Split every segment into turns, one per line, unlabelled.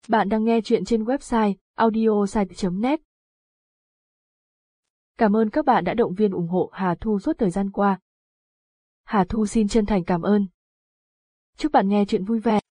Bạn đang nghe chuyện trên website audiosite.net. Cảm ơn các bạn đã động viên ủng hộ Hà Thu suốt thời gian qua. Hà Thu xin chân thành cảm ơn. Chúc bạn nghe chuyện vui vẻ.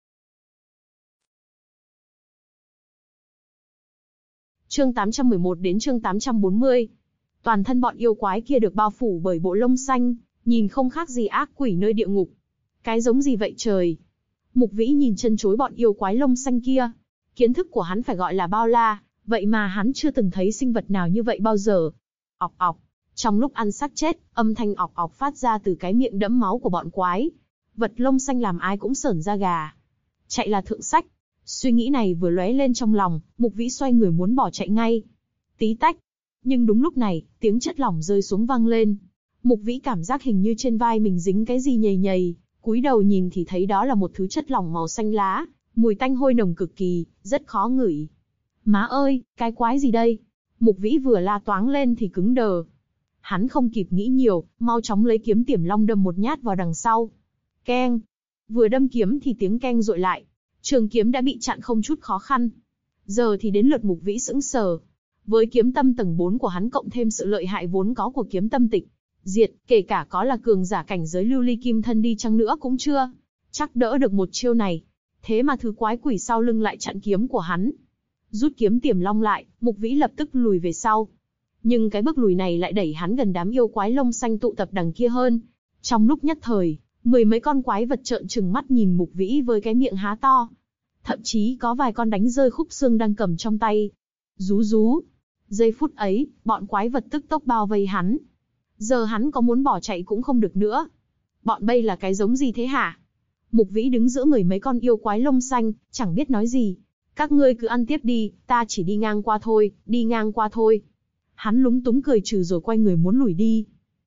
Chương 811 đến chương 840. Toàn thân bọn yêu quái kia được bao phủ bởi bộ lông xanh, nhìn không khác gì ác quỷ nơi địa ngục. Cái giống gì vậy trời? Mục Vĩ nhìn chân chối bọn yêu quái lông xanh kia. Kiến thức của hắn phải gọi là bao la, vậy mà hắn chưa từng thấy sinh vật nào như vậy bao giờ. Ọc ọc. Trong lúc ăn xác chết, âm thanh ọc ọc phát ra từ cái miệng đẫm máu của bọn quái. Vật lông xanh làm ai cũng sởn da gà. Chạy là thượng sách. Suy nghĩ này vừa lóe lên trong lòng, Mục Vĩ xoay người muốn bỏ chạy ngay. Tí tách. Nhưng đúng lúc này, tiếng chất lỏng rơi xuống vang lên. Mục Vĩ cảm giác hình như trên vai mình dính cái gì nhầy nhầy, cúi đầu nhìn thì thấy đó là một thứ chất lỏng màu xanh lá, mùi tanh hôi nồng cực kỳ, rất khó ngửi. Má ơi, cái quái gì đây? Mục Vĩ vừa la toáng lên thì cứng đờ. Hắn không kịp nghĩ nhiều, mau chóng lấy kiếm Tiềm Long đâm một nhát vào đằng sau. Keng! Vừa đâm kiếm thì tiếng keng dội lại. Trường kiếm đã bị chặn không chút khó khăn. Giờ thì đến lượt Mục Vĩ sững sờ. Với kiếm tâm tầng 4 của hắn cộng thêm sự lợi hại vốn có của kiếm tâm tịch diệt, kể cả có là cường giả cảnh giới lưu ly kim thân đi chăng nữa cũng chưa chắc đỡ được một chiêu này. Thế mà thứ quái quỷ sau lưng lại chặn kiếm của hắn. Rút kiếm Tiềm Long lại, Mục Vĩ lập tức lùi về sau. Nhưng cái bước lùi này lại đẩy hắn gần đám yêu quái lông xanh tụ tập đằng kia hơn. Trong lúc nhất thời, mười mấy con quái vật trợn trừng mắt nhìn Mục Vĩ với cái miệng há to. Thậm chí có vài con đánh rơi khúc xương đang cầm trong tay. Rú rú. Giây phút ấy, bọn quái vật tức tốc bao vây hắn. Giờ hắn có muốn bỏ chạy cũng không được nữa. Bọn bây là cái giống gì thế hả? Mục Vĩ đứng giữa mười mấy con yêu quái lông xanh, chẳng biết nói gì. Các ngươi cứ ăn tiếp đi, ta chỉ đi ngang qua thôi, đi ngang qua thôi. Hắn lúng túng cười trừ rồi quay người muốn lùi đi.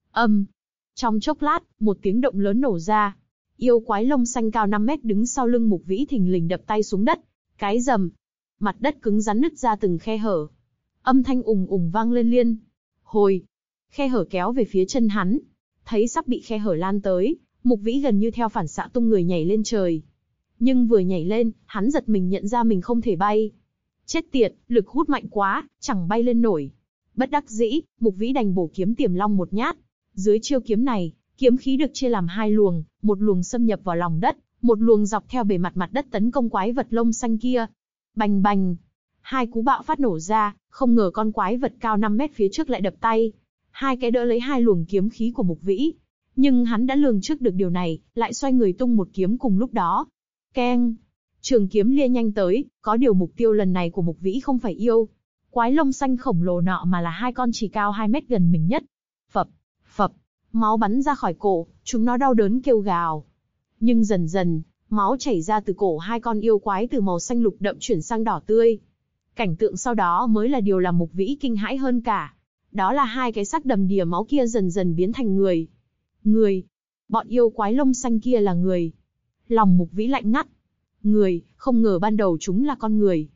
Trong chốc lát, một tiếng động lớn nổ ra. Yêu quái lông xanh cao 5 mét đứng sau lưng Mục Vĩ thình lình đập tay xuống đất. Cái rầm. Mặt đất cứng rắn nứt ra từng khe hở. Âm thanh ùng ùng vang lên liên hồi. Khe hở kéo về phía chân hắn. Thấy sắp bị khe hở lan tới, Mục Vĩ gần như theo phản xạ tung người nhảy lên trời. Nhưng vừa nhảy lên, hắn giật mình nhận ra mình không thể bay. Chết tiệt, lực hút mạnh quá, chẳng bay lên nổi. Bất đắc dĩ, Mục Vĩ đành bổ kiếm Tiềm Long một nhát. Dưới chiêu kiếm này, kiếm khí được chia làm hai luồng, một luồng xâm nhập vào lòng đất, một luồng dọc theo bề mặt đất tấn công quái vật lông xanh kia. Bành bành. Hai cú bạo phát nổ ra, không ngờ con quái vật cao 5 mét phía trước lại đập tay. Hai cái đỡ lấy hai luồng kiếm khí của Mục Vĩ. Nhưng hắn đã lường trước được điều này, lại xoay người tung một kiếm cùng lúc đó. Keng! Trường kiếm lia nhanh tới, có điều mục tiêu lần này của Mục Vĩ không phải yêu quái lông xanh khổng lồ nọ mà là hai con chỉ cao 2 mét gần mình nhất. Phập, phập, máu bắn ra khỏi cổ, chúng nó đau đớn kêu gào. Nhưng dần dần, máu chảy ra từ cổ hai con yêu quái từ màu xanh lục đậm chuyển sang đỏ tươi. Cảnh tượng sau đó mới là điều làm Mục Vĩ kinh hãi hơn cả. Đó là hai cái xác đầm đìa máu kia dần dần biến thành người. Người. Bọn yêu quái lông xanh kia là người. Lòng Mục Vĩ lạnh ngắt. Người, không ngờ ban đầu chúng là con người.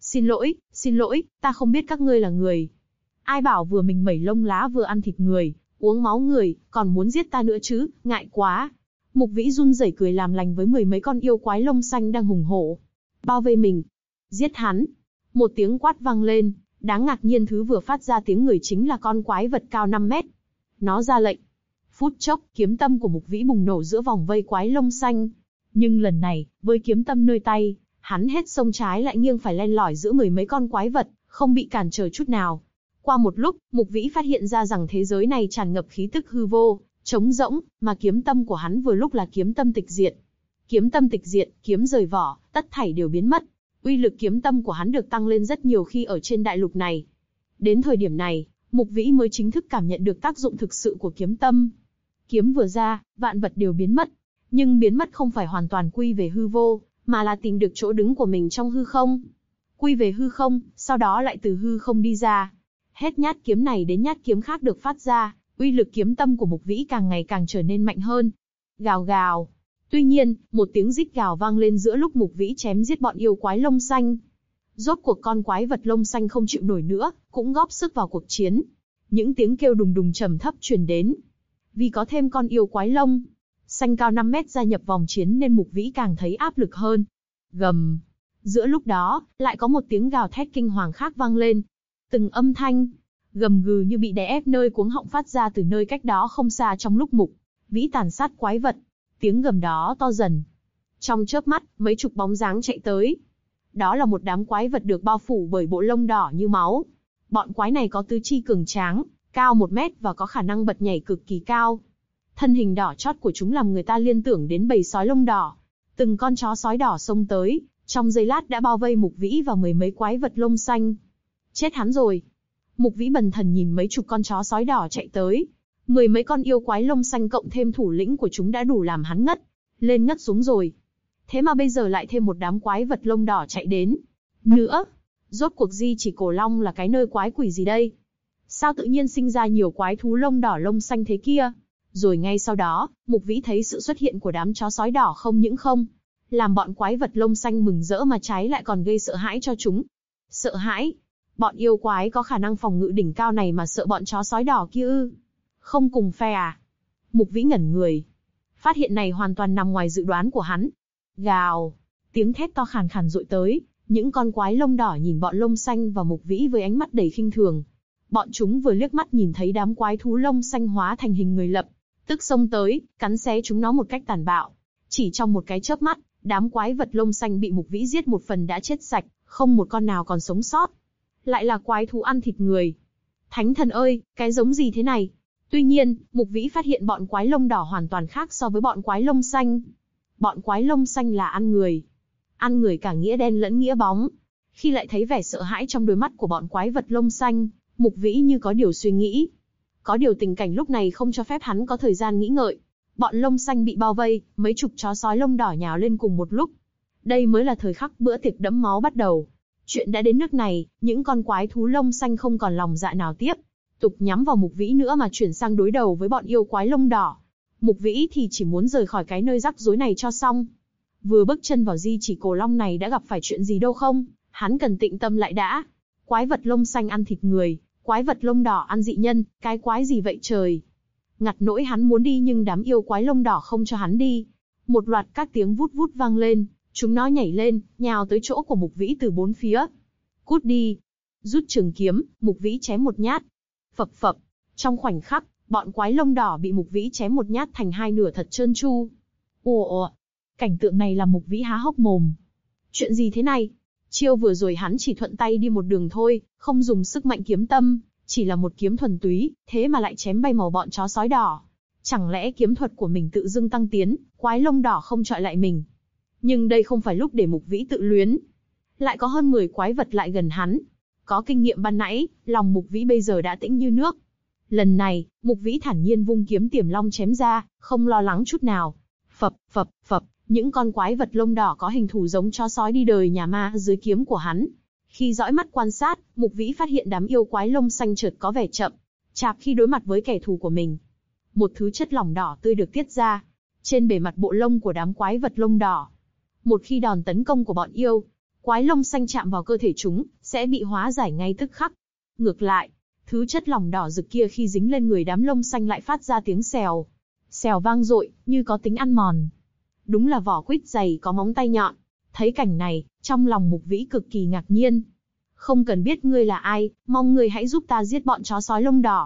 Xin lỗi, ta không biết các ngươi là người. Ai bảo vừa mình mẩy lông lá vừa ăn thịt người, uống máu người, còn muốn giết ta nữa chứ, ngại quá. Mục Vĩ run rẩy cười làm lành với mười mấy con yêu quái lông xanh đang hùng hổ bao vây mình. Giết hắn. Một tiếng quát vang lên, đáng ngạc nhiên thứ vừa phát ra tiếng người chính là con quái vật cao 5 mét. Nó ra lệnh. Phút chốc, kiếm tâm của Mục Vĩ bùng nổ giữa vòng vây quái lông xanh. Nhưng lần này, với kiếm tâm nơi tay, hắn hết xông trái lại nghiêng phải len lỏi giữa mười mấy con quái vật, không bị cản trở chút nào. Qua một lúc, Mục Vĩ phát hiện ra rằng thế giới này tràn ngập khí tức hư vô, trống rỗng, mà kiếm tâm của hắn vừa lúc là kiếm tâm tịch diệt. Kiếm tâm tịch diệt, kiếm rời vỏ, tất thảy đều biến mất. Uy lực kiếm tâm của hắn được tăng lên rất nhiều khi ở trên đại lục này. Đến thời điểm này, Mục Vĩ mới chính thức cảm nhận được tác dụng thực sự của kiếm tâm. Kiếm vừa ra, vạn vật đều biến mất. Nhưng biến mất không phải hoàn toàn quy về hư vô, mà là tìm được chỗ đứng của mình trong hư không. Quy về hư không, sau đó lại từ hư không đi ra. Hết nhát kiếm này đến nhát kiếm khác được phát ra, uy lực kiếm tâm của Mục Vĩ càng ngày càng trở nên mạnh hơn. Gào gào. Tuy nhiên, một tiếng rít gào vang lên giữa lúc Mục Vĩ chém giết bọn yêu quái lông xanh. Rốt cuộc con quái vật lông xanh không chịu nổi nữa, cũng góp sức vào cuộc chiến. Những tiếng kêu đùng đùng trầm thấp truyền đến. Vì có thêm con yêu quái lông xanh cao 5 mét gia nhập vòng chiến nên Mục Vĩ càng thấy áp lực hơn. Gầm. Giữa lúc đó, lại có một tiếng gào thét kinh hoàng khác vang lên. Từng âm thanh gầm gừ như bị đè ép nơi cuống họng phát ra từ nơi cách đó không xa trong lúc Mục Vĩ tàn sát quái vật. Tiếng gầm đó to dần. Trong chớp mắt, mấy chục bóng dáng chạy tới. Đó là một đám quái vật được bao phủ bởi bộ lông đỏ như máu. Bọn quái này có tứ chi cường tráng, cao 1 mét và có khả năng bật nhảy cực kỳ cao. Thân hình đỏ chót của chúng làm người ta liên tưởng đến bầy sói lông đỏ. Từng con chó sói đỏ xông tới, trong giây lát đã bao vây Mục Vĩ và mười mấy quái vật lông xanh. Chết hắn rồi. Mục Vĩ bần thần nhìn mấy chục con chó sói đỏ chạy tới. Mười mấy con yêu quái lông xanh cộng thêm thủ lĩnh của chúng đã đủ làm hắn ngất lên ngất xuống rồi. Thế mà bây giờ lại thêm một đám quái vật lông đỏ chạy đến. Nữa, rốt cuộc Di Chỉ Cổ Long là cái nơi quái quỷ gì đây? Sao tự nhiên sinh ra nhiều quái thú lông đỏ lông xanh thế kia? Rồi ngay sau đó, Mục Vĩ thấy sự xuất hiện của đám chó sói đỏ không những không làm bọn quái vật lông xanh mừng rỡ mà trái lại còn gây sợ hãi cho chúng. Sợ hãi? Bọn yêu quái có khả năng phòng ngự đỉnh cao này mà sợ bọn chó sói đỏ kia ư? Không cùng phe à? Mục Vĩ ngẩn người. Phát hiện này hoàn toàn nằm ngoài dự đoán của hắn. Gào! Tiếng thét to khàn khàn dội tới, những con quái lông đỏ nhìn bọn lông xanh và Mục Vĩ với ánh mắt đầy khinh thường. Bọn chúng vừa liếc mắt nhìn thấy đám quái thú lông xanh hóa thành hình người lập tức xông tới, cắn xé chúng nó một cách tàn bạo. Chỉ trong một cái chớp mắt, đám quái vật lông xanh bị Mục Vĩ giết một phần đã chết sạch, không một con nào còn sống sót. Lại là quái thú ăn thịt người. Thánh thần ơi, cái giống gì thế này? Tuy nhiên, Mục Vĩ phát hiện bọn quái lông đỏ hoàn toàn khác so với bọn quái lông xanh. Bọn quái lông xanh là ăn người. Ăn người cả nghĩa đen lẫn nghĩa bóng. Khi lại thấy vẻ sợ hãi trong đôi mắt của bọn quái vật lông xanh, Mục Vĩ như có điều suy nghĩ. Có điều tình cảnh lúc này không cho phép hắn có thời gian nghĩ ngợi. Bọn lông xanh bị bao vây, mấy chục chó sói lông đỏ nhào lên cùng một lúc. Đây mới là thời khắc bữa tiệc đẫm máu bắt đầu. Chuyện đã đến nước này, những con quái thú lông xanh không còn lòng dạ nào tiếp tục nhắm vào Mục Vĩ nữa mà chuyển sang đối đầu với bọn yêu quái lông đỏ. Mục Vĩ thì chỉ muốn rời khỏi cái nơi rắc rối này cho xong. Vừa bước chân vào Di Chỉ Cổ Long này đã gặp phải chuyện gì đâu không, hắn cần tĩnh tâm lại đã. Quái vật lông xanh ăn thịt người, quái vật lông đỏ ăn dị nhân, cái quái gì vậy trời? Ngặt nỗi hắn muốn đi nhưng đám yêu quái lông đỏ không cho hắn đi. Một loạt các tiếng vút vút vang lên, chúng nó nhảy lên, nhào tới chỗ của Mục Vĩ từ bốn phía. Cút đi! Rút trường kiếm, Mục Vĩ chém một nhát. Phập phập, trong khoảnh khắc, bọn quái lông đỏ bị Mục Vĩ chém một nhát thành hai nửa thật trơn tru. Ồ, cảnh tượng này làm Mục Vĩ há hốc mồm. Chuyện gì thế này? Chiêu vừa rồi hắn chỉ thuận tay đi một đường thôi, không dùng sức mạnh kiếm tâm, chỉ là một kiếm thuần túy, thế mà lại chém bay màu bọn chó sói đỏ. Chẳng lẽ kiếm thuật của mình tự dưng tăng tiến, quái lông đỏ không chọi lại mình? Nhưng đây không phải lúc để Mục Vĩ tự luyến. Lại có hơn 10 quái vật lại gần hắn. Có kinh nghiệm ban nãy, lòng Mục Vĩ bây giờ đã tĩnh như nước. Lần này, Mục Vĩ thản nhiên vung kiếm Tiềm Long chém ra, không lo lắng chút nào. Phập, phập, phập, những con quái vật lông đỏ có hình thù giống chó sói đi đời nhà ma dưới kiếm của hắn. Khi dõi mắt quan sát, Mục Vĩ phát hiện đám yêu quái lông xanh chợt có vẻ chậm chạp khi đối mặt với kẻ thù của mình. Một thứ chất lỏng đỏ tươi được tiết ra trên bề mặt bộ lông của đám quái vật lông đỏ. Một khi đòn tấn công của bọn yêu quái lông xanh chạm vào cơ thể chúng, sẽ bị hóa giải ngay tức khắc. Ngược lại, thứ chất lỏng đỏ rực kia khi dính lên người đám lông xanh lại phát ra tiếng xèo, xèo vang dội, như có tính ăn mòn. Đúng là vỏ quýt dày có móng tay nhọn. Thấy cảnh này, trong lòng Mục Vĩ cực kỳ ngạc nhiên. Không cần biết ngươi là ai, mong ngươi hãy giúp ta giết bọn chó sói lông đỏ.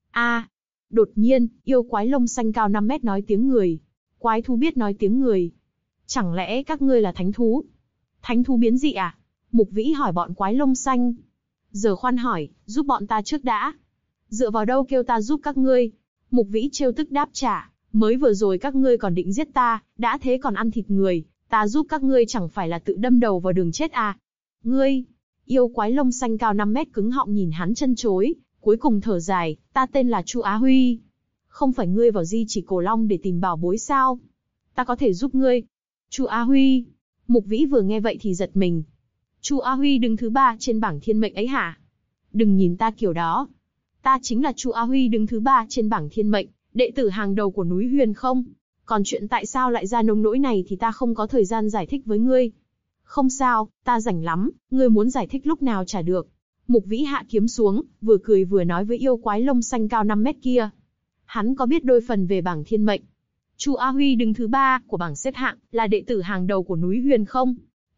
Đột nhiên, yêu quái lông xanh cao 5 mét nói tiếng người. Quái thú biết nói tiếng người. Chẳng lẽ các ngươi là thánh thú? Thánh thú biến dị à? Mục Vĩ hỏi bọn quái lông xanh. Giờ khoan hỏi, giúp bọn ta trước đã. Dựa vào đâu kêu ta giúp các ngươi? Mục Vĩ trêu tức đáp trả. Mới vừa rồi các ngươi còn định giết ta, đã thế còn ăn thịt người. Ta giúp các ngươi chẳng phải là tự đâm đầu vào đường chết à? Ngươi! Yêu quái lông xanh cao 5 mét cứng họng nhìn hắn chân chối, cuối cùng thở dài, ta tên là Chu Á Huy. Không phải ngươi vào Di Chỉ Cổ Long để tìm bảo bối sao? Ta có thể giúp ngươi. Chu Á Huy! Mục Vĩ vừa nghe vậy thì giật mình. Chu Á Huy đứng thứ 3 trên bảng thiên mệnh ấy hả? Đừng nhìn ta kiểu đó. Ta chính là Chu Á Huy đứng thứ 3 trên bảng thiên mệnh, đệ tử hàng đầu của núi Huyền không? Còn chuyện tại sao lại ra nông nỗi này thì ta không có thời gian giải thích với ngươi. Không sao, ta rảnh lắm, ngươi muốn giải thích lúc nào chả được. Mục Vĩ hạ kiếm xuống, vừa cười vừa nói với yêu quái lông xanh cao 5 mét kia. Hắn có biết đôi phần về bảng thiên mệnh. Chu Á Huy đứng thứ 3 của bảng xếp hạng, là đệ tử hàng đầu của núi Huyền không?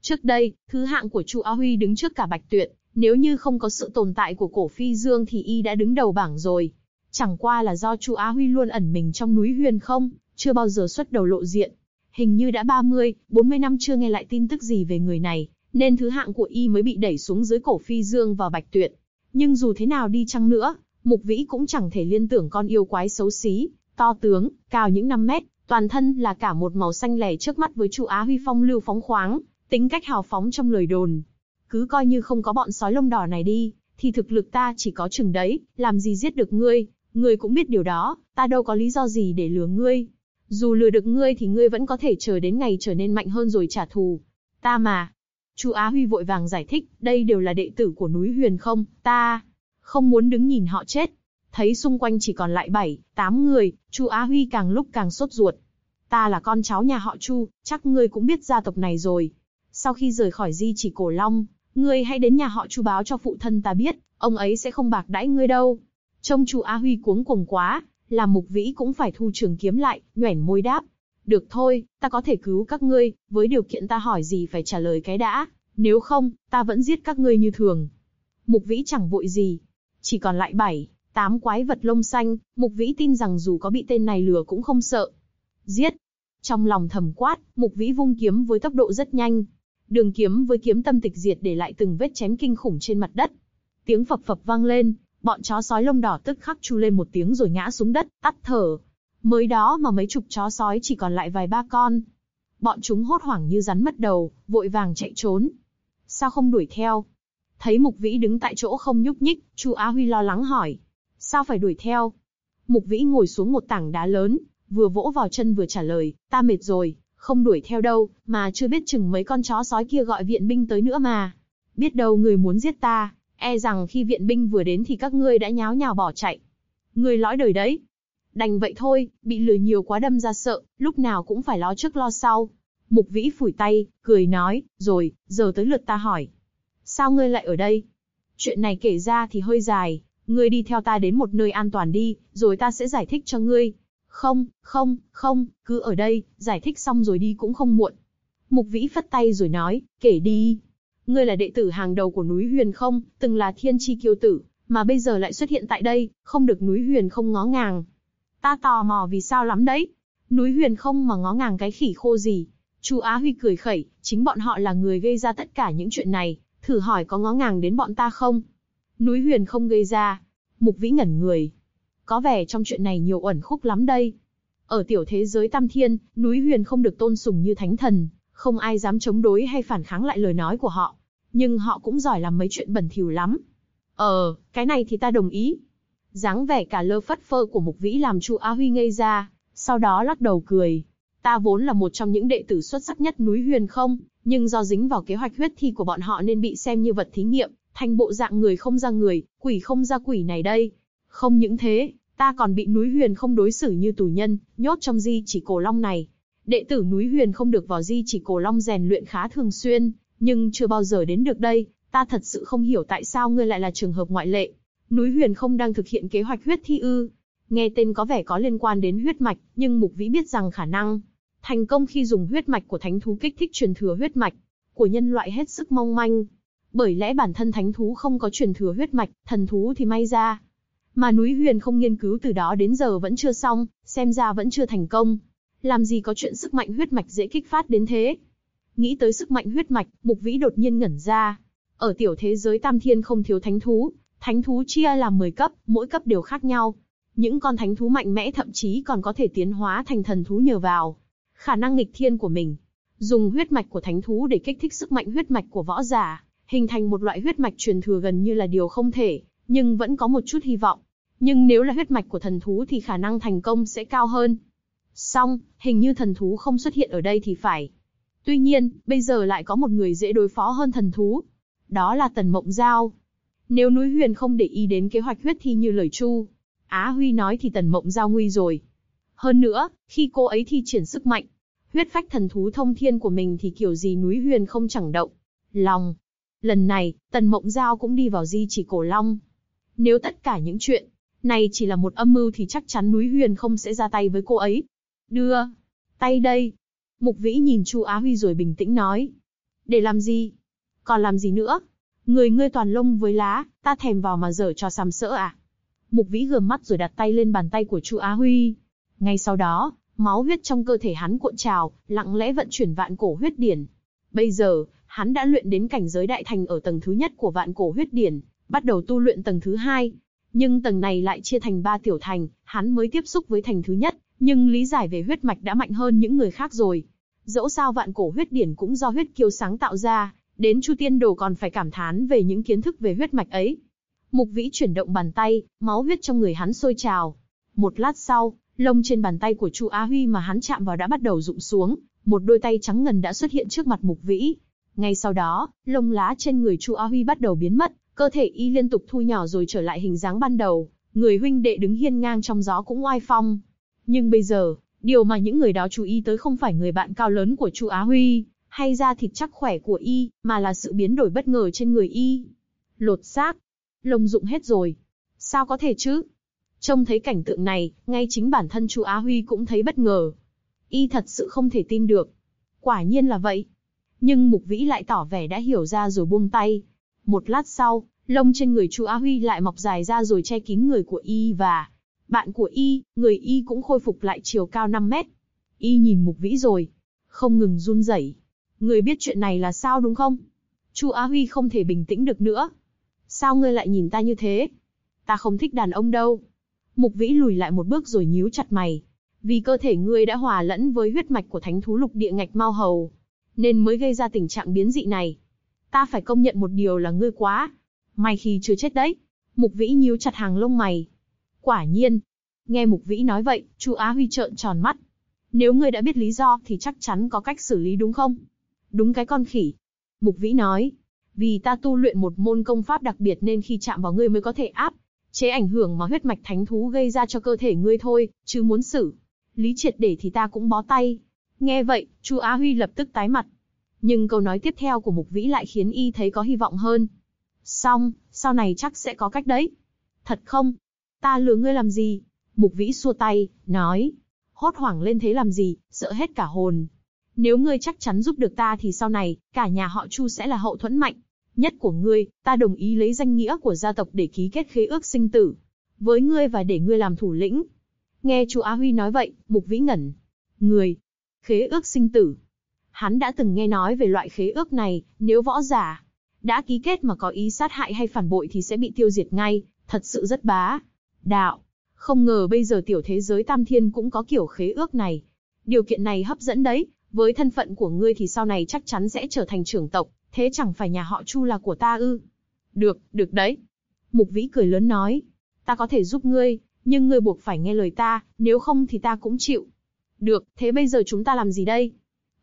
Trước đây, thứ hạng của Chu Á Huy đứng trước cả Bạch Tuyệt, nếu như không có sự tồn tại của Cổ Phi Dương thì y đã đứng đầu bảng rồi. Chẳng qua là do Chu Á Huy luôn ẩn mình trong núi Huyền Không, chưa bao giờ xuất đầu lộ diện. Hình như đã 30, 40 năm chưa nghe lại tin tức gì về người này, nên thứ hạng của y mới bị đẩy xuống dưới Cổ Phi Dương và Bạch Tuyệt. Nhưng dù thế nào đi chăng nữa, Mục Vĩ cũng chẳng thể liên tưởng con yêu quái xấu xí, to tướng, cao những 5 mét, toàn thân là cả một màu xanh lẻ trước mắt với Chu Á Huy phong lưu phóng khoáng, tính cách hào phóng trong lời đồn. Cứ coi như không có bọn sói lông đỏ này đi, thì thực lực ta chỉ có chừng đấy, làm gì giết được ngươi, ngươi cũng biết điều đó, ta đâu có lý do gì để lừa ngươi. Dù lừa được ngươi thì ngươi vẫn có thể chờ đến ngày trở nên mạnh hơn rồi trả thù. Ta mà. Chu Á Huy vội vàng giải thích, đây đều là đệ tử của núi Huyền Không, ta không muốn đứng nhìn họ chết. Thấy xung quanh chỉ còn lại 7, 8 người, Chu Á Huy càng lúc càng sốt ruột. Ta là con cháu nhà họ Chu, chắc ngươi cũng biết gia tộc này rồi. Sau khi rời khỏi Di Chỉ Cổ Long, ngươi hãy đến nhà họ Chu báo cho phụ thân ta biết, ông ấy sẽ không bạc đãi ngươi đâu. Trông Chu Á Huy cuống cuồng quá, làm Mục Vĩ cũng phải thu trường kiếm lại, nhoẻn môi đáp. Được thôi, ta có thể cứu các ngươi, với điều kiện ta hỏi gì phải trả lời cái đã, nếu không, ta vẫn giết các ngươi như thường. Mục Vĩ chẳng vội gì. Chỉ còn lại 7, 8 quái vật lông xanh, Mục Vĩ tin rằng dù có bị tên này lừa cũng không sợ. Giết! Trong lòng thầm quát, Mục Vĩ vung kiếm với tốc độ rất nhanh. Đường kiếm với kiếm tâm tịch diệt để lại từng vết chém kinh khủng trên mặt đất. Tiếng phập phập vang lên, bọn chó sói lông đỏ tức khắc chu lên một tiếng rồi ngã xuống đất, tắt thở. Mới đó mà mấy chục chó sói chỉ còn lại vài ba con. Bọn chúng hốt hoảng như rắn mất đầu, vội vàng chạy trốn. Sao không đuổi theo? Thấy Mục Vĩ đứng tại chỗ không nhúc nhích, Chu Á Huy lo lắng hỏi. Sao phải đuổi theo? Mục Vĩ ngồi xuống một tảng đá lớn, vừa vỗ vào chân vừa trả lời, ta mệt rồi, không đuổi theo đâu, mà chưa biết chừng mấy con chó sói kia gọi viện binh tới nữa mà. Biết đâu người muốn giết ta, e rằng khi viện binh vừa đến thì các ngươi đã nháo nhào bỏ chạy. Ngươi lõi đời đấy. Đành vậy thôi, bị lừa nhiều quá đâm ra sợ, lúc nào cũng phải lo trước lo sau. Mục Vĩ phủi tay, cười nói, rồi, giờ tới lượt ta hỏi. Sao ngươi lại ở đây? Chuyện này kể ra thì hơi dài, ngươi đi theo ta đến một nơi an toàn đi, rồi ta sẽ giải thích cho ngươi. Không, cứ ở đây, giải thích xong rồi đi cũng không muộn. Mục Vĩ phất tay rồi nói, kể đi. Ngươi là đệ tử hàng đầu của núi Huyền Không, từng là thiên chi kiêu tử, mà bây giờ lại xuất hiện tại đây, không được núi Huyền Không ngó ngàng. Ta tò mò vì sao lắm đấy. Núi Huyền Không mà ngó ngàng cái khỉ khô gì? Chu Á Huy cười khẩy, chính bọn họ là người gây ra tất cả những chuyện này, thử hỏi có ngó ngàng đến bọn ta không? Núi Huyền Không gây ra. Mục Vĩ ngẩn người. Có vẻ trong chuyện này nhiều uẩn khúc lắm đây. Ở tiểu thế giới Tam Thiên, núi Huyền không được tôn sùng như thánh thần, không ai dám chống đối hay phản kháng lại lời nói của họ. Nhưng họ cũng giỏi làm mấy chuyện bẩn thỉu lắm. Cái này thì ta đồng ý. Dáng vẻ cả lơ phất phơ của Mục Vĩ làm Chu Á Huy ngây ra, sau đó lắc đầu cười. Ta vốn là một trong những đệ tử xuất sắc nhất núi Huyền Không, nhưng do dính vào kế hoạch huyết thi của bọn họ nên bị xem như vật thí nghiệm, thành bộ dạng người không ra người, quỷ không ra quỷ này đây. Không những thế, ta còn bị núi Huyền Không đối xử như tù nhân, nhốt trong Di Chỉ Cổ Long này. Đệ tử núi Huyền Không được vào Di Chỉ Cổ Long rèn luyện khá thường xuyên, nhưng chưa bao giờ đến được đây. Ta thật sự không hiểu tại sao ngươi lại là trường hợp ngoại lệ. Núi Huyền Không đang thực hiện kế hoạch huyết thi ư? Nghe tên có vẻ có liên quan đến huyết mạch, nhưng Mục Vĩ biết rằng khả năng thành công khi dùng huyết mạch của thánh thú kích thích truyền thừa huyết mạch của nhân loại hết sức mong manh. Bởi lẽ bản thân thánh thú không có truyền thừa huyết mạch, thần thú thì may ra. Mà núi Huyền Không nghiên cứu từ đó đến giờ vẫn chưa xong, xem ra vẫn chưa thành công. Làm gì có chuyện sức mạnh huyết mạch dễ kích phát đến thế? Nghĩ tới sức mạnh huyết mạch, Mục Vĩ đột nhiên ngẩn ra. Ở tiểu thế giới Tam Thiên không thiếu thánh thú chia làm 10 cấp, mỗi cấp đều khác nhau. Những con thánh thú mạnh mẽ thậm chí còn có thể tiến hóa thành thần thú nhờ vào khả năng nghịch thiên của mình. Dùng huyết mạch của thánh thú để kích thích sức mạnh huyết mạch của võ giả, hình thành một loại huyết mạch truyền thừa gần như là điều không thể, nhưng vẫn có một chút hy vọng. Nhưng nếu là huyết mạch của thần thú thì khả năng thành công sẽ cao hơn. Song, hình như thần thú không xuất hiện ở đây thì phải. Tuy nhiên, bây giờ lại có một người dễ đối phó hơn thần thú. Đó là Tần Mộng Giao. Nếu núi Huyền không để ý đến kế hoạch huyết thi như lời Chu Á Huy nói thì Tần Mộng Giao nguy rồi. Hơn nữa, khi cô ấy thi triển sức mạnh, huyết phách thần thú thông thiên của mình thì kiểu gì núi Huyền không chẳng động lòng. Lần này, Tần Mộng Giao cũng đi vào Di Chỉ Cổ Long. Nếu tất cả những chuyện này chỉ là một âm mưu thì chắc chắn núi Huyền không sẽ ra tay với cô ấy. Đưa tay đây. Mục Vĩ nhìn Chu Á Huy rồi bình tĩnh nói. Để làm gì? Còn làm gì nữa? Người ngươi toàn lông với lá, ta thèm vào mà giở trò sàm sỡ à? Mục Vĩ gườm mắt rồi đặt tay lên bàn tay của Chu Á Huy. Ngay sau đó, máu huyết trong cơ thể hắn cuộn trào, lặng lẽ vận chuyển vạn cổ huyết điển. Bây giờ, hắn đã luyện đến cảnh giới đại thành ở tầng thứ nhất của vạn cổ huyết điển, bắt đầu tu luyện tầng thứ hai. Nhưng tầng này lại chia thành 3 tiểu thành, hắn mới tiếp xúc với thành thứ nhất, nhưng lý giải về huyết mạch đã mạnh hơn những người khác rồi. Dẫu sao vạn cổ huyết điển cũng do huyết kiêu sáng tạo ra, đến Chu Tiên Đồ còn phải cảm thán về những kiến thức về huyết mạch ấy. Mục Vĩ chuyển động bàn tay, máu huyết trong người hắn sôi trào. Một lát sau, lông trên bàn tay của Chu Á Huy mà hắn chạm vào đã bắt đầu rụng xuống, một đôi tay trắng ngần đã xuất hiện trước mặt Mục Vĩ. Ngay sau đó, lông lá trên người Chu Á Huy bắt đầu biến mất, cơ thể y liên tục thu nhỏ rồi trở lại hình dáng ban đầu, người huynh đệ đứng hiên ngang trong gió cũng oai phong. Nhưng bây giờ, điều mà những người đó chú ý tới không phải người bạn cao lớn của Chu Á Huy, hay da thịt chắc khỏe của y, mà là sự biến đổi bất ngờ trên người y. Lột xác, lông rụng hết rồi. Sao có thể chứ? Trông thấy cảnh tượng này, ngay chính bản thân Chu Á Huy cũng thấy bất ngờ. Y thật sự không thể tin được. Quả nhiên là vậy. Nhưng Mục Vĩ lại tỏ vẻ đã hiểu ra rồi buông tay. Một lát sau, lông trên người Chu Á Huy lại mọc dài ra rồi che kín người của y và bạn của y, người y cũng khôi phục lại chiều cao 5 mét. Y nhìn Mục Vĩ rồi, không ngừng run rẩy. Ngươi biết chuyện này là sao đúng không? Chu Á Huy không thể bình tĩnh được nữa. Sao ngươi lại nhìn ta như thế? Ta không thích đàn ông đâu. Mục Vĩ lùi lại một bước rồi nhíu chặt mày. Vì cơ thể ngươi đã hòa lẫn với huyết mạch của thánh thú lục địa Ngạch Mao Hầu, nên mới gây ra tình trạng biến dị này. Ta phải công nhận một điều là ngươi quá may khi chưa chết đấy. Mục Vĩ nhíu chặt hàng lông mày. Quả nhiên. Nghe Mục Vĩ nói vậy, Chu Á Huy trợn tròn mắt. Nếu ngươi đã biết lý do thì chắc chắn có cách xử lý đúng không? Đúng cái con khỉ. Mục Vĩ nói. Vì ta tu luyện một môn công pháp đặc biệt nên khi chạm vào ngươi mới có thể áp chế ảnh hưởng mà huyết mạch thánh thú gây ra cho cơ thể ngươi thôi, chứ muốn xử lý triệt để thì ta cũng bó tay. Nghe vậy, Chu Á Huy lập tức tái mặt. Nhưng câu nói tiếp theo của Mục Vĩ lại khiến y thấy có hy vọng hơn. Xong, sau này chắc sẽ có cách đấy. Thật không? Ta lừa ngươi làm gì? Mục Vĩ xua tay, nói. Hốt hoảng lên thế làm gì, sợ hết cả hồn. Nếu ngươi chắc chắn giúp được ta thì sau này, cả nhà họ Chu sẽ là hậu thuẫn mạnh nhất của ngươi, ta đồng ý lấy danh nghĩa của gia tộc để ký kết khế ước sinh tử với ngươi và để ngươi làm thủ lĩnh. Nghe Chu Á Huy nói vậy, Mục Vĩ ngẩn người. Khế ước sinh tử. Hắn đã từng nghe nói về loại khế ước này, nếu võ giả đã ký kết mà có ý sát hại hay phản bội thì sẽ bị tiêu diệt ngay, thật sự rất bá đạo. Không ngờ bây giờ tiểu thế giới Tam Thiên cũng có kiểu khế ước này. Điều kiện này hấp dẫn đấy, với thân phận của ngươi thì sau này chắc chắn sẽ trở thành trưởng tộc, thế chẳng phải nhà họ Chu là của ta ư? Được, được đấy. Mục Vĩ cười lớn nói. Ta có thể giúp ngươi, nhưng ngươi buộc phải nghe lời ta, nếu không thì ta cũng chịu. Được, thế bây giờ chúng ta làm gì đây?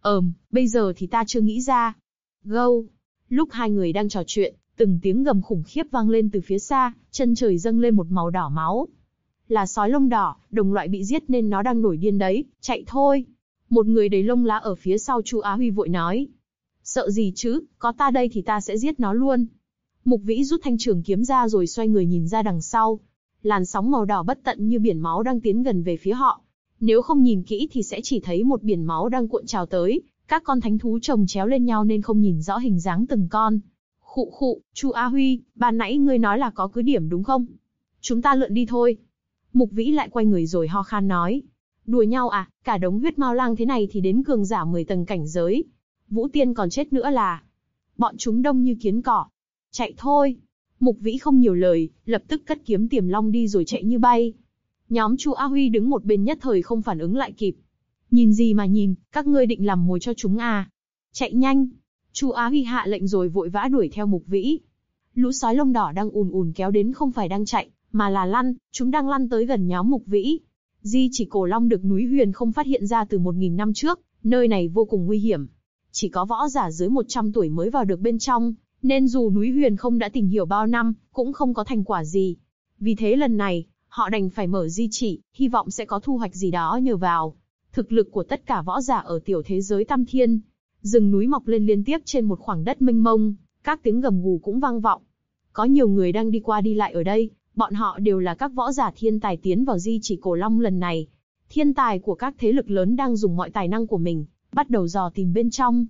Bây giờ thì ta chưa nghĩ ra. Gâu. Lúc hai người đang trò chuyện, từng tiếng gầm khủng khiếp vang lên từ phía xa, chân trời dâng lên một màu đỏ máu. Là sói lông đỏ, đồng loại bị giết nên nó đang nổi điên đấy, chạy thôi. Một người đầy lông lá ở phía sau Chu Á Huy vội nói. Sợ gì chứ, có ta đây thì ta sẽ giết nó luôn. Mục Vĩ rút thanh trường kiếm ra rồi xoay người nhìn ra đằng sau. Làn sóng màu đỏ bất tận như biển máu đang tiến gần về phía họ. Nếu không nhìn kỹ thì sẽ chỉ thấy một biển máu đang cuộn trào tới, các con thánh thú chồng chéo lên nhau nên không nhìn rõ hình dáng từng con. Khụ khụ, Chu Á Huy, ban nãy ngươi nói là có cứ điểm đúng không? Chúng ta lượn đi thôi. Mục Vĩ lại quay người rồi ho khan nói. Đùa nhau à, cả đống huyết mao lang thế này thì đến cường giả 10 tầng cảnh giới. Vũ Tiên còn chết nữa là. Bọn chúng đông như kiến cỏ. Chạy thôi. Mục Vĩ không nhiều lời, lập tức cất kiếm Tiềm Long đi rồi chạy như bay. Nhóm Chu Á Huy đứng một bên nhất thời không phản ứng lại kịp. Nhìn gì mà nhìn, các ngươi định làm mồi cho chúng à? Chạy nhanh. Chu Á Huy hạ lệnh rồi vội vã đuổi theo Mục Vĩ. Lũ sói lông đỏ đang ùn ùn kéo đến không phải đang chạy, mà là lăn, chúng đang lăn tới gần nhóm Mục Vĩ. Di chỉ cổ long được núi Huyền không phát hiện ra từ 1000 năm trước, nơi này vô cùng nguy hiểm. Chỉ có võ giả dưới 100 tuổi mới vào được bên trong, nên dù núi Huyền không đã tìm hiểu bao năm, cũng không có thành quả gì. Vì thế lần này, họ đành phải mở di chỉ, hy vọng sẽ có thu hoạch gì đó nhờ vào thực lực của tất cả võ giả ở tiểu thế giới Tam Thiên. Rừng núi mọc lên liên tiếp trên một khoảng đất mênh mông, các tiếng gầm gù cũng vang vọng. Có nhiều người đang đi qua đi lại ở đây, bọn họ đều là các võ giả thiên tài tiến vào di chỉ cổ long lần này. Thiên tài của các thế lực lớn đang dùng mọi tài năng của mình, bắt đầu dò tìm bên trong.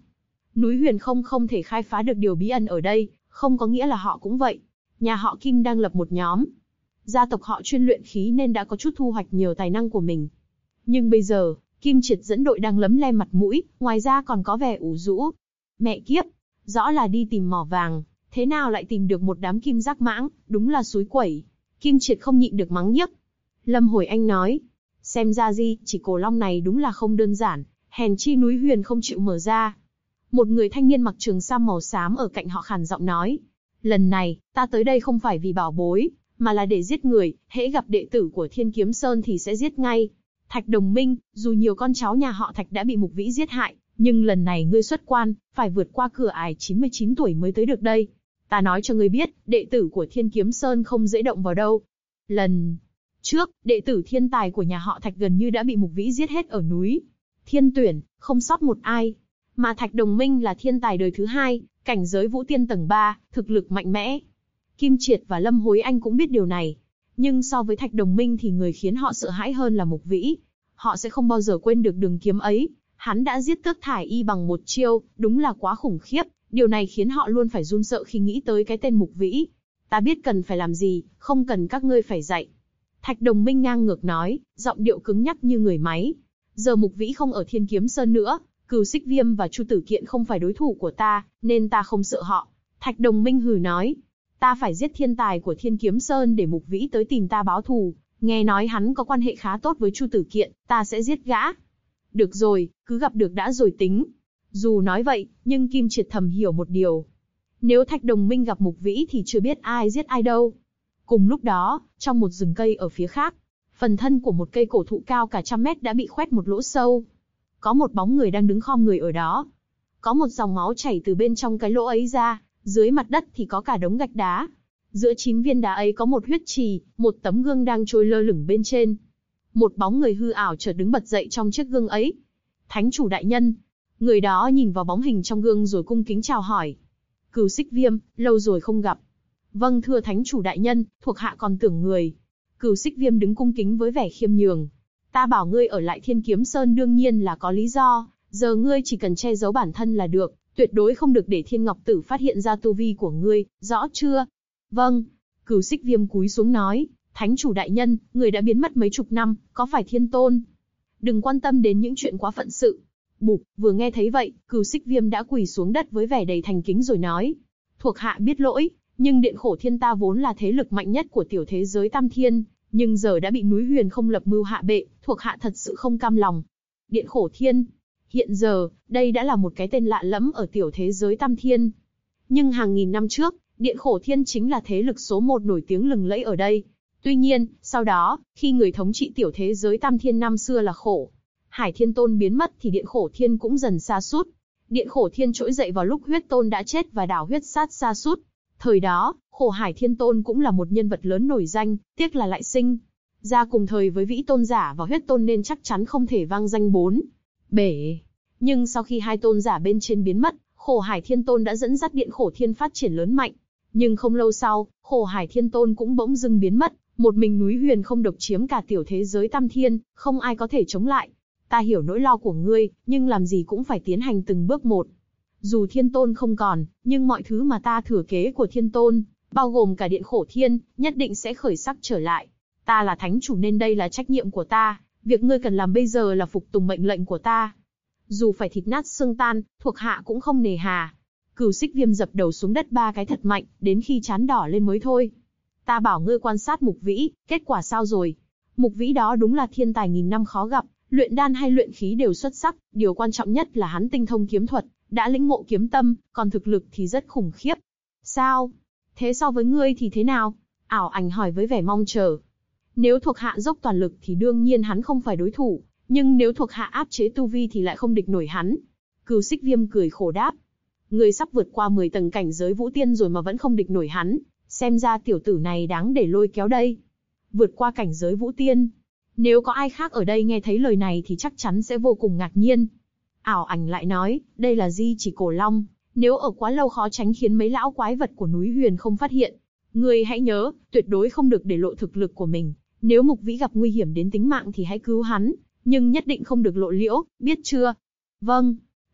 Núi Huyền không thể khai phá được điều bí ẩn ở đây, không có nghĩa là họ cũng vậy. Nhà họ Kim đang lập một nhóm. Gia tộc họ chuyên luyện khí nên đã có chút thu hoạch nhiều tài năng của mình. Nhưng bây giờ, Kim Triệt dẫn đội đang lấm lem mặt mũi, ngoài ra còn có vẻ ủ rũ. Mẹ kiếp, rõ là đi tìm mỏ vàng, thế nào lại tìm được một đám kim giác mãng, đúng là xúi quẩy. Kim Triệt không nhịn được mắng nhiếc. Lâm Hồi Anh nói, xem ra chỉ cổ long này đúng là không đơn giản, hèn chi núi Huyền không chịu mở ra. Một người thanh niên mặc trường sam màu xám ở cạnh họ khàn giọng nói, lần này, ta tới đây không phải vì bảo bối, mà là để giết người, hễ gặp đệ tử của Thiên Kiếm Sơn thì sẽ giết ngay. Thạch Đồng Minh, dù nhiều con cháu nhà họ Thạch đã bị Mục Vĩ giết hại, nhưng lần này ngươi xuất quan, phải vượt qua cửa ải 99 tuổi mới tới được đây. Ta nói cho ngươi biết, đệ tử của Thiên Kiếm Sơn không dễ động vào đâu. Lần trước, đệ tử thiên tài của nhà họ Thạch gần như đã bị Mục Vĩ giết hết ở núi Thiên Tuyển, không sót một ai. Mà Thạch Đồng Minh là thiên tài đời thứ hai, cảnh giới vũ tiên tầng 3, thực lực mạnh mẽ. Kim Triệt và Lâm Hối Anh cũng biết điều này. Nhưng so với Thạch Đồng Minh thì người khiến họ sợ hãi hơn là Mục Vĩ. Họ sẽ không bao giờ quên được đường kiếm ấy. Hắn đã giết Tước Thải Y bằng một chiêu, đúng là quá khủng khiếp. Điều này khiến họ luôn phải run sợ khi nghĩ tới cái tên Mục Vĩ. Ta biết cần phải làm gì, không cần các ngươi phải dạy. Thạch Đồng Minh ngang ngược nói, giọng điệu cứng nhắc như người máy. Giờ Mục Vĩ không ở Thiên Kiếm Sơn nữa, Cửu Xích Viêm và Chu Tử Kiện không phải đối thủ của ta, nên ta không sợ họ. Thạch Đồng Minh hừ nói, ta phải giết thiên tài của Thiên Kiếm Sơn để Mục Vĩ tới tìm ta báo thù. Nghe nói hắn có quan hệ khá tốt với Chu Tử Kiện, ta sẽ giết gã. Được rồi, cứ gặp được đã rồi tính. Dù nói vậy, nhưng Kim Triệt thầm hiểu một điều. Nếu Thạch Đồng Minh gặp Mục Vĩ thì chưa biết ai giết ai đâu. Cùng lúc đó, trong một rừng cây ở phía khác, phần thân của một cây cổ thụ cao cả 100 mét đã bị khoét một lỗ sâu. Có một bóng người đang đứng khom người ở đó. Có một dòng máu chảy từ bên trong cái lỗ ấy ra, dưới mặt đất thì có cả đống gạch đá. Giữa 9 viên đá ấy có một huyết trì, một tấm gương đang trôi lơ lửng bên trên. Một bóng người hư ảo chợt đứng bật dậy trong chiếc gương ấy. Thánh chủ đại nhân. Người đó nhìn vào bóng hình trong gương rồi cung kính chào hỏi. Cửu Xích Viêm, lâu rồi không gặp. Vâng thưa thánh chủ đại nhân, thuộc hạ còn tưởng người. Cửu Xích Viêm đứng cung kính với vẻ khiêm nhường. Ta bảo ngươi ở lại Thiên Kiếm Sơn đương nhiên là có lý do, giờ ngươi chỉ cần che giấu bản thân là được, tuyệt đối không được để Thiên Ngọc Tử phát hiện ra tu vi của ngươi, rõ chưa? Vâng. Cửu Xích Viêm cúi xuống nói, thánh chủ đại nhân, người đã biến mất mấy chục năm, có phải Thiên Tôn? Đừng quan tâm đến những chuyện quá phận sự. Bụp, vừa nghe thấy vậy, Cửu Xích Viêm đã quỳ xuống đất với vẻ đầy thành kính rồi nói, thuộc hạ biết lỗi, nhưng Điện Khổ Thiên ta vốn là thế lực mạnh nhất của tiểu thế giới Tam Thiên, nhưng giờ đã bị núi Huyền không lập mưu hạ bệ, thuộc hạ thật sự không cam lòng. Điện Khổ Thiên, hiện giờ, đây đã là một cái tên lạ lẫm ở tiểu thế giới Tam Thiên. Nhưng hàng nghìn năm trước, Điện Khổ Thiên chính là thế lực số 1 nổi tiếng lừng lẫy ở đây. Tuy nhiên, sau đó, khi người thống trị tiểu thế giới Tam Thiên năm xưa là Khổ Hải Thiên Tôn biến mất thì Điện Khổ Thiên cũng dần sa sút. Điện Khổ Thiên trỗi dậy vào lúc Huyết Tôn đã chết và đảo Huyết Sát sa sút. Thời đó, Khổ Hải Thiên Tôn cũng là một nhân vật lớn nổi danh, tiếc là lại sinh ra cùng thời với Vĩ Tôn giả và Huyết Tôn nên chắc chắn không thể vang danh bốn bể. Nhưng sau khi hai tôn giả bên trên biến mất, Khổ Hải Thiên Tôn đã dẫn dắt Điện Khổ Thiên phát triển lớn mạnh. Nhưng không lâu sau, Khổ Hải Thiên Tôn cũng bỗng dưng biến mất, một mình núi Huyền không độc chiếm cả tiểu thế giới Tam Thiên, không ai có thể chống lại. Ta hiểu nỗi lo của ngươi, nhưng làm gì cũng phải tiến hành từng bước một. Dù Thiên Tôn không còn, nhưng mọi thứ mà ta thừa kế của Thiên Tôn, bao gồm cả Điện Khổ Thiên, nhất định sẽ khởi sắc trở lại. Ta là thánh chủ nên đây là trách nhiệm của ta, việc ngươi cần làm bây giờ là phục tùng mệnh lệnh của ta. Dù phải thịt nát xương tan, thuộc hạ cũng không nề hà. Cửu Xích Viêm dập đầu xuống đất 3 cái thật mạnh, đến khi trán đỏ lên mới thôi. Ta bảo ngươi quan sát Mục Vĩ, kết quả sao rồi? Mục Vĩ đó đúng là thiên tài nghìn năm khó gặp, luyện đan hay luyện khí đều xuất sắc, điều quan trọng nhất là hắn tinh thông kiếm thuật, đã lĩnh ngộ kiếm tâm, còn thực lực thì rất khủng khiếp. Sao? Thế so với ngươi thì thế nào? Ảo Ảnh hỏi với vẻ mong chờ. Nếu thuộc hạ dốc toàn lực thì đương nhiên hắn không phải đối thủ, nhưng nếu thuộc hạ áp chế tu vi thì lại không địch nổi hắn. Cửu Xích Viêm cười khổ đáp. Ngươi sắp vượt qua 10 tầng cảnh giới vũ tiên rồi mà vẫn không địch nổi hắn, xem ra tiểu tử này đáng để lôi kéo đây. Vượt qua cảnh giới vũ tiên. Nếu có ai khác ở đây nghe thấy lời này thì chắc chắn sẽ vô cùng ngạc nhiên. Ảo Ảnh lại nói, đây là di chỉ cổ long, nếu ở quá lâu khó tránh khiến mấy lão quái vật của núi Huyền không phát hiện. Ngươi hãy nhớ, tuyệt đối không được để lộ thực lực của mình. Nếu Mục Vĩ gặp nguy hiểm đến tính mạng thì hãy cứu hắn, nhưng nhất định không được lộ liễu, biết chưa? Vâng.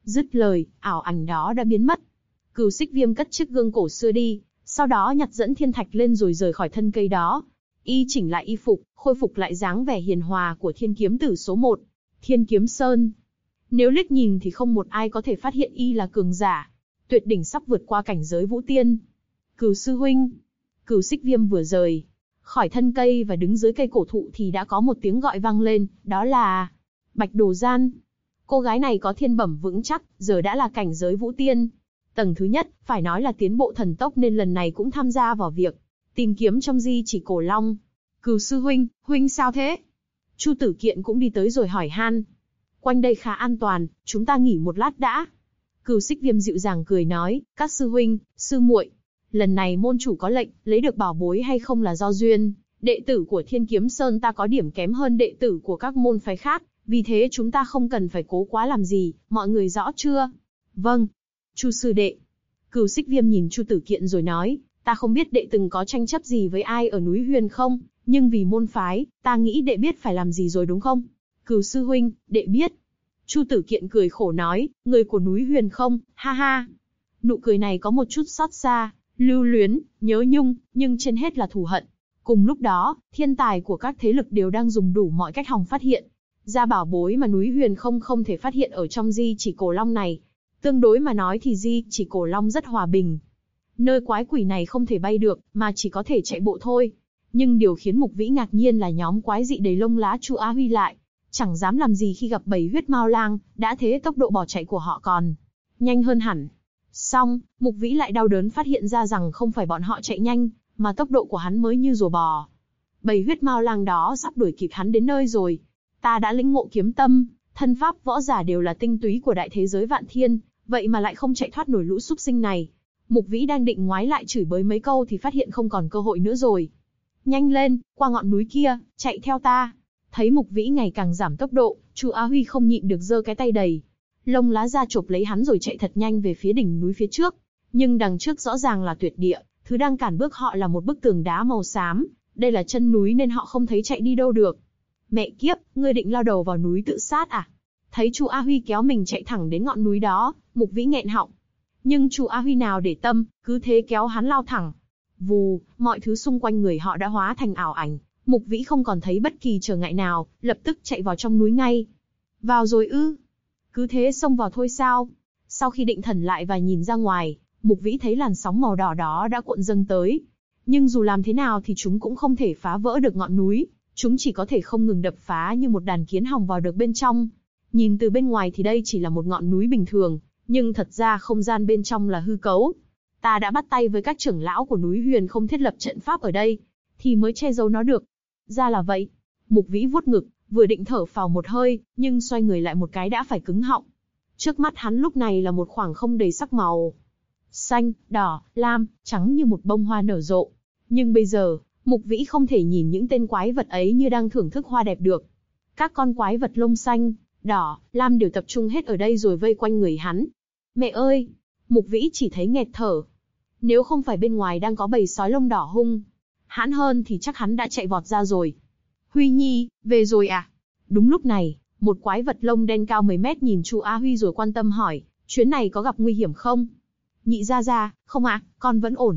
Dứt lời, ảo ảnh đó đã biến mất. Cửu Xích Viêm cất chiếc gương cổ xưa đi, sau đó nhặt dẫn thiên thạch lên rồi rời khỏi thân cây đó. Y chỉnh lại y phục, khôi phục lại dáng vẻ hiền hòa của thiên kiếm tử số 1, Thiên Kiếm Sơn. Nếu liếc nhìn thì không một ai có thể phát hiện y là cường giả tuyệt đỉnh sắp vượt qua cảnh giới vũ tiên. Cửu sư huynh. Cửu Xích Viêm vừa rời khỏi thân cây và đứng dưới cây cổ thụ thì đã có một tiếng gọi vang lên, đó là Bạch Đồ Gian. Cô gái này có thiên bẩm vững chắc, giờ đã là cảnh giới vũ tiên tầng thứ nhất, phải nói là tiến bộ thần tốc, nên lần này cũng tham gia vào việc tìm kiếm trong di chỉ cổ long. Cửu sư huynh, huynh sao thế? Chu Tử Kiện cũng đi tới rồi hỏi han. Quanh đây khá an toàn, chúng ta nghỉ một lát đã. Cửu Xích Viêm dịu dàng cười nói, các sư huynh, sư muội, lần này môn chủ có lệnh, lấy được bảo bối hay không là do duyên. Đệ tử của Thiên Kiếm Sơn ta có điểm kém hơn đệ tử của các môn phái khác, vì thế chúng ta không cần phải cố quá làm gì, mọi người rõ chưa? Vâng. Chu sư đệ. Cửu Xích Viêm nhìn Chu Tử Kiện rồi nói, ta không biết đệ từng có tranh chấp gì với ai ở núi Huyền không, nhưng vì môn phái, ta nghĩ đệ biết phải làm gì rồi đúng không? Cửu sư huynh, đệ biết. Chu Tử Kiện cười khổ nói, người của núi Huyền không, ha ha. Nụ cười này có một chút xót xa, lưu luyến, nhớ nhung, nhưng trên hết là thù hận. Cùng lúc đó, thiên tài của các thế lực đều đang dùng đủ mọi cách hòng phát hiện ra bảo bối mà núi Huyền không thể phát hiện ở trong di chỉ cổ long này. Tương đối mà nói thì di chỉ cổ long rất hòa bình. Nơi quái quỷ này không thể bay được, mà chỉ có thể chạy bộ thôi. Nhưng điều khiến Mục Vĩ ngạc nhiên là nhóm quái dị đầy lông lá Chu Á Huy lại chẳng dám làm gì khi gặp bầy huyết mao lang, đã thế tốc độ bỏ chạy của họ còn nhanh hơn hẳn. Xong, Mục Vĩ lại đau đớn phát hiện ra rằng không phải bọn họ chạy nhanh, mà tốc độ của hắn mới như rùa bò. Bầy huyết mao lang đó sắp đuổi kịp hắn đến nơi rồi. Ta đã lĩnh ngộ kiếm tâm, thân pháp võ giả đều là tinh túy của đại thế giới vạn thiên, vậy mà lại không chạy thoát nổi lũ súc sinh này. Mục Vĩ đang định ngoái lại chửi bới mấy câu thì phát hiện không còn cơ hội nữa rồi. Nhanh lên, qua ngọn núi kia, chạy theo ta. Thấy Mục Vĩ ngày càng giảm tốc độ, Chu Á Huy không nhịn được giơ cái tay đầy lông lá ra chộp lấy hắn rồi chạy thật nhanh về phía đỉnh núi phía trước. Nhưng đằng trước rõ ràng là tuyệt địa, thứ đang cản bước họ là một bức tường đá màu xám. Đây là chân núi nên họ không thấy chạy đi đâu được. Mẹ kiếp, ngươi định lao đầu vào núi tự sát à? Thấy Chu Á Huy kéo mình chạy thẳng đến ngọn núi đó, Mục Vĩ nghẹn họng. Nhưng Chu Á Huy nào để tâm, cứ thế kéo hắn lao thẳng. Vù, mọi thứ xung quanh người họ đã hóa thành ảo ảnh. Mục Vĩ không còn thấy bất kỳ trở ngại nào, lập tức chạy vào trong núi ngay. Vào rồi ư? Cứ thế xông vào thôi sao? Sau khi định thần lại và nhìn ra ngoài, Mục Vĩ thấy làn sóng màu đỏ đó đã cuộn dâng tới. Nhưng dù làm thế nào thì chúng cũng không thể phá vỡ được ngọn núi. Chúng chỉ có thể không ngừng đập phá như một đàn kiến hòng vào được bên trong. Nhìn từ bên ngoài thì đây chỉ là một ngọn núi bình thường, nhưng thật ra không gian bên trong là hư cấu. Ta đã bắt tay với các trưởng lão của núi Huyền không thiết lập trận pháp ở đây, thì mới che giấu nó được. Ra là vậy. Mục Vĩ vuốt ngực, vừa định thở phào một hơi, nhưng xoay người lại một cái đã phải cứng họng. Trước mắt hắn lúc này là một khoảng không đầy sắc màu. Xanh, đỏ, lam, trắng như một bông hoa nở rộ. Nhưng bây giờ, Mục Vĩ không thể nhìn những tên quái vật ấy như đang thưởng thức hoa đẹp được. Các con quái vật lông xanh, đỏ, lam đều tập trung hết ở đây rồi vây quanh người hắn. Mẹ ơi! Mục Vĩ chỉ thấy nghẹt thở. Nếu không phải bên ngoài đang có bầy sói lông đỏ hung hãn hơn thì chắc hắn đã chạy vọt ra rồi. Huy Nhi, về rồi à? Đúng lúc này, một quái vật lông đen cao 10 mét nhìn Chu Á Huy rồi quan tâm hỏi, chuyến này có gặp nguy hiểm không? Nhị gia, không ạ, con vẫn ổn.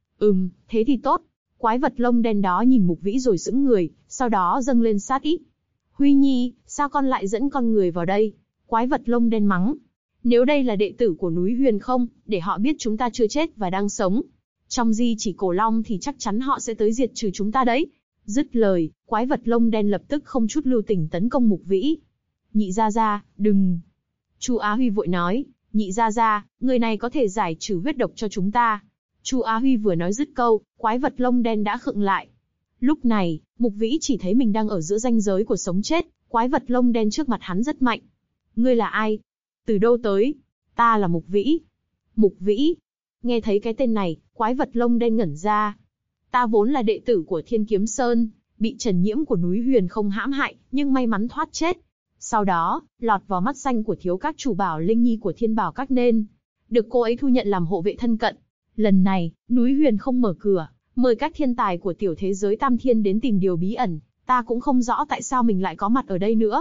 Thế thì tốt. Quái vật lông đen đó nhìn Mục Vĩ rồi sững người, sau đó dâng lên sát ý. Huy Nhi, sao con lại dẫn con người vào đây? Quái vật lông đen mắng. Nếu đây là đệ tử của núi Huyền không, để họ biết chúng ta chưa chết và đang sống trong di chỉ cổ long thì chắc chắn họ sẽ tới diệt trừ chúng ta đấy. Dứt lời, quái vật lông đen lập tức không chút lưu tình tấn công Mục Vĩ. Nhị gia, đừng. Chu Á Huy vội nói, nhị gia, người này có thể giải trừ huyết độc cho chúng ta. Chu Á Huy vừa nói dứt câu, quái vật lông đen đã khựng lại. Lúc này, Mục Vĩ chỉ thấy mình đang ở giữa ranh giới của sống chết, quái vật lông đen trước mặt hắn rất mạnh. Ngươi là ai? Từ đâu tới? Ta là Mục Vĩ. Mục Vĩ? Nghe thấy cái tên này, quái vật lông đen ngẩn ra. Ta vốn là đệ tử của Thiên Kiếm Sơn, bị Trần Nhiễm của núi Huyền không hãm hại, nhưng may mắn thoát chết. Sau đó, lọt vào mắt xanh của thiếu các chủ bảo Linh Nhi của Thiên Bảo Các nên được cô ấy thu nhận làm hộ vệ thân cận. Lần này, núi Huyền không mở cửa, mời các thiên tài của tiểu thế giới Tam Thiên đến tìm điều bí ẩn. Ta cũng không rõ tại sao mình lại có mặt ở đây nữa.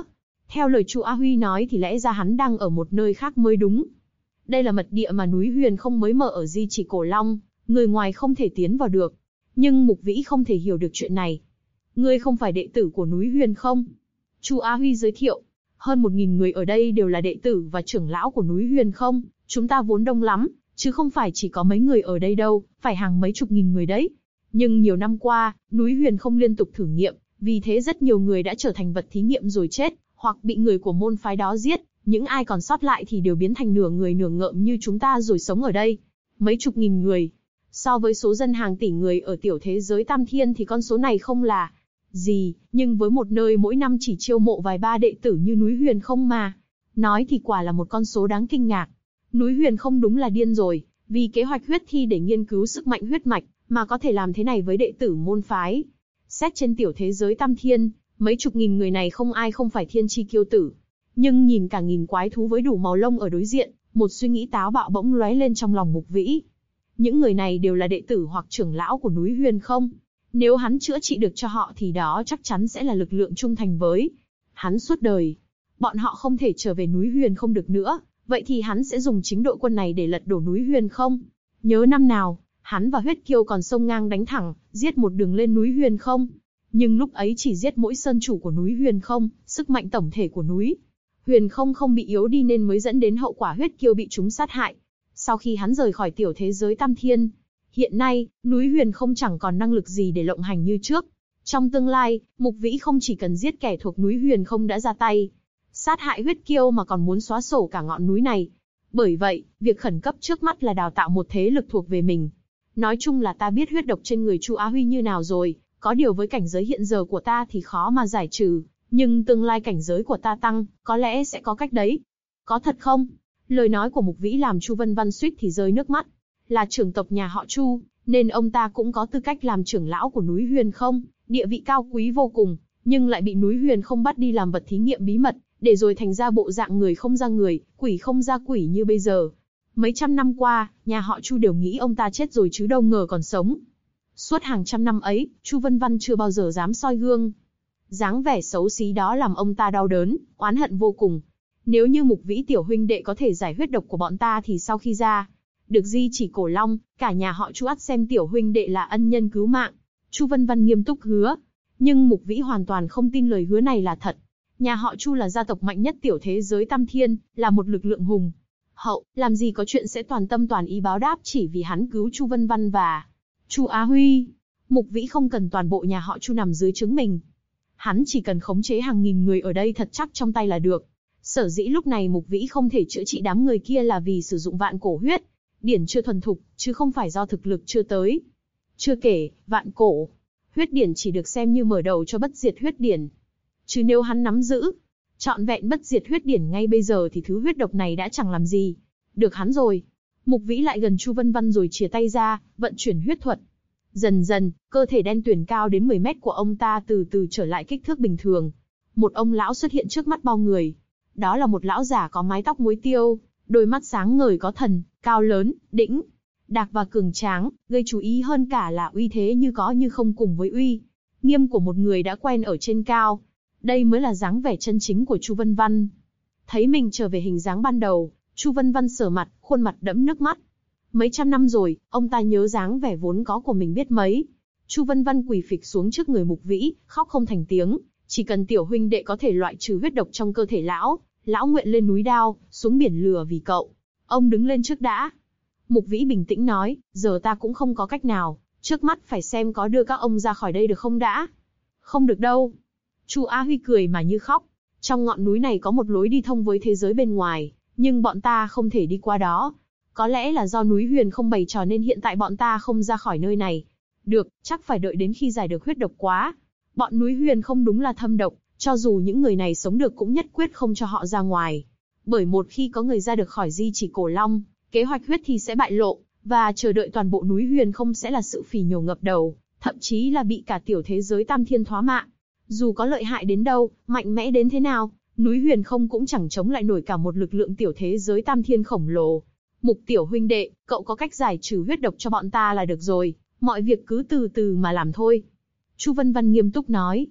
Theo lời Chu Á Huy nói thì lẽ ra hắn đang ở một nơi khác mới đúng. Đây là mật địa mà núi Huyền không mới mở ở di chỉ Cổ Long, người ngoài không thể tiến vào được. Nhưng Mục Vĩ không thể hiểu được chuyện này. Ngươi không phải đệ tử của núi Huyền không? Chu Á Huy giới thiệu. Hơn 1000 người ở đây đều là đệ tử và trưởng lão của núi Huyền không. Chúng ta vốn đông lắm, chứ không phải chỉ có mấy người ở đây đâu, phải hàng mấy chục nghìn người đấy. Nhưng nhiều năm qua, núi Huyền không liên tục thử nghiệm, vì thế rất nhiều người đã trở thành vật thí nghiệm rồi chết, hoặc bị người của môn phái đó giết. Những ai còn sót lại thì đều biến thành nửa người nửa ngợm như chúng ta rồi sống ở đây. Mấy chục nghìn người. So với số dân hàng tỷ người ở tiểu thế giới Tam Thiên thì con số này không là gì, nhưng với một nơi mỗi năm chỉ chiêu mộ vài ba đệ tử như núi Huyền không mà. Nói thì quả là một con số đáng kinh ngạc. Núi Huyền không đúng là điên rồi, vì kế hoạch huyết thi để nghiên cứu sức mạnh huyết mạch, mà có thể làm thế này với đệ tử môn phái. Xét trên tiểu thế giới Tam Thiên, mấy chục nghìn người này không ai không phải thiên chi kiêu tử. Nhưng nhìn cả nghìn quái thú với đủ màu lông ở đối diện, một suy nghĩ táo bạo bỗng lóe lên trong lòng Mục Vĩ. Những người này đều là đệ tử hoặc trưởng lão của núi Huyền không. Nếu hắn chữa trị được cho họ thì đó chắc chắn sẽ là lực lượng trung thành với hắn suốt đời. Bọn họ không thể trở về núi Huyền không được nữa, vậy thì hắn sẽ dùng chính đội quân này để lật đổ núi Huyền không. Nhớ năm nào, hắn và Huyết Kiêu còn xông ngang đánh thẳng, giết một đường lên núi Huyền không. Nhưng lúc ấy chỉ giết mỗi sơn chủ của núi Huyền không, sức mạnh tổng thể của núi Huyền không không bị yếu đi nên mới dẫn đến hậu quả Huyết Kiêu bị chúng sát hại. Sau khi hắn rời khỏi tiểu thế giới Tam Thiên, hiện nay, núi Huyền không chẳng còn năng lực gì để lộng hành như trước. Trong tương lai, Mục Vĩ không chỉ cần giết kẻ thuộc núi Huyền không đã ra tay, sát hại Huyết Kiêu mà còn muốn xóa sổ cả ngọn núi này. Bởi vậy, việc khẩn cấp trước mắt là đào tạo một thế lực thuộc về mình. Nói chung là ta biết huyết độc trên người Chu Á Huy như nào rồi, có điều với cảnh giới hiện giờ của ta thì khó mà giải trừ, nhưng tương lai cảnh giới của ta tăng, có lẽ sẽ có cách đấy. Có thật không? Lời nói của Mục Vĩ làm Chu Vân Văn suýt thì rơi nước mắt. Là trưởng tộc nhà họ Chu, nên ông ta cũng có tư cách làm trưởng lão của núi Huyền không, địa vị cao quý vô cùng, nhưng lại bị núi Huyền không bắt đi làm vật thí nghiệm bí mật, để rồi thành ra bộ dạng người không ra người, quỷ không ra quỷ như bây giờ. Mấy trăm năm qua, nhà họ Chu đều nghĩ ông ta chết rồi chứ đâu ngờ còn sống. Suốt hàng trăm năm ấy, Chu Vân Văn chưa bao giờ dám soi gương. Dáng vẻ xấu xí đó làm ông ta đau đớn, oán hận vô cùng. Nếu như Mục Vĩ tiểu huynh đệ có thể giải huyết độc của bọn ta thì sau khi ra được di chỉ Cổ Long, cả nhà họ Chu ắt xem tiểu huynh đệ là ân nhân cứu mạng. Chu Vân Văn nghiêm túc hứa. Nhưng Mục Vĩ hoàn toàn không tin lời hứa này là thật. Nhà họ Chu là gia tộc mạnh nhất tiểu thế giới Tam Thiên, là một lực lượng hùng hậu, làm gì có chuyện sẽ toàn tâm toàn ý báo đáp chỉ vì hắn cứu Chu Vân Văn và Chu Á Huy. Mục Vĩ không cần toàn bộ nhà họ Chu nằm dưới trướng mình. Hắn chỉ cần khống chế hàng nghìn người ở đây thật chắc trong tay là được. Sở dĩ lúc này Mục Vĩ không thể chữa trị đám người kia là vì sử dụng vạn cổ huyết điển chưa thuần thục, chứ không phải do thực lực chưa tới. Chưa kể, vạn cổ huyết điển chỉ được xem như mở đầu cho bất diệt huyết điển. Chứ nếu hắn nắm giữ trọn vẹn bất diệt huyết điển ngay bây giờ thì thứ huyết độc này đã chẳng làm gì được hắn rồi. Mục Vĩ lại gần Chu Vân Văn rồi chìa tay ra, vận chuyển huyết thuật. Dần dần, cơ thể đen tuyền cao đến 10 mét của ông ta từ từ trở lại kích thước bình thường. Một ông lão xuất hiện trước mắt bao người. Đó là một lão giả có mái tóc muối tiêu, đôi mắt sáng ngời có thần, cao lớn, đĩnh đạc và cường tráng, gây chú ý hơn cả là uy thế như có như không cùng với uy nghiêm của một người đã quen ở trên cao. Đây mới là dáng vẻ chân chính của Chu Vân Văn. Thấy mình trở về hình dáng ban đầu, Chu Vân Văn sờ mặt, khuôn mặt đẫm nước mắt. Mấy trăm năm rồi, ông ta nhớ dáng vẻ vốn có của mình biết mấy. Chu Vân Văn quỳ phịch xuống trước người Mục Vĩ, khóc không thành tiếng. Chỉ cần tiểu huynh đệ có thể loại trừ huyết độc trong cơ thể lão nguyện lên núi đao, xuống biển lửa vì cậu. Ông đứng lên trước đã. Mục Vĩ bình tĩnh nói, giờ ta cũng không có cách nào, trước mắt phải xem có đưa các ông ra khỏi đây được không đã. Không được đâu. Chu Á Huy cười mà như khóc. Trong ngọn núi này có một lối đi thông với thế giới bên ngoài, nhưng bọn ta không thể đi qua đó. Có lẽ là do núi Huyền không bày trò nên hiện tại bọn ta không ra khỏi nơi này. Được, chắc phải đợi đến khi giải được huyết độc quá. Bọn núi Huyền không đúng là thâm độc, cho dù những người này sống được cũng nhất quyết không cho họ ra ngoài. Bởi một khi có người ra được khỏi di chỉ Cổ Long, kế hoạch huyết thì sẽ bại lộ, và chờ đợi toàn bộ núi Huyền không sẽ là sự phỉ nhổ ngập đầu, thậm chí là bị cả tiểu thế giới Tam Thiên thoá mạ. Dù có lợi hại đến đâu, mạnh mẽ đến thế nào, núi Huyền không cũng chẳng chống lại nổi cả một lực lượng tiểu thế giới Tam Thiên khổng lồ. Mục tiểu huynh đệ, cậu có cách giải trừ huyết độc cho bọn ta là được rồi, mọi việc cứ từ từ mà làm thôi. Chu Vân Văn nghiêm túc nói.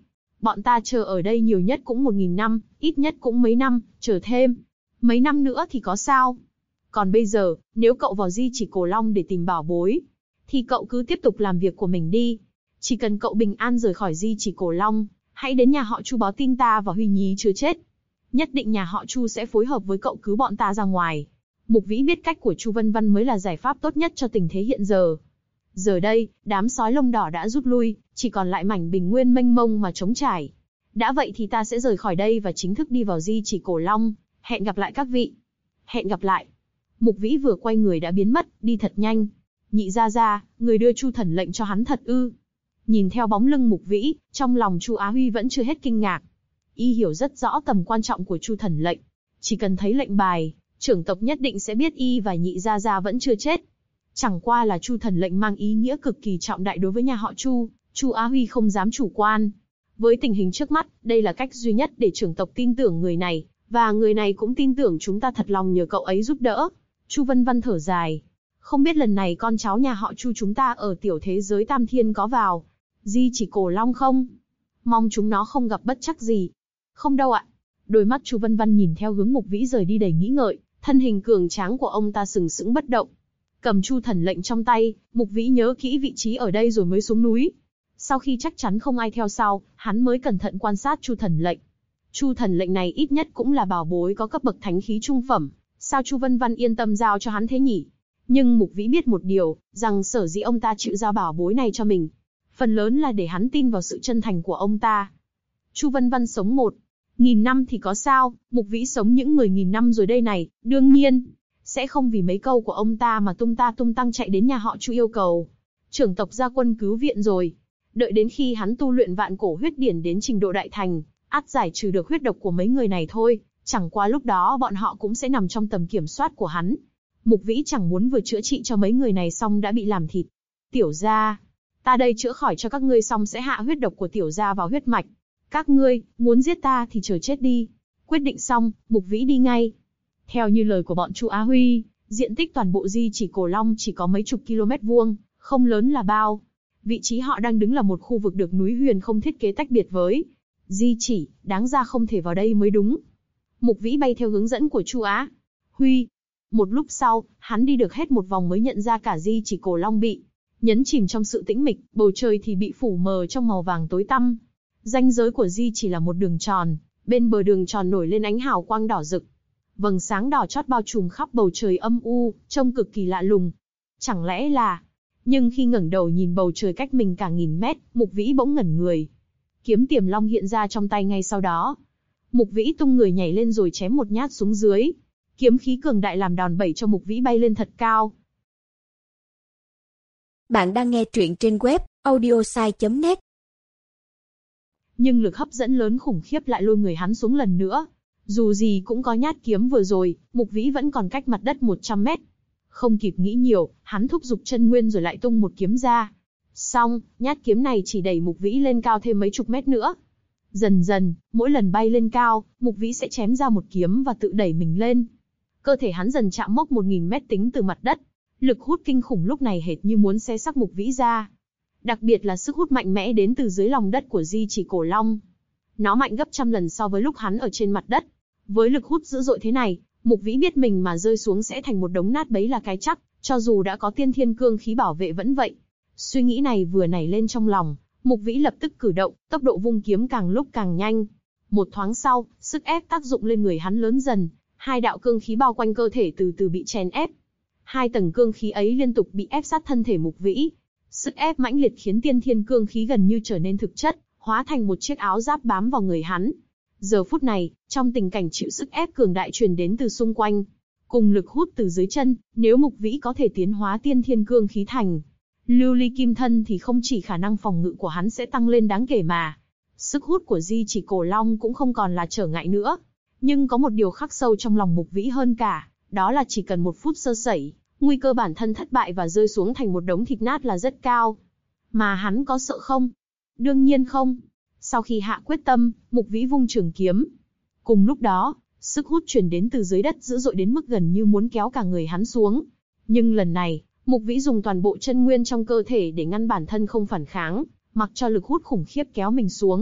Bọn ta chờ ở đây nhiều nhất cũng 1000 năm, ít nhất cũng mấy năm, chờ thêm. Mấy năm nữa thì có sao? Còn bây giờ, nếu cậu vào di chỉ Cổ Long để tìm bảo bối, thì cậu cứ tiếp tục làm việc của mình đi. Chỉ cần cậu bình an rời khỏi di chỉ Cổ Long, hãy đến nhà họ Chu báo tin ta và Huy Nhí chưa chết. Nhất định nhà họ Chu sẽ phối hợp với cậu cứu bọn ta ra ngoài. Mục Vĩ biết cách của Chu Vân Vân mới là giải pháp tốt nhất cho tình thế hiện giờ. Giờ đây, đám sói lông đỏ đã rút lui, chỉ còn lại mảnh bình nguyên mênh mông mà trống trải. Đã vậy thì ta sẽ rời khỏi đây và chính thức đi vào di chỉ Cổ Long. Hẹn gặp lại các vị. Hẹn gặp lại. Mục Vĩ vừa quay người đã biến mất, đi thật nhanh. Nhị gia, người đưa Chu Thần lệnh cho hắn thật ư? Nhìn theo bóng lưng Mục Vĩ, trong lòng Chu Á Huy vẫn chưa hết kinh ngạc. Y hiểu rất rõ tầm quan trọng của Chu Thần lệnh. Chỉ cần thấy lệnh bài, trưởng tộc nhất định sẽ biết y và nhị gia vẫn chưa chết. Chẳng qua là Chu Thần lệnh mang ý nghĩa cực kỳ trọng đại đối với nhà họ Chu, Chu Á Huy không dám chủ quan. Với tình hình trước mắt, đây là cách duy nhất để trưởng tộc tin tưởng người này, và người này cũng tin tưởng chúng ta thật lòng nhờ cậu ấy giúp đỡ. Chu Vân Vân thở dài. Không biết lần này con cháu nhà họ Chu chúng ta ở tiểu thế giới Tam Thiên có vào di chỉ Cổ Long không? Mong chúng nó không gặp bất trắc gì. Không đâu ạ. Đôi mắt Chu Vân Vân nhìn theo hướng Mục Vĩ rời đi đầy nghĩ ngợi, thân hình cường tráng của ông ta sừng sững bất động. Cầm Chu Thần lệnh trong tay, Mục Vĩ nhớ kỹ vị trí ở đây rồi mới xuống núi. Sau khi chắc chắn không ai theo sau, hắn mới cẩn thận quan sát Chu Thần lệnh. Chu Thần lệnh này ít nhất cũng là bảo bối có cấp bậc thánh khí trung phẩm, sao Chu Vân Vân yên tâm giao cho hắn thế nhỉ? Nhưng Mục Vĩ biết một điều, rằng sở dĩ ông ta chịu giao bảo bối này cho mình, phần lớn là để hắn tin vào sự chân thành của ông ta. Chu Vân Vân sống 1000 năm thì có sao, Mục Vĩ sống những 10.000 năm rồi đây này, đương nhiên sẽ không vì mấy câu của ông ta mà tung tăng chạy đến nhà họ Chu yêu cầu trưởng tộc ra quân cứu viện rồi. Đợi đến khi hắn tu luyện vạn cổ huyết điển đến trình độ đại thành, ắt giải trừ được huyết độc của mấy người này thôi, chẳng qua lúc đó bọn họ cũng sẽ nằm trong tầm kiểm soát của hắn. Mục Vĩ chẳng muốn vừa chữa trị cho mấy người này xong đã bị làm thịt. Tiểu gia, ta đây chữa khỏi cho các ngươi xong sẽ hạ huyết độc của tiểu gia vào huyết mạch. Các ngươi, muốn giết ta thì chờ chết đi. Quyết định xong, Mục Vĩ đi ngay. Theo như lời của bọn Chu Á Huy, diện tích toàn bộ di chỉ Cổ Long chỉ có mấy chục km vuông, không lớn là bao. Vị trí họ đang đứng là một khu vực được núi huyền không thiết kế tách biệt với di chỉ, đáng ra không thể vào đây mới đúng. Mục Vĩ bay theo hướng dẫn của Chu Á Huy. Một lúc sau, hắn đi được hết một vòng mới nhận ra cả di chỉ Cổ Long bị nhấn chìm trong sự tĩnh mịch, bầu trời thì bị phủ mờ trong màu vàng tối tăm. Ranh giới của di chỉ là một đường tròn, bên bờ đường tròn nổi lên ánh hào quang đỏ rực. Vầng sáng đỏ chót bao trùm khắp bầu trời âm u, trông cực kỳ lạ lùng. Chẳng lẽ là... Nhưng khi ngẩng đầu nhìn bầu trời cách mình cả nghìn mét, Mục Vĩ bỗng ngẩn người. Kiếm Tiềm Long hiện ra trong tay ngay sau đó. Mục Vĩ tung người nhảy lên rồi chém một nhát xuống dưới. Kiếm khí cường đại làm đòn bẩy cho Mục Vĩ bay lên thật cao.
Bạn đang nghe truyện trên web audiosai.net.
Nhưng lực hấp dẫn lớn khủng khiếp lại lôi người hắn xuống lần nữa. Dù gì cũng có nhát kiếm vừa rồi, Mục Vĩ vẫn còn cách mặt đất 100 mét. Không kịp nghĩ nhiều, hắn thúc giục chân nguyên rồi lại tung một kiếm ra. Xong, nhát kiếm này chỉ đẩy Mục Vĩ lên cao thêm mấy chục mét nữa. Dần dần, mỗi lần bay lên cao, Mục Vĩ sẽ chém ra một kiếm và tự đẩy mình lên. Cơ thể hắn dần chạm mốc 1000 mét tính từ mặt đất. Lực hút kinh khủng lúc này hệt như muốn xé xác Mục Vĩ ra. Đặc biệt là sức hút mạnh mẽ đến từ dưới lòng đất của di chỉ Cổ Long. Nó mạnh gấp trăm lần so với lúc hắn ở trên mặt đất. Với lực hút dữ dội thế này, Mục Vĩ biết mình mà rơi xuống sẽ thành một đống nát bấy là cái chắc, cho dù đã có tiên thiên cương khí bảo vệ vẫn vậy. Suy nghĩ này vừa nảy lên trong lòng, Mục Vĩ lập tức cử động, tốc độ vung kiếm càng lúc càng nhanh. Một thoáng sau, sức ép tác dụng lên người hắn lớn dần, hai đạo cương khí bao quanh cơ thể từ từ bị chèn ép. Hai tầng cương khí ấy liên tục bị ép sát thân thể Mục Vĩ. Sức ép mãnh liệt khiến tiên thiên cương khí gần như trở nên thực chất, hóa thành một chiếc áo giáp bám vào người hắn. Giờ phút này, trong tình cảnh chịu sức ép cường đại truyền đến từ xung quanh, cùng lực hút từ dưới chân, nếu Mục Vĩ có thể tiến hóa tiên thiên cương khí thành lưu ly kim thân thì không chỉ khả năng phòng ngự của hắn sẽ tăng lên đáng kể mà sức hút của di chỉ Cổ Long cũng không còn là trở ngại nữa. Nhưng có một điều khắc sâu trong lòng Mục Vĩ hơn cả, đó là chỉ cần một phút sơ sẩy, nguy cơ bản thân thất bại và rơi xuống thành một đống thịt nát là rất cao. Mà hắn có sợ không? Đương nhiên không. Sau khi hạ quyết tâm, Mục Vĩ vung trường kiếm. Cùng lúc đó, sức hút truyền đến từ dưới đất dữ dội đến mức gần như muốn kéo cả người hắn xuống. Nhưng lần này, Mục Vĩ dùng toàn bộ chân nguyên trong cơ thể để ngăn bản thân không phản kháng, mặc cho lực hút khủng khiếp kéo mình xuống.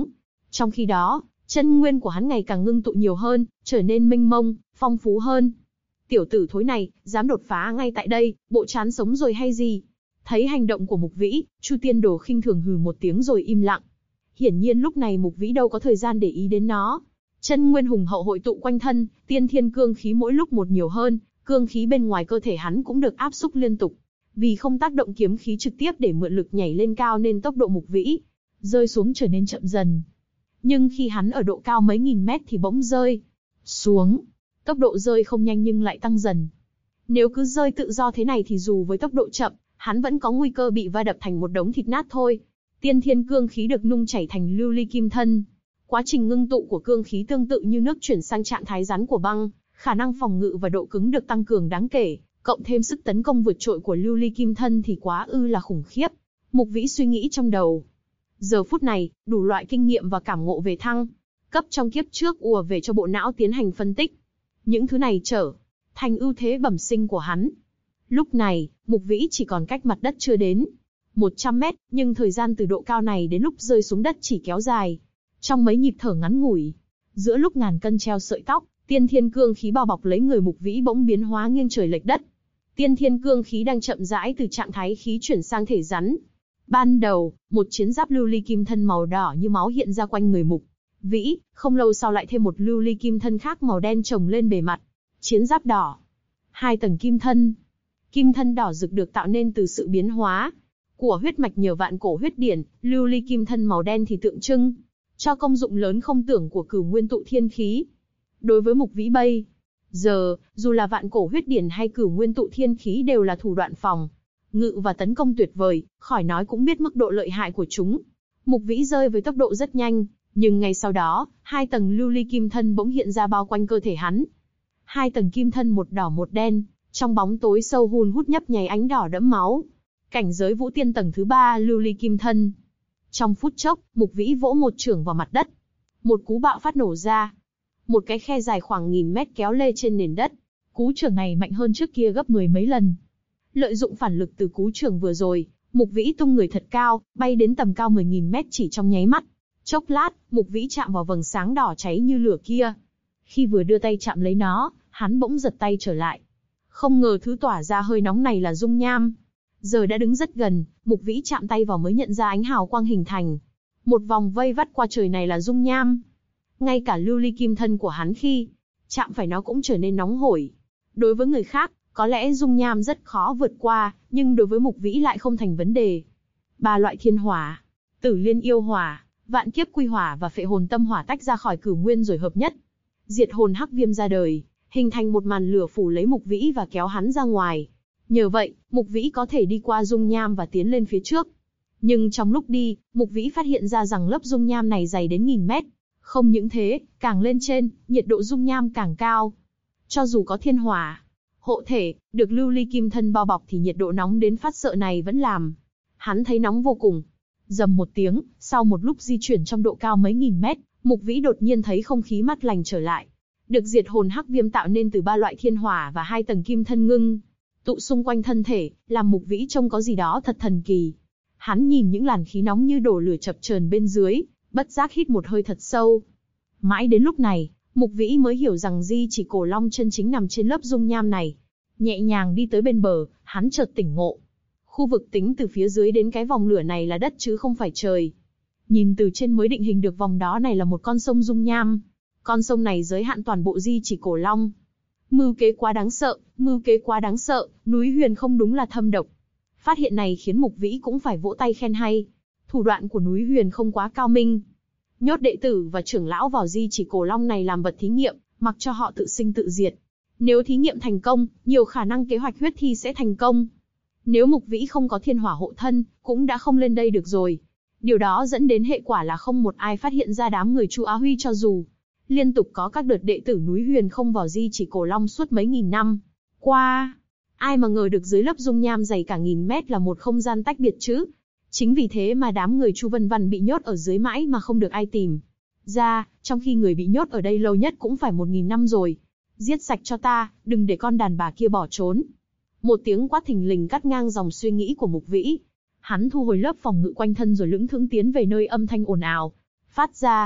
Trong khi đó, chân nguyên của hắn ngày càng ngưng tụ nhiều hơn, trở nên mênh mông, phong phú hơn. Tiểu tử thối này, dám đột phá ngay tại đây, bộ chán sống rồi hay gì? Thấy hành động của Mục Vĩ, Chu Tiên Đồ khinh thường hừ một tiếng rồi im lặng. Hiển nhiên lúc này Mục Vĩ đâu có thời gian để ý đến nó. Chân nguyên hùng hậu hội tụ quanh thân, tiên thiên cương khí mỗi lúc một nhiều hơn, cương khí bên ngoài cơ thể hắn cũng được áp xúc liên tục. Vì không tác động kiếm khí trực tiếp để mượn lực nhảy lên cao nên tốc độ Mục Vĩ rơi xuống trở nên chậm dần. Nhưng khi hắn ở độ cao mấy nghìn mét thì bỗng rơi xuống. Tốc độ rơi không nhanh nhưng lại tăng dần. Nếu cứ rơi tự do thế này thì dù với tốc độ chậm, hắn vẫn có nguy cơ bị va đập thành một đống thịt nát thôi. Tiên thiên cương khí được nung chảy thành lưu ly kim thân. Quá trình ngưng tụ của cương khí tương tự như nước chuyển sang trạng thái rắn của băng, khả năng phòng ngự và độ cứng được tăng cường đáng kể, cộng thêm sức tấn công vượt trội của lưu ly kim thân thì quá ư là khủng khiếp. Mục Vĩ suy nghĩ trong đầu. Giờ phút này, đủ loại kinh nghiệm và cảm ngộ về thăng cấp trong kiếp trước ùa về cho bộ não tiến hành phân tích. Những thứ này trở thành ưu thế bẩm sinh của hắn. Lúc này, Mục Vĩ chỉ còn cách mặt đất chưa đến 100 mét, nhưng thời gian từ độ cao này đến lúc rơi xuống đất chỉ kéo dài trong mấy nhịp thở ngắn ngủi. Giữa lúc ngàn cân treo sợi tóc, tiên thiên cương khí bao bọc lấy người Mục Vĩ bỗng biến hóa nghiêng trời lệch đất. Tiên thiên cương khí đang chậm rãi từ trạng thái khí chuyển sang thể rắn. Ban đầu, một chiến giáp lưu ly kim thân màu đỏ như máu hiện ra quanh người Mục Vĩ, không lâu sau lại thêm một lưu ly kim thân khác màu đen chồng lên bề mặt. Chiến giáp đỏ. 2 tầng kim thân. Kim thân đỏ rực được tạo nên từ sự biến hóa của huyết mạch nhờ vạn cổ huyết điển, lưu ly kim thân màu đen thì tượng trưng cho công dụng lớn không tưởng của cửu nguyên tụ thiên khí. Đối với Mục Vĩ bây giờ, dù là vạn cổ huyết điển hay cửu nguyên tụ thiên khí đều là thủ đoạn phòng ngự và tấn công tuyệt vời, khỏi nói cũng biết mức độ lợi hại của chúng. Mục Vĩ rơi với tốc độ rất nhanh, nhưng ngay sau đó, 2 tầng lưu ly kim thân bỗng hiện ra bao quanh cơ thể hắn. 2 tầng kim thân một đỏ một đen, trong bóng tối sâu hun hút nhấp nháy ánh đỏ đẫm máu. Cảnh giới vũ tiên tầng thứ 3 lưu ly kim thân. Trong phút chốc, Mục Vĩ vỗ một chưởng vào mặt đất. Một cú bạo phát nổ ra. Một cái khe dài khoảng 1000 mét kéo lê trên nền đất. Cú chưởng này mạnh hơn trước kia gấp 10 mấy lần. Lợi dụng phản lực từ cú chưởng vừa rồi, Mục Vĩ tung người thật cao, bay đến tầm cao 10.000 mét chỉ trong nháy mắt. Chốc lát, Mục Vĩ chạm vào vầng sáng đỏ cháy như lửa kia. Khi vừa đưa tay chạm lấy nó, hắn bỗng giật tay trở lại. Không ngờ thứ tỏa ra hơi nóng này là dung nham. Giờ đã đứng rất gần, Mục Vĩ chạm tay vào mới nhận ra ánh hào quang hình thành. Một vòng vây vắt qua trời này là dung nham. Ngay cả lưu ly kim thân của hắn khi chạm phải nó cũng trở nên nóng hổi. Đối với người khác, có lẽ dung nham rất khó vượt qua, nhưng đối với Mục Vĩ lại không thành vấn đề. 3 loại thiên hỏa, Tử Liên yêu hỏa, Vạn kiếp quy hỏa và Phệ hồn tâm hỏa tách ra khỏi cửu nguyên rồi hợp nhất. Diệt hồn hắc viêm ra đời, hình thành một màn lửa phủ lấy Mục Vĩ và kéo hắn ra ngoài. Nhờ vậy, Mục Vĩ có thể đi qua dung nham và tiến lên phía trước. Nhưng trong lúc đi, Mục Vĩ phát hiện ra rằng lớp dung nham này dày đến 1000 mét. Không những thế, càng lên trên, nhiệt độ dung nham càng cao. Cho dù có thiên hỏa hộ thể, được lưu ly kim thân bao bọc thì nhiệt độ nóng đến phát sợ này vẫn làm hắn thấy nóng vô cùng. Rầm một tiếng, sau một lúc di chuyển trong độ cao mấy nghìn mét, Mục Vĩ đột nhiên thấy không khí mát lành trở lại. Được diệt hồn hắc viêm tạo nên từ 3 loại thiên hỏa và 2 tầng kim thân ngưng tụ xung quanh thân thể, làm Mục Vĩ trông có gì đó thật thần kỳ. Hắn nhìn những làn khí nóng như đổ lửa chập chờn bên dưới, bất giác hít một hơi thật sâu. Mãi đến lúc này, Mục Vĩ mới hiểu rằng di chỉ cổ long chân chính nằm trên lớp dung nham này. Nhẹ nhàng đi tới bên bờ, hắn chợt tỉnh ngộ. Khu vực tính từ phía dưới đến cái vòng lửa này là đất chứ không phải trời. Nhìn từ trên mới định hình được vòng đó này là một con sông dung nham. Con sông này giới hạn toàn bộ di chỉ cổ long. Mưu kế quá đáng sợ, mưu kế quá đáng sợ, núi huyền không đúng là thâm độc. Phát hiện này khiến Mục Vĩ cũng phải vỗ tay khen hay. Thủ đoạn của núi huyền không quá cao minh. Nhốt đệ tử và trưởng lão vào di chỉ cổ long này làm vật thí nghiệm, mặc cho họ tự sinh tự diệt. Nếu thí nghiệm thành công, nhiều khả năng kế hoạch huyết thi sẽ thành công. Nếu Mục Vĩ không có thiên hỏa hộ thân, cũng đã không lên đây được rồi. Điều đó dẫn đến hệ quả là không một ai phát hiện ra đám người Chu Á Huy cho dù liên tục có các đợt đệ tử núi huyền không vào di chỉ cổ long suốt mấy nghìn năm qua. Ai mà ngờ được dưới lớp dung nham dày cả 1000 mét là một không gian tách biệt chứ. Chính vì thế mà đám người Chu Vân Văn bị nhốt ở dưới mãi mà không được ai tìm ra, trong khi người bị nhốt ở đây lâu nhất cũng phải 1000 năm rồi. Giết sạch cho ta, đừng để con đàn bà kia bỏ trốn. Một tiếng quát thình lình cắt ngang dòng suy nghĩ của Mục Vĩ. Hắn thu hồi lớp phòng ngự quanh thân rồi lững thững tiến về nơi âm thanh ồn ào phát ra.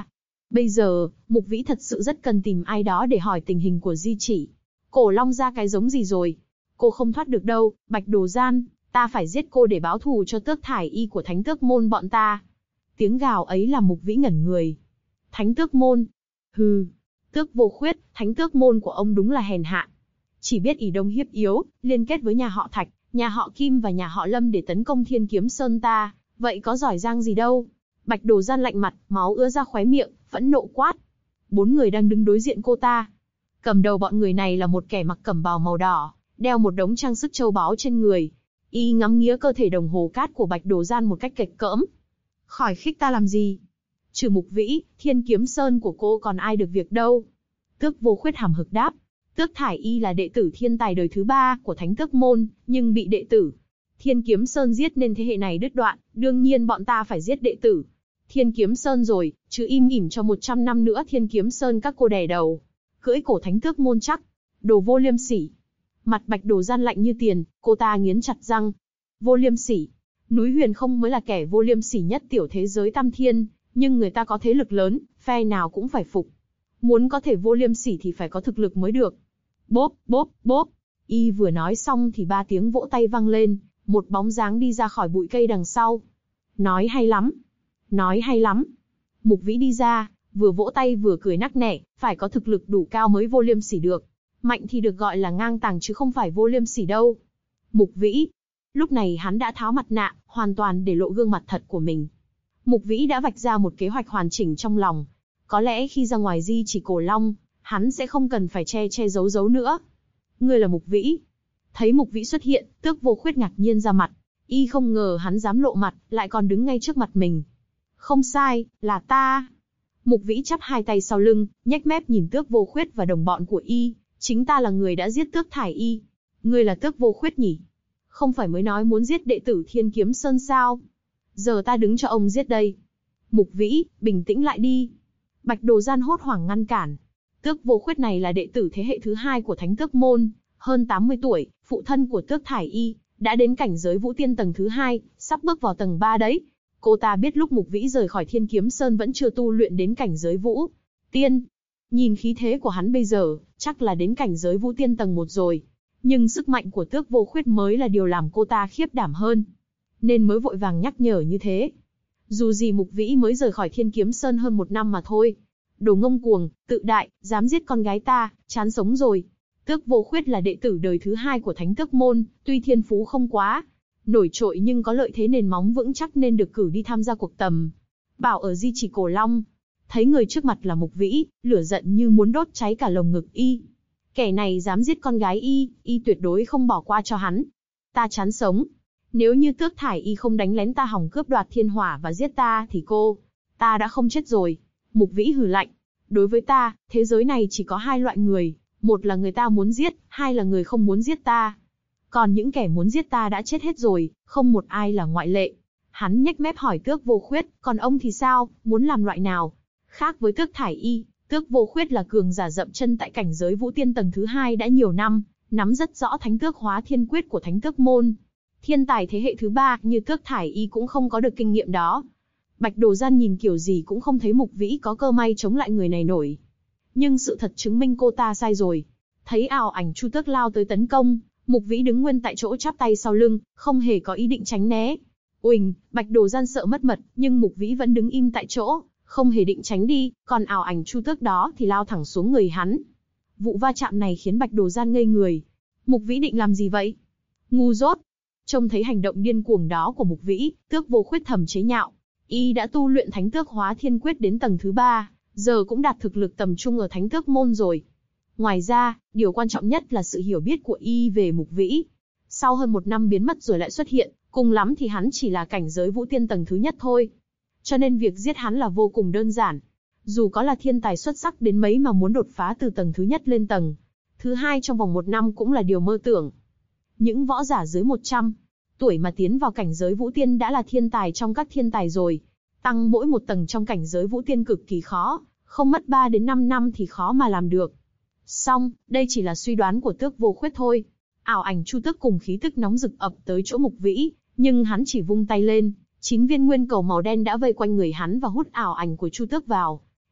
Bây giờ, Mục Vĩ thật sự rất cần tìm ai đó để hỏi tình hình của Di Chỉ. Cổ Long ra cái giống gì rồi? Cô không thoát được đâu, Bạch Đồ Gian, ta phải giết cô để báo thù cho Tước Thải Y của Thánh Tước Môn bọn ta. Tiếng gào ấy làm Mục Vĩ ngẩn người. Thánh Tước Môn? Hừ, Tước Vô Khuyết, Thánh Tước Môn của ông đúng là hèn hạ. Chỉ biết ỷ đông hiếp yếu, liên kết với nhà họ Thạch, nhà họ Kim và nhà họ Lâm để tấn công Thiên Kiếm Sơn ta, vậy có giỏi giang gì đâu. Bạch Đồ Gian lạnh mặt, máu ứa ra khóe miệng, phẫn nộ quát. 4 người đang đứng đối diện cô ta. Cầm đầu bọn người này là một kẻ mặc cẩm bào màu đỏ, đeo một đống trang sức châu báu trên người. Y ngắm nghía cơ thể đồng hồ cát của Bạch Đồ Gian một cách kệch cỡm. Khỏi khích ta làm gì? Trừ Mục Vĩ, Thiên Kiếm Sơn của cô còn ai được việc đâu. Tước Vô Khuyết hầm hực đáp. Tước Thải Y là đệ tử thiên tài đời thứ 3 của Thánh Tước Môn, nhưng bị đệ tử Thiên Kiếm Sơn giết nên thế hệ này đứt đoạn, đương nhiên bọn ta phải giết đệ tử Thiên Kiếm Sơn rồi, chứ im ỉm cho 100 năm nữa Thiên Kiếm Sơn các cô đè đầu. Cưỡi cổ Thánh Tước Môn chắc. Đồ vô liêm sỉ. Mặt Bạch Đồ Gian lạnh như tiền, cô ta nghiến chặt răng. Vô liêm sỉ. Núi Huyền Không mới là kẻ vô liêm sỉ nhất tiểu thế giới Tam Thiên, nhưng người ta có thế lực lớn, phe nào cũng phải phục. Muốn có thể vô liêm sỉ thì phải có thực lực mới được. Bốp, bốp, bốp. Y vừa nói xong thì 3 tiếng vỗ tay vang lên, một bóng dáng đi ra khỏi bụi cây đằng sau. Nói hay lắm. Nói hay lắm. Mục Vĩ đi ra, vừa vỗ tay vừa cười nắc nẻ, phải có thực lực đủ cao mới vô liêm sỉ được. Mạnh thì được gọi là ngang tàng chứ không phải vô liêm sỉ đâu. Mục Vĩ. Lúc này hắn đã tháo mặt nạ, hoàn toàn để lộ gương mặt thật của mình. Mục Vĩ đã vạch ra một kế hoạch hoàn chỉnh trong lòng. Có lẽ khi ra ngoài Di Chỉ Cổ Long, hắn sẽ không cần phải che giấu nữa. Ngươi là Mục Vĩ. Thấy Mục Vĩ xuất hiện, Tước Vô Khuyết ngạc nhiên ra mặt. Y không ngờ hắn dám lộ mặt, lại còn đứng ngay trước mặt mình. Không sai, là ta. Mục Vĩ chắp hai tay sau lưng, nhếch mép nhìn Tước Vô Khuyết và đồng bọn của Y. Chính ta là người đã giết Tước Thải Y. Ngươi là Tước Vô Khuyết nhỉ? Không phải mới nói muốn giết đệ tử Thiên Kiếm Sơn sao? Giờ ta đứng cho ông giết đây. Mục Vĩ, bình tĩnh lại đi. Bạch Đồ Gian hốt hoảng ngăn cản. Tước Vô Khuyết này là đệ tử thế hệ thứ 2 của Thánh Tước Môn, hơn 80 tuổi, phụ thân của Tước Thải Y, đã đến cảnh giới Vũ Tiên tầng thứ 2, sắp bước vào tầng 3 đấy. Cô ta biết lúc Mục Vĩ rời khỏi Thiên Kiếm Sơn vẫn chưa tu luyện đến cảnh giới Vũ Tiên. Nhìn khí thế của hắn bây giờ, chắc là đến cảnh giới Vũ Tiên tầng 1 rồi. Nhưng sức mạnh của Tước Vô Khuyết mới là điều làm cô ta khiếp đảm hơn. Nên mới vội vàng nhắc nhở như thế. Dù gì Mục Vĩ mới rời khỏi Thiên Kiếm Sơn hơn 1 năm mà thôi. Đồ ngông cuồng, tự đại, dám giết con gái ta, chán sống rồi. Tước Vô Khuyết là đệ tử đời thứ 2 của Thánh Tước Môn, tuy thiên phú không quá nổi trội nhưng có lợi thế nền móng vững chắc nên được cử đi tham gia cuộc tầm bảo ở Di Chỉ Cổ Long. Thấy người trước mặt là Mục Vĩ, lửa giận như muốn đốt cháy cả lồng ngực Y. Kẻ này dám giết con gái Y tuyệt đối không bỏ qua cho hắn. Ta chán sống. Nếu như Tước Thải Y không đánh lén ta hòng cướp đoạt thiên hỏa và giết ta thì ta đã không chết rồi. Mục Vĩ hừ lạnh. Đối với ta, thế giới này chỉ có 2 loại người. Một là người ta muốn giết, 2 là người không muốn giết ta. Còn những kẻ muốn giết ta đã chết hết rồi, không một ai là ngoại lệ. Hắn nhếch mép hỏi Tước Vô Khuyết, còn ông thì sao, muốn làm loại nào? Khác với Tước Thải Y, Tước Vô Khuyết là cường giả dậm chân tại cảnh giới Vũ Tiên tầng thứ 2 đã nhiều năm, nắm rất rõ Thánh Tước Hóa Thiên Quyết của Thánh Tước Môn. Thiên tài thế hệ thứ 3 như Tước Thải Y cũng không có được kinh nghiệm đó. Bạch Đồ Gian nhìn kiểu gì cũng không thấy Mục Vĩ có cơ may chống lại người này nổi. Nhưng sự thật chứng minh cô ta sai rồi. Thấy ảo ảnh Chu Tước lao tới tấn công, Mục Vĩ đứng nguyên tại chỗ chắp tay sau lưng, không hề có ý định tránh né. Uỳnh, Bạch Đồ Gian sợ mất mật, nhưng Mục Vĩ vẫn đứng im tại chỗ, không hề định tránh đi, còn ảo ảnh Chu Tước đó thì lao thẳng xuống người hắn. Vụ va chạm này khiến Bạch Đồ Gian ngây người. Mục Vĩ định làm gì vậy? Ngu dốt. Trông thấy hành động điên cuồng đó của Mục Vĩ, Tước Vô Khuyết thầm chế nhạo. Y đã tu luyện Thánh Tước Hóa Thiên Quyết đến tầng thứ 3, giờ cũng đạt thực lực tầm trung ở Thánh Tước Môn rồi. Ngoài ra, điều quan trọng nhất là sự hiểu biết của Y về Mục Vĩ. Sau hơn 1 năm biến mất rồi lại xuất hiện, cùng lắm thì hắn chỉ là cảnh giới Vũ Tiên tầng thứ nhất thôi. Cho nên việc giết hắn là vô cùng đơn giản. Dù có là thiên tài xuất sắc đến mấy mà muốn đột phá từ tầng thứ nhất lên tầng thứ 2 trong vòng 1 năm cũng là điều mơ tưởng. Những võ giả dưới 100 tuổi mà tiến vào cảnh giới Vũ Tiên đã là thiên tài trong các thiên tài rồi. Tăng mỗi 1 tầng trong cảnh giới Vũ Tiên cực kỳ khó, không mất 3 đến 5 năm thì khó mà làm được. Song, đây chỉ là suy đoán của Tước Vô Khuyết thôi. Ảo ảnh Chu Tước cùng khí tức nóng rực ập tới chỗ Mục Vĩ, nhưng hắn chỉ vung tay lên, 9 viên nguyên cầu màu đen đã vây quanh người hắn và hút ảo ảnh của Chu Tước vào.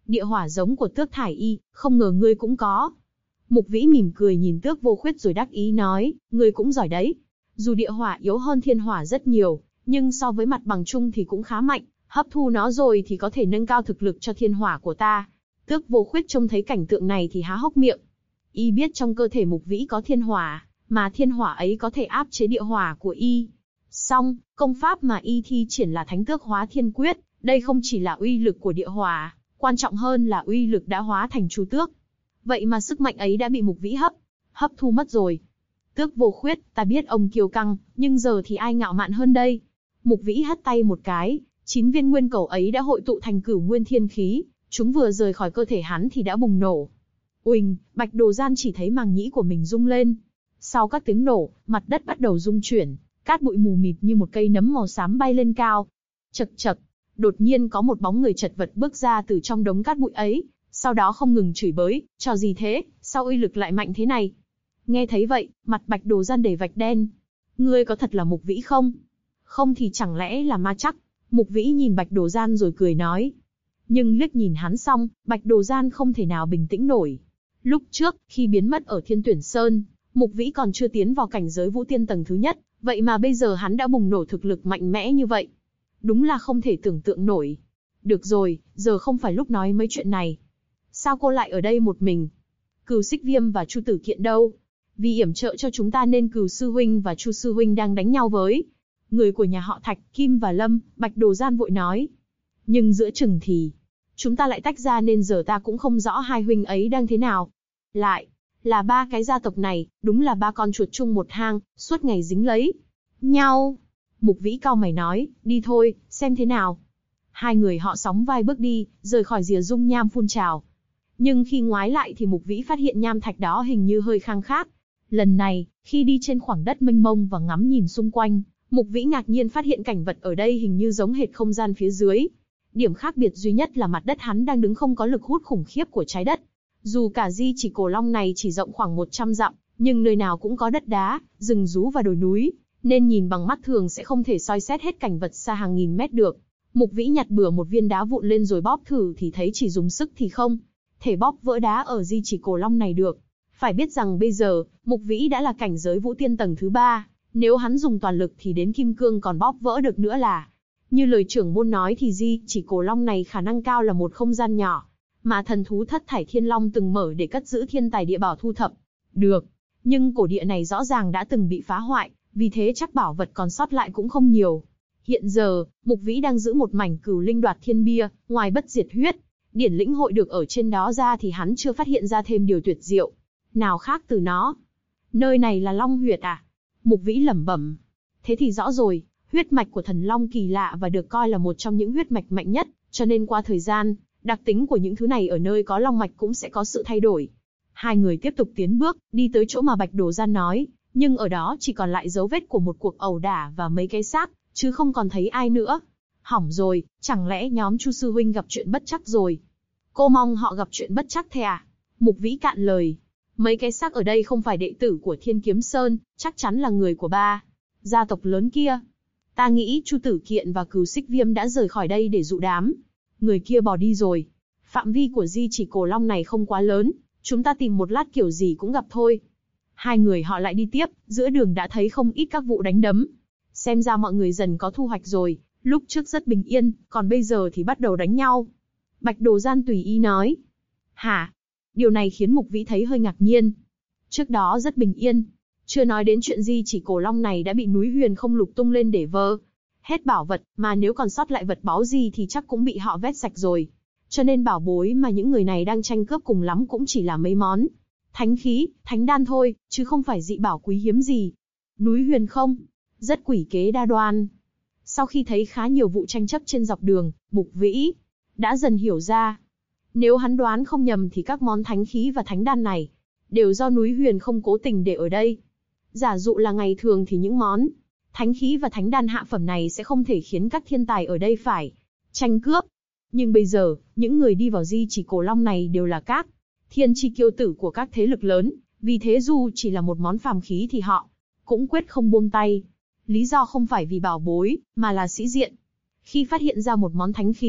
Địa hỏa giống của Tước Thải Y, không ngờ ngươi cũng có. Mục Vĩ mỉm cười nhìn Tước Vô Khuyết rồi đắc ý nói, ngươi cũng giỏi đấy. Dù địa hỏa yếu hơn thiên hỏa rất nhiều, nhưng so với mặt bằng chung thì cũng khá mạnh, hấp thu nó rồi thì có thể nâng cao thực lực cho thiên hỏa của ta. Tước Vô Khuyết trông thấy cảnh tượng này thì há hốc miệng. Y biết trong cơ thể Mục Vĩ có thiên hỏa, mà thiên hỏa ấy có thể áp chế địa hỏa của Y. Song, công pháp mà Y thi triển là Thánh Tước Hóa Thiên Quyết, đây không chỉ là uy lực của địa hỏa, quan trọng hơn là uy lực đã hóa thành Chu Tước. Vậy mà sức mạnh ấy đã bị Mục Vĩ hấp thu mất rồi. Tước Vô Khuyết, ta biết ông kiêu căng, nhưng giờ thì ai ngạo mạn hơn đây? Mục Vĩ hất tay một cái, 9 viên nguyên cầu ấy đã hội tụ thành Cửu Nguyên Thiên Khí, chúng vừa rời khỏi cơ thể hắn thì đã bùng nổ. Uỳnh, Bạch Đồ Gian chỉ thấy màng nhĩ của mình rung lên. Sau các tiếng nổ, mặt đất bắt đầu rung chuyển, cát bụi mù mịt như một cây nấm màu xám bay lên cao. Chậc chậc, đột nhiên có một bóng người chật vật bước ra từ trong đống cát bụi ấy, sau đó không ngừng chửi bới, trò gì thế, sao uy lực lại mạnh thế này? Nghe thấy vậy, mặt Bạch Đồ Gian đầy vạch đen. Ngươi có thật là Mục Vĩ không? Không thì chẳng lẽ là ma chắc? Mục Vĩ nhìn Bạch Đồ Gian rồi cười nói. Nhưng liếc nhìn hắn xong, Bạch Đồ Gian không thể nào bình tĩnh nổi. Lúc trước, khi biến mất ở Thiên Tuyển Sơn, Mục Vĩ còn chưa tiến vào cảnh giới Vũ Tiên tầng thứ nhất, vậy mà bây giờ hắn đã bùng nổ thực lực mạnh mẽ như vậy. Đúng là không thể tưởng tượng nổi. Được rồi, giờ không phải lúc nói mấy chuyện này. Sao cô lại ở đây một mình? Cừu Xích Viêm và Chu Tử Kiện đâu? Vì yểm trợ cho chúng ta nên Cừu sư huynh và Chu sư huynh đang đánh nhau với người của nhà họ Thạch, Kim và Lâm. Bạch Đồ Gian vội nói. Nhưng giữa chừng thì chúng ta lại tách ra nên giờ ta cũng không rõ hai huynh ấy đang thế nào. Lại là ba cái gia tộc này, đúng là ba con chuột chung một hang, suốt ngày dính lấy nhau. Mục Vĩ cau mày nói, đi thôi, xem thế nào. Hai người họ sóng vai bước đi, rời khỏi rìa dung nham phun trào. Nhưng khi ngoái lại thì Mục Vĩ phát hiện nham thạch đó hình như hơi khang khác. Lần này, khi đi trên khoảng đất mênh mông và ngắm nhìn xung quanh, Mục Vĩ ngạc nhiên phát hiện cảnh vật ở đây hình như giống hệt không gian phía dưới. Điểm khác biệt duy nhất là mặt đất hắn đang đứng không có lực hút khủng khiếp của trái đất. Dù cả di chỉ Cổ Long này chỉ rộng khoảng 100 dặm, nhưng nơi nào cũng có đất đá, rừng rú và đồi núi, nên nhìn bằng mắt thường sẽ không thể soi xét hết cảnh vật xa hàng nghìn mét được. Mục Vĩ nhặt bừa một viên đá vụn lên rồi bóp thử thì thấy chỉ dùng sức thì không thể bóp vỡ đá ở di chỉ Cổ Long này được. Phải biết rằng bây giờ, Mục Vĩ đã là cảnh giới Vũ Tiên tầng thứ 3, nếu hắn dùng toàn lực thì đến kim cương còn bóp vỡ được nữa là. Như lời trưởng môn nói thì di chỉ Cổ Long này khả năng cao là một không gian nhỏ, mà thần thú Thất Thải Thiên Long từng mở để cất giữ thiên tài địa bảo thu thập được. Nhưng cổ địa này rõ ràng đã từng bị phá hoại, vì thế chắc bảo vật còn sót lại cũng không nhiều. Hiện giờ, Mục Vĩ đang giữ một mảnh Cửu Linh Đoạt Thiên Bia, ngoài bất diệt huyết, điển lĩnh hội được ở trên đó ra thì hắn chưa phát hiện ra thêm điều tuyệt diệu nào khác từ nó. Nơi này là Long Huyệt à? Mục Vĩ lẩm bẩm. Thế thì rõ rồi, huyết mạch của thần Long kỳ lạ và được coi là một trong những huyết mạch mạnh nhất, cho nên qua thời gian, đặc tính của những thứ này ở nơi có long mạch cũng sẽ có sự thay đổi. Hai người tiếp tục tiến bước, đi tới chỗ mà Bạch Đồ Gian nói, nhưng ở đó chỉ còn lại dấu vết của một cuộc ẩu đả và mấy cái xác, chứ không còn thấy ai nữa. Hỏng rồi, chẳng lẽ nhóm Chu sư huynh gặp chuyện bất trắc rồi? Cô mong họ gặp chuyện bất trắc thế à? Mục Vĩ cạn lời. Mấy cái xác ở đây không phải đệ tử của Thiên Kiếm Sơn, chắc chắn là người của ba gia tộc lớn kia. Ta nghĩ Chu Tử Kiện và Cừu Xích Viêm đã rời khỏi đây để dụ đám người kia bỏ đi rồi. Phạm vi của di chỉ Cổ Long này không quá lớn, chúng ta tìm một lát kiểu gì cũng gặp thôi. Hai người họ lại đi tiếp, giữa đường đã thấy không ít các vụ đánh đấm. Xem ra mọi người dần có thu hoạch rồi, lúc trước rất bình yên, còn bây giờ thì bắt đầu đánh nhau. Bạch Đồ Gian tùy ý nói. Hả? Điều này khiến Mục Vĩ thấy hơi ngạc nhiên. Trước đó rất bình yên, chưa nói đến chuyện di chỉ Cổ Long này đã bị núi Huyền Không Lục tung lên để vơ hết bảo vật, mà nếu còn sót lại vật báu gì thì chắc cũng bị họ vét sạch rồi. Cho nên bảo bối mà những người này đang tranh cướp cùng lắm cũng chỉ là mấy món thánh khí, thánh đan thôi, chứ không phải dị bảo quý hiếm gì. Núi Huyền Không, rất quỷ kế đa đoan. Sau khi thấy khá nhiều vụ tranh chấp trên dọc đường, Mục Vĩ đã dần hiểu ra. Nếu hắn đoán không nhầm thì các món thánh khí và thánh đan này đều do núi Huyền Không cố tình để ở đây. Giả dụ là ngày thường thì những món thánh khí và thánh đan hạ phẩm này sẽ không thể khiến các thiên tài ở đây phải tranh cướp. Nhưng bây giờ, những người đi vào di chỉ Cổ Long này đều là các thiên chi kiêu tử của các thế lực lớn, vì thế dù chỉ là một món phàm khí thì họ cũng quyết không buông tay. Lý do không phải vì bảo bối, mà là sĩ diện. Khi phát hiện ra một món thánh khí,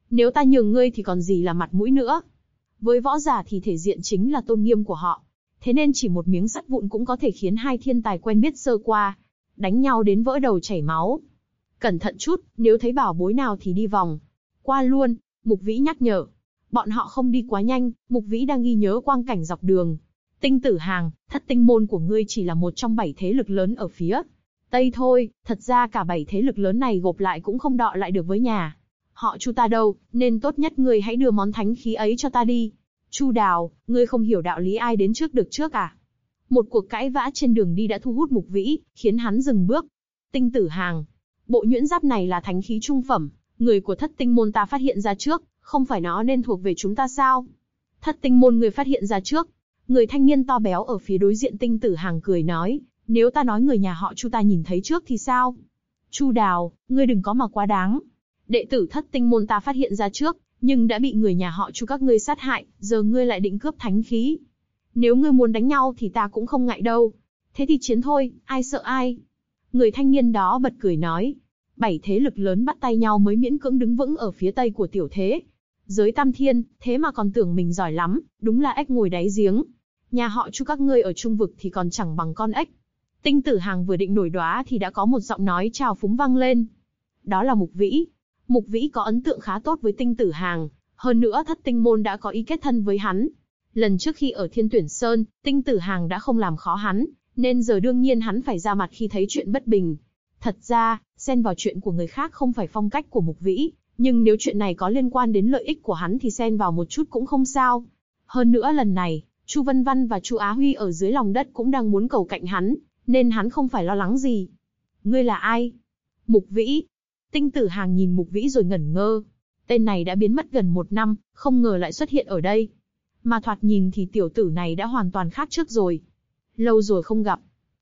Nếu ta nhường ngươi thì còn gì là mặt mũi nữa. Với võ giả thì thể diện chính là tôn nghiêm của họ. Thế nên chỉ một miếng sắt vụn cũng có thể khiến hai thiên tài quen biết sơ qua, đánh nhau đến vỡ đầu chảy máu. Cẩn thận chút, nếu thấy bảo bối nào thì đi vòng qua luôn, Mục Vĩ nhắc nhở. Bọn họ không đi quá nhanh, Mục Vĩ đang ghi nhớ quang cảnh dọc đường. Tinh Tử Hàng, Thất Tinh môn của ngươi chỉ là một trong 7 thế lực lớn ở phía Tây thôi, thật ra cả 7 thế lực lớn này gộp lại cũng không đọ lại được với nhà họ Chu ta đâu, nên tốt nhất ngươi hãy đưa món thánh khí ấy cho ta đi. Chu Đào, ngươi không hiểu đạo lý ai đến trước được trước à? Một cuộc cãi vã trên đường đi đã thu hút Mục Vĩ, khiến hắn dừng bước. Tinh Tử Hàng, bộ nhuyễn giáp này là thánh khí trung phẩm, người của Thất Tinh môn ta phát hiện ra trước, không phải nó nên thuộc về chúng ta sao? Thất Tinh môn người phát hiện ra trước. Người thanh niên to béo ở phía đối diện Tinh Tử Hàng cười nói, nếu ta nói người nhà họ Chu ta nhìn thấy trước thì sao? Chu Đào, ngươi đừng có mà quá đáng. Đệ tử Thất Tinh môn ta phát hiện ra trước, nhưng đã bị người nhà họ Chu các ngươi sát hại, giờ ngươi lại định cướp thánh khí. Nếu ngươi muốn đánh nhau thì ta cũng không ngại đâu. Thế thì chiến thôi, ai sợ ai? Người thanh niên đó bật cười nói, 7 thế lực lớn bắt tay nhau mới miễn cưỡng đứng vững ở phía tây của tiểu thế giới Tam Thiên, thế mà còn tưởng mình giỏi lắm, đúng là ếch ngồi đáy giếng. Nhà họ Chu các ngươi ở trung vực thì còn chẳng bằng con ếch. Tinh Tử Hàng vừa định nổi đoá thì đã có một giọng nói trào phúng vang lên. Đó là Mục Vĩ. Mục Vĩ có ấn tượng khá tốt với Tinh Tử Hàng, hơn nữa Thất Tinh môn đã có ý kết thân với hắn. Lần trước khi ở Thiên Tuyển Sơn, Tinh Tử Hàng đã không làm khó hắn, nên giờ đương nhiên hắn phải ra mặt khi thấy chuyện bất bình. Thật ra, xen vào chuyện của người khác không phải phong cách của Mục Vĩ, nhưng nếu chuyện này có liên quan đến lợi ích của hắn thì xen vào một chút cũng không sao. Hơn nữa lần này, Chu Vân Văn và Chu Á Huy ở dưới lòng đất cũng đang muốn cầu cạnh hắn, nên hắn không phải lo lắng gì. Ngươi là ai? Mục Vĩ. Tinh Tử Hàng nhìn Mục Vĩ rồi ngẩn ngơ. Tên này đã biến mất gần 1 năm, không ngờ lại xuất hiện ở đây. Mà thoạt nhìn thì tiểu tử này đã hoàn toàn khác trước rồi. Lâu rồi không gặp.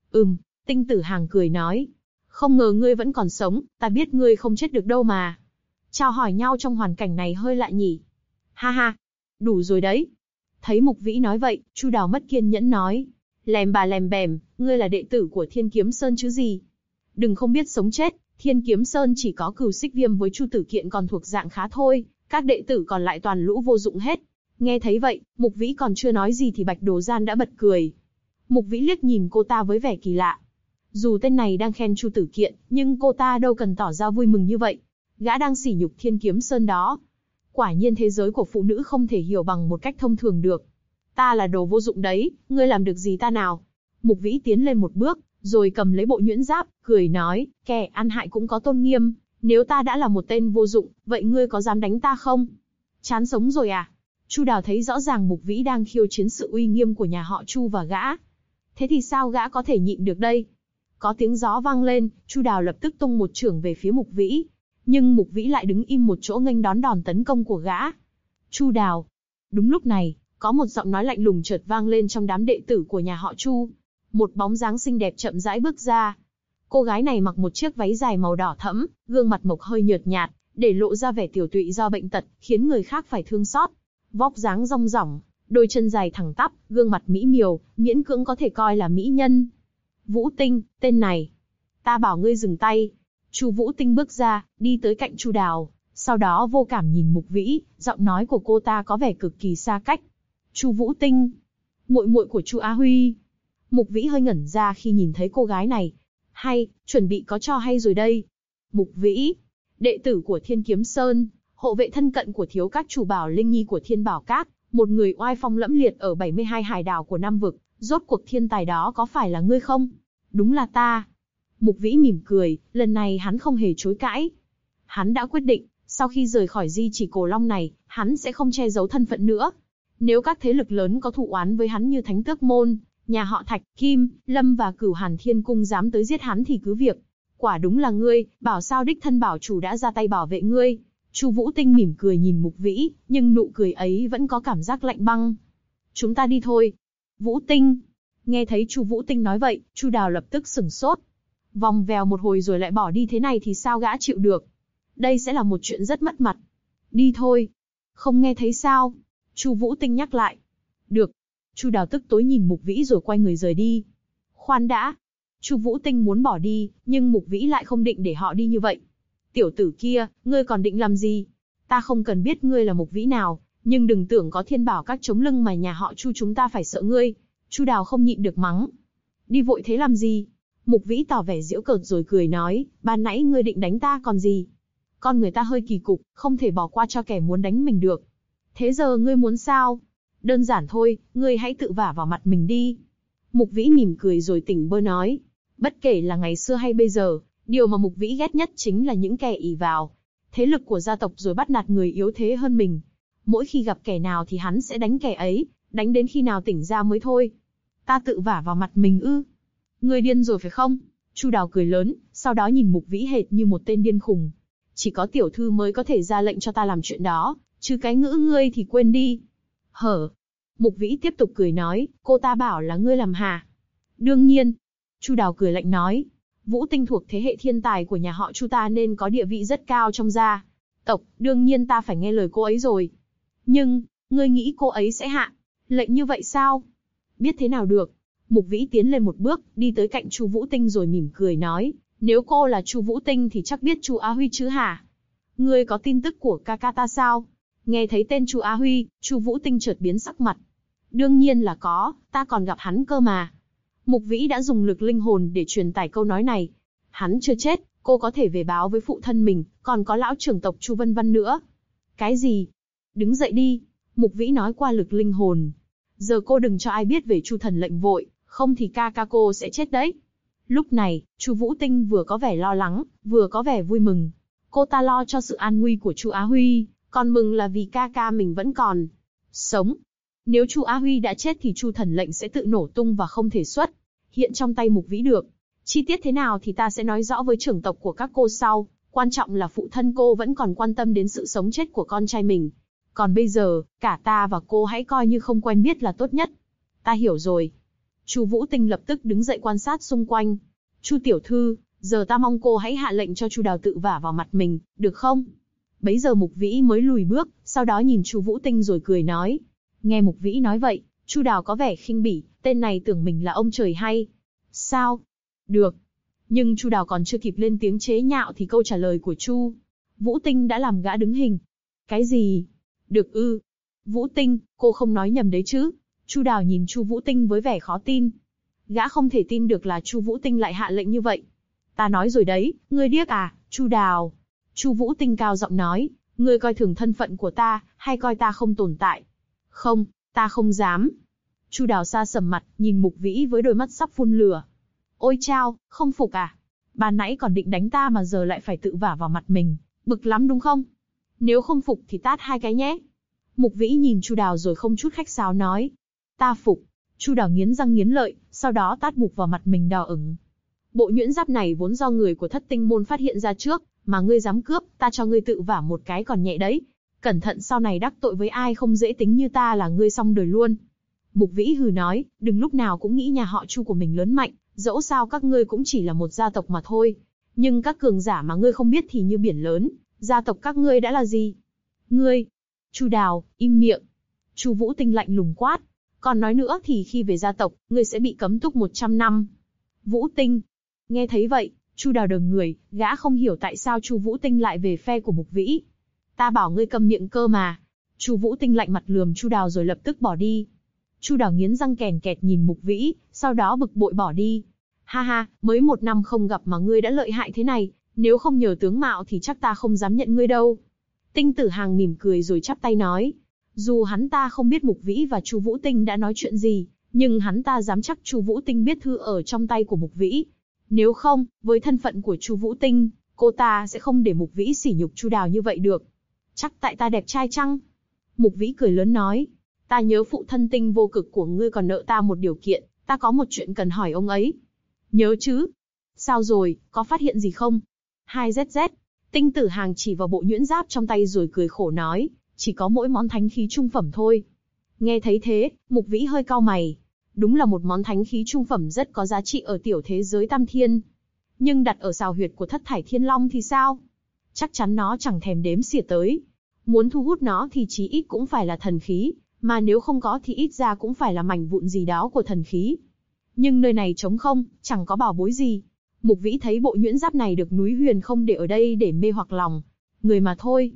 Tinh Tử Hàng cười nói. Không ngờ ngươi vẫn còn sống, ta biết ngươi không chết được đâu mà. Chào hỏi nhau trong hoàn cảnh này hơi lạ nhỉ. Ha ha, đủ rồi đấy. Thấy Mục Vĩ nói vậy, Chu Đào mất kiên nhẫn nói. Lèm bà lèm bèm, ngươi là đệ tử của Thiên Kiếm Sơn chứ gì. Đừng không biết sống chết, Thiên Kiếm Sơn chỉ có Cửu Xích Viêm với Chu Tử Kiện còn thuộc dạng khá thôi, các đệ tử còn lại toàn lũ vô dụng hết. Nghe thấy vậy, Mục Vĩ còn chưa nói gì thì Bạch Đồ Gian đã bật cười. Mục Vĩ liếc nhìn cô ta với vẻ kỳ lạ. Dù tên này đang khen Chu Tử Kiện, nhưng cô ta đâu cần tỏ ra vui mừng như vậy. Gã đang sỉ nhục Thiên Kiếm Sơn đó. Quả nhiên thế giới của phụ nữ không thể hiểu bằng một cách thông thường được. Ta là đồ vô dụng đấy, ngươi làm được gì ta nào? Mục Vĩ tiến lên một bước, rồi cầm lấy bộ nhuyễn giáp, cười nói, kẻ ăn hại cũng có tôn nghiêm. Nếu ta đã là một tên vô dụng, vậy ngươi có dám đánh ta không? Chán sống rồi à? Chu Đào thấy rõ ràng Mục Vĩ đang khiêu chiến sự uy nghiêm của nhà họ Chu và gã. Thế thì sao gã có thể nhịn được đây? Có tiếng gió vang lên, Chu Đào lập tức tung một chưởng về phía Mục Vĩ. Nhưng Mục Vĩ lại đứng im một chỗ nghênh đón đòn tấn công của gã. Chu Đào. Đúng lúc này, có một giọng nói lạnh lùng chợt vang lên trong đám đệ tử của nhà họ Chu. Một bóng dáng xinh đẹp chậm rãi bước ra. Cô gái này mặc một chiếc váy dài màu đỏ thẫm, gương mặt mộc hơi nhợt nhạt, để lộ ra vẻ tiểu tụy do bệnh tật, khiến người khác phải thương xót. Vóc dáng rong rỏng, đôi chân dài thẳng tắp, gương mặt mỹ miều, miễn cưỡng có thể coi là mỹ nhân. Vũ Tinh, tên này. Ta bảo ngươi dừng tay. Chu Vũ Tinh bước ra, đi tới cạnh Chu Đào, sau đó vô cảm nhìn Mục Vĩ, giọng nói của cô ta có vẻ cực kỳ xa cách. Chu Vũ Tinh, muội muội của Chu Á Huy. Mục Vĩ hơi ngẩn ra khi nhìn thấy cô gái này. Hay, chuẩn bị có trò hay rồi đây. Mục Vĩ, đệ tử của Thiên Kiếm Sơn, hộ vệ thân cận của thiếu các chủ Bảo Linh Nhi của Thiên Bảo Các, một người oai phong lẫm liệt ở 72 hải đảo của Nam vực, rốt cuộc thiên tài đó có phải là ngươi không? Đúng là ta. Mục Vĩ mỉm cười, lần này hắn không hề chối cãi. Hắn đã quyết định, sau khi rời khỏi di chỉ Cổ Long này, hắn sẽ không che giấu thân phận nữa. Nếu các thế lực lớn có thù oán với hắn như Thánh Tước Môn, nhà họ Thạch, Kim, Lâm và Cửu Hàn Thiên Cung dám tới giết hắn thì cứ việc. Quả đúng là ngươi, bảo sao đích thân bảo chủ đã ra tay bảo vệ ngươi. Chu Vũ Tinh mỉm cười nhìn Mục Vĩ, nhưng nụ cười ấy vẫn có cảm giác lạnh băng. Chúng ta đi thôi. Vũ Tinh. Nghe thấy Chu Vũ Tinh nói vậy, Chu Đào lập tức sửng sốt. Vòng vèo một hồi rồi lại bỏ đi thế này thì sao gã chịu được? Đây sẽ là một chuyện rất mất mặt. Đi thôi. Không nghe thấy sao? Chu Vũ Tinh nhắc lại. Được. Chu Đào tức tối nhìn Mục Vĩ rồi quay người rời đi. Khoan đã. Chu Vũ Tinh muốn bỏ đi, nhưng Mục Vĩ lại không định để họ đi như vậy. Tiểu tử kia, ngươi còn định làm gì? Ta không cần biết ngươi là Mục Vĩ nào, nhưng đừng tưởng có thiên bảo các chống lưng mà nhà họ Chu chúng ta phải sợ ngươi. Chu Đào không nhịn được mắng. Đi vội thế làm gì? Mục Vĩ tỏ vẻ giễu cợt rồi cười nói, ban nãy ngươi định đánh ta còn gì? Con người ta hơi kỳ cục, không thể bỏ qua cho kẻ muốn đánh mình được. Thế giờ ngươi muốn sao? Đơn giản thôi, ngươi hãy tự vả vào mặt mình đi. Mục Vĩ mỉm cười rồi tỉnh bơ nói. Bất kể là ngày xưa hay bây giờ, điều mà Mục Vĩ ghét nhất chính là những kẻ ỷ vào thế lực của gia tộc rồi bắt nạt người yếu thế hơn mình. Mỗi khi gặp kẻ nào thì hắn sẽ đánh kẻ ấy, đánh đến khi nào tỉnh ra mới thôi. Ta tự vả vào mặt mình ư? Ngươi điên rồi phải không? Chu Đào cười lớn, sau đó nhìn Mục Vĩ hệt như một tên điên khùng. Chỉ có tiểu thư mới có thể ra lệnh cho ta làm chuyện đó, chứ cái ngữ ngươi thì quên đi. Hở? Mục Vĩ tiếp tục cười nói, cô ta bảo là ngươi làm hả? Đương nhiên. Chu Đào cười lạnh nói, Vũ Tinh thuộc thế hệ thiên tài của nhà họ Chu ta nên có địa vị rất cao trong gia tộc, đương nhiên ta phải nghe lời cô ấy rồi. Nhưng, ngươi nghĩ cô ấy sẽ hạ lệnh như vậy sao? Biết thế nào được? Mục Vĩ tiến lên một bước, đi tới cạnh Chu Vũ Tinh rồi mỉm cười nói, nếu cô là Chu Vũ Tinh thì chắc biết Chu Á Huy chứ hả? Ngươi có tin tức của ca ca ta sao? Nghe thấy tên Chu Á Huy, Chu Vũ Tinh chợt biến sắc mặt. Đương nhiên là có, ta còn gặp hắn cơ mà. Mục Vĩ đã dùng lực linh hồn để truyền tải câu nói này. Hắn chưa chết, cô có thể về báo với phụ thân mình, còn có lão trưởng tộc Chu Vân Văn nữa. Cái gì? Đứng dậy đi. Mục Vĩ nói qua lực linh hồn. Giờ cô đừng cho ai biết về Chu thần lệnh vội, không thì ca ca cô sẽ chết đấy. Lúc này, Chu Vũ Tinh vừa có vẻ lo lắng, vừa có vẻ vui mừng. Cô ta lo cho sự an nguy của Chu Á Huy, còn mừng là vì ca ca mình vẫn còn sống. Nếu Chu Á Huy đã chết thì Chu thần lệnh sẽ tự nổ tung và không thể xuất hiện trong tay Mục Vĩ được. Chi tiết thế nào thì ta sẽ nói rõ với trưởng tộc của các cô sau, quan trọng là phụ thân cô vẫn còn quan tâm đến sự sống chết của con trai mình. Còn bây giờ, cả ta và cô hãy coi như không quen biết là tốt nhất. Ta hiểu rồi. Chu Vũ Tinh lập tức đứng dậy quan sát xung quanh. Chu tiểu thư, giờ ta mong cô hãy hạ lệnh cho Chu Đào tự vả vào mặt mình, được không? Bấy giờ Mục Vĩ mới lùi bước, sau đó nhìn Chu Vũ Tinh rồi cười nói. Nghe Mục Vĩ nói vậy, Chu Đào có vẻ khinh bỉ, tên này tưởng mình là ông trời hay. Sao? Được. Nhưng Chu Đào còn chưa kịp lên tiếng chế nhạo thì câu trả lời của Chu Vũ Tinh đã làm gã đứng hình. Cái gì? Được ư? Vũ Tinh, cô không nói nhầm đấy chứ? Chu Đào nhìn Chu Vũ Tinh với vẻ khó tin. Gã không thể tin được là Chu Vũ Tinh lại hạ lệnh như vậy. Ta nói rồi đấy, ngươi điếc à, Chu Đào. Chu Vũ Tinh cao giọng nói, ngươi coi thường thân phận của ta, hay coi ta không tồn tại? Không, ta không dám. Chu Đào sa sầm mặt, nhìn Mục Vĩ với đôi mắt sắp phun lửa. Ôi chao, không phục à? Ban nãy còn định đánh ta mà giờ lại phải tự vả vào mặt mình, bực lắm đúng không? Nếu không phục thì tát 2 cái nhé. Mục Vĩ nhìn Chu Đào rồi không chút khách sáo nói. Ta phục. Chu Đào nghiến răng nghiến lợi, sau đó tát bụp vào mặt mình đỏ ửng. Bộ nhuyễn giáp này vốn do người của Thất Tinh môn phát hiện ra trước, mà ngươi dám cướp, ta cho ngươi tự vả một cái còn nhẹ đấy. Cẩn thận sau này đắc tội với ai không dễ tính như ta là ngươi xong đời luôn. Mục Vĩ hừ nói, đừng lúc nào cũng nghĩ nhà họ Chu của mình lớn mạnh, dẫu sao các ngươi cũng chỉ là một gia tộc mà thôi. Nhưng các cường giả mà ngươi không biết thì như biển lớn, gia tộc các ngươi đã là gì? Ngươi! Chu Đào, im miệng! Chu Vũ Tinh lạnh lùng quát. Còn nói nữa thì khi về gia tộc, ngươi sẽ bị cấm túc 100 năm. Vũ Tinh! Nghe thấy vậy, Chu Đào đờ người, gã không hiểu tại sao Chu Vũ Tinh lại về phe của Mục Vĩ. Ta bảo ngươi câm miệng cơ mà. Chu Vũ Tinh lạnh mặt lườm Chu Đào rồi lập tức bỏ đi. Chu Đào nghiến răng kèn kẹt nhìn Mục Vĩ, sau đó bực bội bỏ đi. Ha ha, mới 1 năm không gặp mà ngươi đã lợi hại thế này, nếu không nhờ tướng mạo thì chắc ta không dám nhận ngươi đâu. Tinh Tử Hàng mỉm cười rồi chắp tay nói. Dù hắn ta không biết Mục Vĩ và Chu Vũ Tinh đã nói chuyện gì, nhưng hắn ta dám chắc Chu Vũ Tinh biết thư ở trong tay của Mục Vĩ. Nếu không, với thân phận của Chu Vũ Tinh, cô ta sẽ không để Mục Vĩ sỉ nhục Chu Đào như vậy được. Chắc tại ta đẹp trai chăng? Mục Vĩ cười lớn nói. Ta nhớ phụ thân Tinh Vô Cực của ngươi còn nợ ta một điều kiện, ta có một chuyện cần hỏi ông ấy. Nhớ chứ? Sao rồi, có phát hiện gì không? 2ZZ. Tinh Tử Hàng chỉ vào bộ nhuyễn giáp trong tay rồi cười khổ nói, chỉ có mỗi món thánh khí trung phẩm thôi. Nghe thấy thế, Mục Vĩ hơi cau mày. Đúng là một món thánh khí trung phẩm rất có giá trị ở tiểu thế giới Tam Thiên. Nhưng đặt ở sào huyệt của Thất Thải Thiên Long thì sao? Chắc chắn nó chẳng thèm đếm xỉa tới. Muốn thu hút nó thì chí ít cũng phải là thần khí, mà nếu không có thì ít ra cũng phải là mảnh vụn gì đó của thần khí. Nhưng nơi này trống không, chẳng có bảo bối gì. Mục Vĩ thấy bộ nhuyễn giáp này được núi huyền không để ở đây để mê hoặc lòng người mà thôi.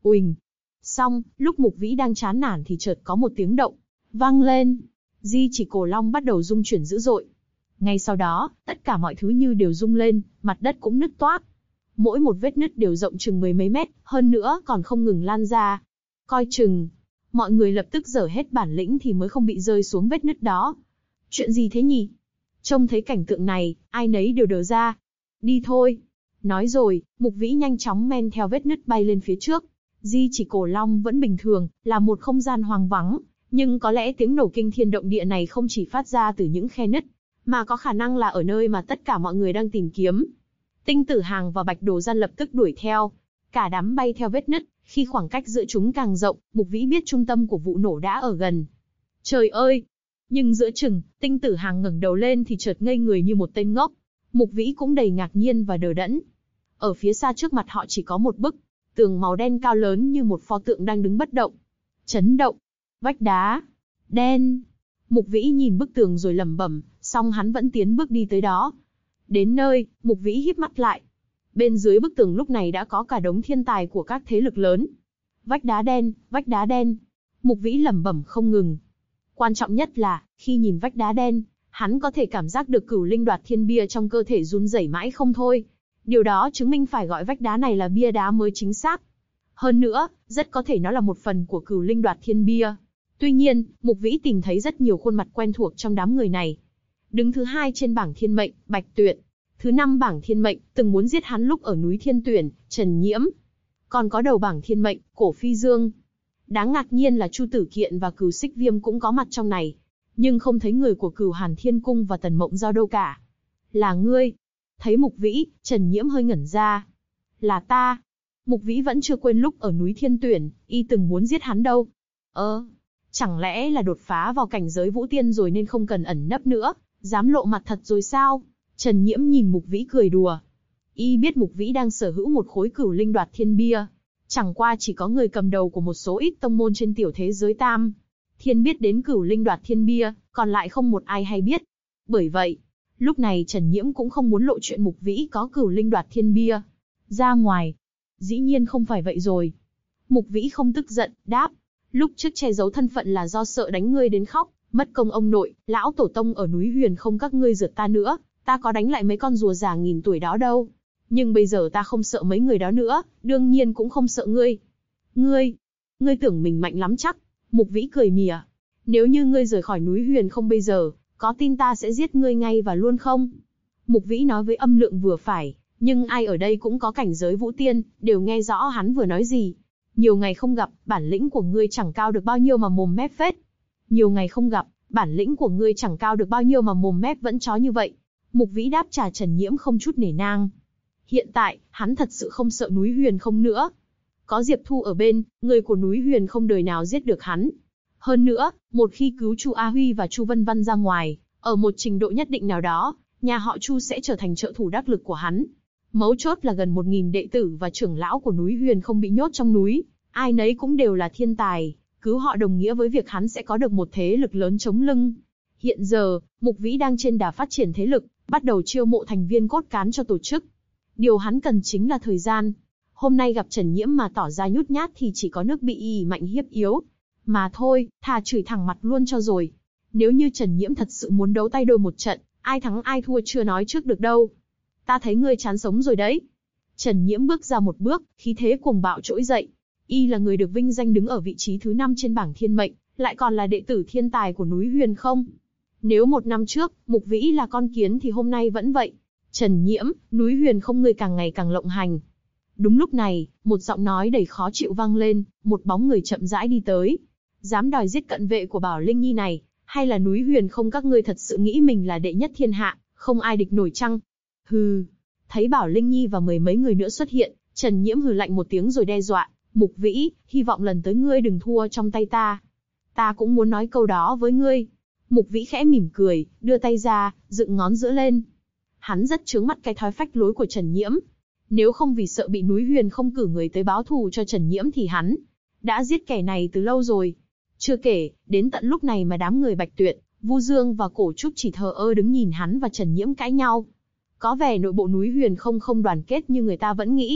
Uỳnh. Xong, lúc Mục Vĩ đang chán nản thì chợt có một tiếng động vang lên. Di chỉ cổ long bắt đầu rung chuyển dữ dội. Ngay sau đó, tất cả mọi thứ như đều rung lên, mặt đất cũng nứt toác. Mỗi một vết nứt đều rộng chừng mười mấy mét, hơn nữa còn không ngừng lan ra. Coi chừng, mọi người lập tức dở hết bản lĩnh thì mới không bị rơi xuống vết nứt đó. Chuyện gì thế nhỉ? Trông thấy cảnh tượng này, ai nấy đều đờ ra. Đi thôi. Nói rồi, Mục Vĩ nhanh chóng men theo vết nứt bay lên phía trước. Di chỉ cổ long vẫn bình thường, là một không gian hoang vắng, nhưng có lẽ tiếng nổ kinh thiên động địa này không chỉ phát ra từ những khe nứt, mà có khả năng là ở nơi mà tất cả mọi người đang tìm kiếm. Tinh Tử Hàng và Bạch Đồ Gian lập tức đuổi theo. Cả đám bay theo vết nứt, khi khoảng cách giữa chúng càng rộng, Mục Vĩ biết trung tâm của vụ nổ đã ở gần. Trời ơi! Nhưng giữa chừng, Tinh Tử Hàng ngẩng đầu lên thì chợt ngây người như một tên ngốc. Mục Vĩ cũng đầy ngạc nhiên và đờ đẫn. Ở phía xa trước mặt họ chỉ có một bức tường màu đen cao lớn như một pho tượng đang đứng bất động. Chấn động! Vách đá! Đen! Mục Vĩ nhìn bức tường rồi lẩm bẩm, xong hắn vẫn tiến bước đi tới đó. Đến nơi, Mục Vĩ híp mắt lại. Bên dưới bức tường lúc này đã có cả đống thiên tài của các thế lực lớn. Vách đá đen, vách đá đen. Mục Vĩ lẩm bẩm không ngừng. Quan trọng nhất là, khi nhìn vách đá đen, hắn có thể cảm giác được cửu linh đoạt thiên bia trong cơ thể run rẩy mãi không thôi. Điều đó chứng minh phải gọi vách đá này là bia đá mới chính xác. Hơn nữa, rất có thể nó là một phần của cửu linh đoạt thiên bia. Tuy nhiên, Mục Vĩ tìm thấy rất nhiều khuôn mặt quen thuộc trong đám người này. Đứng thứ 2 trên bảng thiên mệnh, Bạch Tuyệt. Thứ 5 bảng thiên mệnh, từng muốn giết hắn lúc ở núi Thiên Tuyển, Trần Nhiễm. Còn có đầu bảng thiên mệnh, Cổ Phi Dương. Đáng ngạc nhiên là Chu Tử Kiện và Cửu Xích Viêm cũng có mặt trong này. Nhưng không thấy người của Cửu Hàn Thiên Cung và Tần Mộng Giao đâu cả. Là ngươi. Thấy Mục Vĩ, Trần Nhiễm hơi ngẩn ra. Là ta. Mục Vĩ vẫn chưa quên lúc ở núi Thiên Tuyển, y từng muốn giết hắn đâu. Chẳng lẽ là đột phá vào cảnh giới vũ tiên rồi nên không cần ẩn nấp nữa, dám lộ mặt thật rồi sao? Trần Nhiễm nhìn Mục Vĩ cười đùa. Y biết Mục Vĩ đang sở hữu một khối cửu linh đoạt thiên bia. Chẳng qua chỉ có người cầm đầu của một số ít tông môn trên tiểu thế giới Tam Thiên biết đến cửu linh đoạt thiên bia, còn lại không một ai hay biết. Bởi vậy, lúc này Trần Nhiễm cũng không muốn lộ chuyện Mục Vĩ có cửu linh đoạt thiên bia ra ngoài. Dĩ nhiên không phải vậy rồi. Mục Vĩ không tức giận, đáp. Lúc trước che giấu thân phận là do sợ đánh ngươi đến khóc, mất công ông nội, lão tổ tông ở núi Huyền không các ngươi rượt ta nữa, ta có đánh lại mấy con rùa già nghìn tuổi đó đâu. Nhưng bây giờ ta không sợ mấy người đó nữa, đương nhiên cũng không sợ ngươi. Ngươi tưởng mình mạnh lắm chắc? Mục Vĩ cười mỉa. Nếu như ngươi rời khỏi núi Huyền không bây giờ, có tin ta sẽ giết ngươi ngay và luôn không? Mục Vĩ nói với âm lượng vừa phải, nhưng ai ở đây cũng có cảnh giới vũ tiên, đều nghe rõ hắn vừa nói gì. Nhiều ngày không gặp, bản lĩnh của ngươi chẳng cao được bao nhiêu mà mồm mép phết. Nhiều ngày không gặp, bản lĩnh của ngươi chẳng cao được bao nhiêu mà mồm mép vẫn chó như vậy. Mục Vĩ đáp trả Trần Nhiễm không chút nể nang. Hiện tại, hắn thật sự không sợ núi Huyền không nữa. Có Diệp Thu ở bên, người của núi Huyền không đời nào giết được hắn. Hơn nữa, một khi cứu Chu A Huy và Chu Vân Văn ra ngoài, ở một trình độ nhất định nào đó, nhà họ Chu sẽ trở thành trợ thủ đắc lực của hắn. Mấu chốt là gần 1000 đệ tử và trưởng lão của núi Huyền không bị nhốt trong núi, ai nấy cũng đều là thiên tài, cứu họ đồng nghĩa với việc hắn sẽ có được một thế lực lớn chống lưng. Hiện giờ, Mục Vĩ đang trên đà phát triển thế lực, bắt đầu chiêu mộ thành viên cốt cán cho tổ chức. Điều hắn cần chính là thời gian. Hôm nay gặp Trần Nhiễm mà tỏ ra nhút nhát thì chỉ có nước bị ỉ mạnh hiếp yếu. Mà thôi, thà chửi thẳng mặt luôn cho rồi. Nếu như Trần Nhiễm thật sự muốn đấu tay đôi một trận, ai thắng ai thua chưa nói trước được đâu. Ta thấy ngươi chán sống rồi đấy. Trần Nhiễm bước ra một bước, khí thế cuồng bạo trỗi dậy. Y là người được vinh danh đứng ở vị trí thứ 5 trên bảng thiên mệnh, lại còn là đệ tử thiên tài của núi Huyền không. Nếu 1 năm trước, Mục Vĩ là con kiến thì hôm nay vẫn vậy. Trần Nhiễm, núi Huyền không ngươi càng ngày càng lộng hành. Đúng lúc này, một giọng nói đầy khó chịu vang lên, một bóng người chậm rãi đi tới. Dám đòi giết cận vệ của Bảo Linh Nhi này, hay là núi Huyền không các ngươi thật sự nghĩ mình là đệ nhất thiên hạ, không ai địch nổi chăng? Hừ. Thấy Bảo Linh Nhi và mười mấy người nữa xuất hiện, Trần Nhiễm hừ lạnh một tiếng rồi đe dọa. Mục Vĩ, hy vọng lần tới ngươi đừng thua trong tay ta. Ta cũng muốn nói câu đó với ngươi. Mục Vĩ khẽ mỉm cười, đưa tay ra, dựng ngón giữa lên. Hắn rất chướng mắt cái thói phách lối của Trần Nhiễm. Nếu không vì sợ bị núi Huyền không cử người tới báo thù cho Trần Nhiễm thì hắn đã giết kẻ này từ lâu rồi. Chưa kể, đến tận lúc này mà đám người Bạch Tuyệt, Vu Dương và Cổ Trúc chỉ thờ ơ đứng nhìn hắn và Trần Nhiễm cãi nhau. Có vẻ nội bộ núi Huyền không đoàn kết như người ta vẫn nghĩ.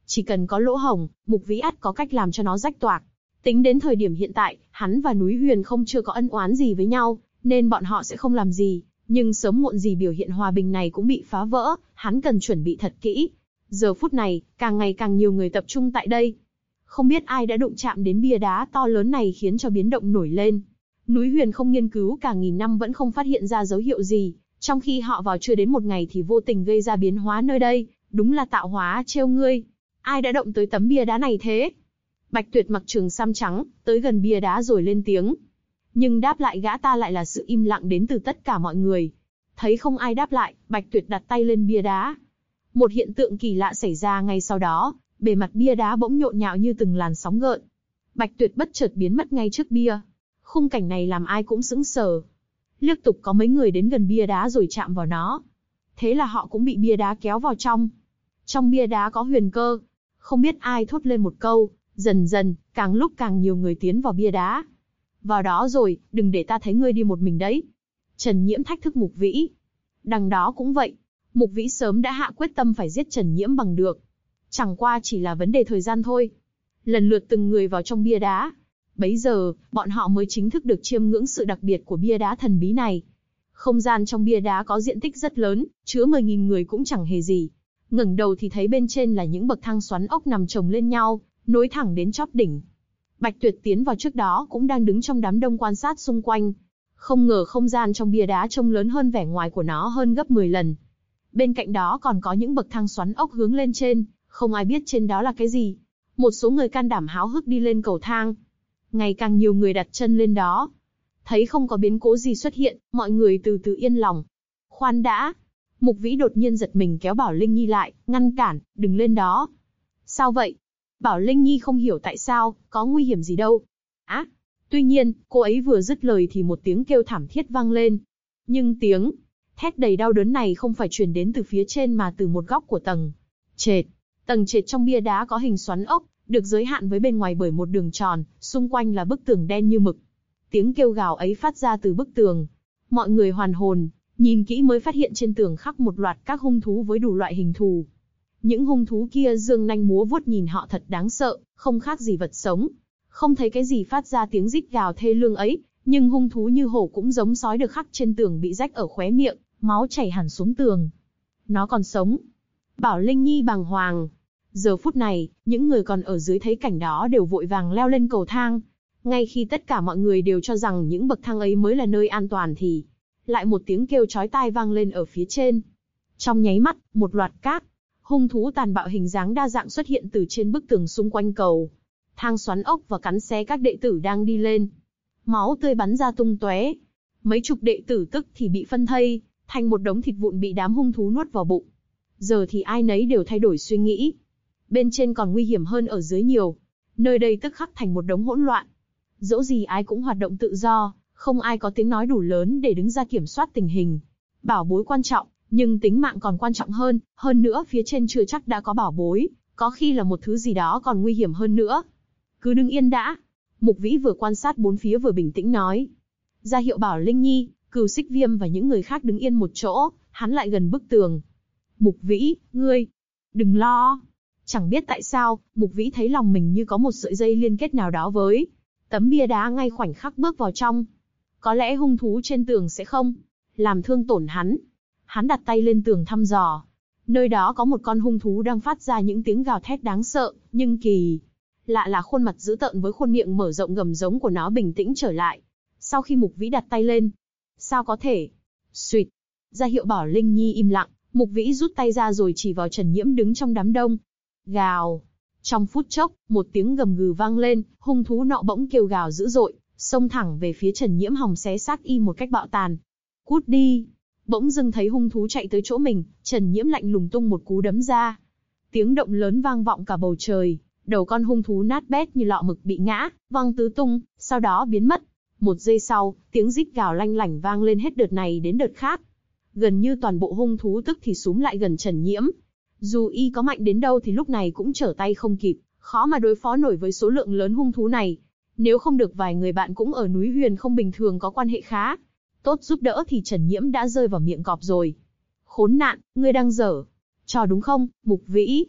Chỉ cần có lỗ hổng, Mục Vĩ ắt có cách làm cho nó rách toạc. Tính đến thời điểm hiện tại, hắn và núi Huyền không chưa có ân oán gì với nhau, nên bọn họ sẽ không làm gì. Nhưng sớm muộn gì biểu hiện hòa bình này cũng bị phá vỡ, hắn cần chuẩn bị thật kỹ. Giờ phút này, càng ngày càng nhiều người tập trung tại đây. Không biết ai đã đụng chạm đến bia đá to lớn này khiến cho biến động nổi lên. Núi Huyền không nghiên cứu cả nghìn năm vẫn không phát hiện ra dấu hiệu gì, trong khi họ vào chưa đến một ngày thì vô tình gây ra biến hóa nơi đây, đúng là tạo hóa trêu ngươi. Ai đã động tới tấm bia đá này thế? Bạch Tuyệt mặc trường sam trắng, tới gần bia đá rồi lên tiếng. Nhưng đáp lại gã ta lại là sự im lặng đến từ tất cả mọi người. Thấy không ai đáp lại, Bạch Tuyệt đặt tay lên bia đá. Một hiện tượng kỳ lạ xảy ra ngay sau đó, bề mặt bia đá bỗng nhộn nhạo như từng làn sóng gợn. Bạch Tuyệt bất chợt biến mất ngay trước bia. Khung cảnh này làm ai cũng sững sờ. Liên tục có mấy người đến gần bia đá rồi chạm vào nó. Thế là họ cũng bị bia đá kéo vào trong. Trong bia đá có huyền cơ. Không biết ai thốt lên một câu, dần dần, càng lúc càng nhiều người tiến vào bia đá. Vào đó rồi, đừng để ta thấy ngươi đi một mình đấy. Trần Nhiễm thách thức Mục Vĩ. Đằng đó cũng vậy. Mục Vĩ sớm đã hạ quyết tâm phải giết Trần Nhiễm bằng được. Chẳng qua chỉ là vấn đề thời gian thôi. Lần lượt từng người vào trong bia đá. Bấy giờ, bọn họ mới chính thức được chiêm ngưỡng sự đặc biệt của bia đá thần bí này. Không gian trong bia đá có diện tích rất lớn, chứa 10.000 người cũng chẳng hề gì. Ngẩng đầu thì thấy bên trên là những bậc thang xoắn ốc nằm chồng lên nhau, nối thẳng đến chóp đỉnh. Bạch Tuyệt tiến vào trước đó cũng đang đứng trong đám đông quan sát xung quanh. Không ngờ không gian trong bia đá trông lớn hơn vẻ ngoài của nó hơn gấp 10 lần. Bên cạnh đó còn có những bậc thang xoắn ốc hướng lên trên, không ai biết trên đó là cái gì. Một số người can đảm háo hức đi lên cầu thang. Ngày càng nhiều người đặt chân lên đó. Thấy không có biến cố gì xuất hiện, mọi người từ từ yên lòng. Khoan đã. Mục Vĩ đột nhiên giật mình kéo Bảo Linh Nhi lại, ngăn cản, đừng lên đó. Sao vậy? Bảo Linh Nhi không hiểu tại sao, có nguy hiểm gì đâu. Tuy nhiên, cô ấy vừa dứt lời thì một tiếng kêu thảm thiết vang lên. Nhưng tiếng thét đầy đau đớn này không phải truyền đến từ phía trên mà từ một góc của tầng trệt. Tầng trệt trong bia đá có hình xoắn ốc, được giới hạn với bên ngoài bởi một đường tròn, xung quanh là bức tường đen như mực. Tiếng kêu gào ấy phát ra từ bức tường. Mọi người hoàn hồn, nhìn kỹ mới phát hiện trên tường khắc một loạt các hung thú với đủ loại hình thù. Những hung thú kia giương nanh múa vuốt nhìn họ thật đáng sợ, không khác gì vật sống. Không thấy cái gì phát ra tiếng rít gào thê lương ấy, nhưng hung thú như hổ cũng giống sói được khắc trên tường bị rách ở khóe miệng, máu chảy hẳn xuống tường. Nó còn sống. Bảo Linh Nhi bàng hoàng. Giờ phút này, những người còn ở dưới thấy cảnh đó đều vội vàng leo lên cầu thang. Ngay khi tất cả mọi người đều cho rằng những bậc thang ấy mới là nơi an toàn thì lại một tiếng kêu chói tai vang lên ở phía trên. Trong nháy mắt, một loạt các hung thú tàn bạo hình dáng đa dạng xuất hiện từ trên bức tường xung quanh cầu thang xoắn ốc và cắn xé các đệ tử đang đi lên. Máu tươi bắn ra tung tóe. Mấy chục đệ tử tức thì bị phân thây, thành một đống thịt vụn bị đám hung thú nuốt vào bụng. Giờ thì ai nấy đều thay đổi suy nghĩ. Bên trên còn nguy hiểm hơn ở dưới nhiều. Nơi đây tức khắc thành một đống hỗn loạn. Dẫu gì ai cũng hoạt động tự do, không ai có tiếng nói đủ lớn để đứng ra kiểm soát tình hình. Bảo bối quan trọng, nhưng tính mạng còn quan trọng hơn nữa phía trên chưa chắc đã có bảo bối, có khi là một thứ gì đó còn nguy hiểm hơn nữa. Cứ đứng yên đã. Mục Vĩ vừa quan sát bốn phía vừa bình tĩnh nói. Ra hiệu Bảo Linh Nhi, Cừu Xích Viêm và những người khác đứng yên một chỗ, hắn lại gần bức tường. Mục Vĩ, ngươi, đừng lo. Chẳng biết tại sao, Mục Vĩ thấy lòng mình như có một sợi dây liên kết nào đó với tấm bia đá ngay khoảnh khắc bước vào trong. Có lẽ hung thú trên tường sẽ không làm thương tổn hắn. Hắn đặt tay lên tường thăm dò. Nơi đó có một con hung thú đang phát ra những tiếng gào thét đáng sợ, nhưng kỳ lạ là khuôn mặt dữ tợn với khuôn miệng mở rộng gầm giống của nó bình tĩnh trở lại. Sau khi Mục Vĩ đặt tay lên, sao có thể? Suýt, ra hiệu Bảo Linh Nhi im lặng, Mục Vĩ rút tay ra rồi chỉ vào Trần Nhiễm đứng trong đám đông. Gào. Trong phút chốc, một tiếng gầm gừ vang lên, hung thú nọ bỗng kêu gào dữ dội, xông thẳng về phía Trần Nhiễm hòng xé xác y một cách bạo tàn. Cút đi. Bỗng dưng thấy hung thú chạy tới chỗ mình, Trần Nhiễm lạnh lùng tung một cú đấm ra. Tiếng động lớn vang vọng cả bầu trời, đầu con hung thú nát bét như lọ mực bị ngã, văng tứ tung, sau đó biến mất. Một giây sau, tiếng rít gào lanh lảnh vang lên hết đợt này đến đợt khác. Gần như toàn bộ hung thú tức thì xúm lại gần Trần Nhiễm. Dù y có mạnh đến đâu thì lúc này cũng trở tay không kịp, khó mà đối phó nổi với số lượng lớn hung thú này. Nếu không được vài người bạn cũng ở núi Huyền không bình thường có quan hệ khá tốt giúp đỡ thì Trần Nhiễm đã rơi vào miệng cọp rồi. Khốn nạn, ngươi đang giở trò đúng không, Mục Vĩ?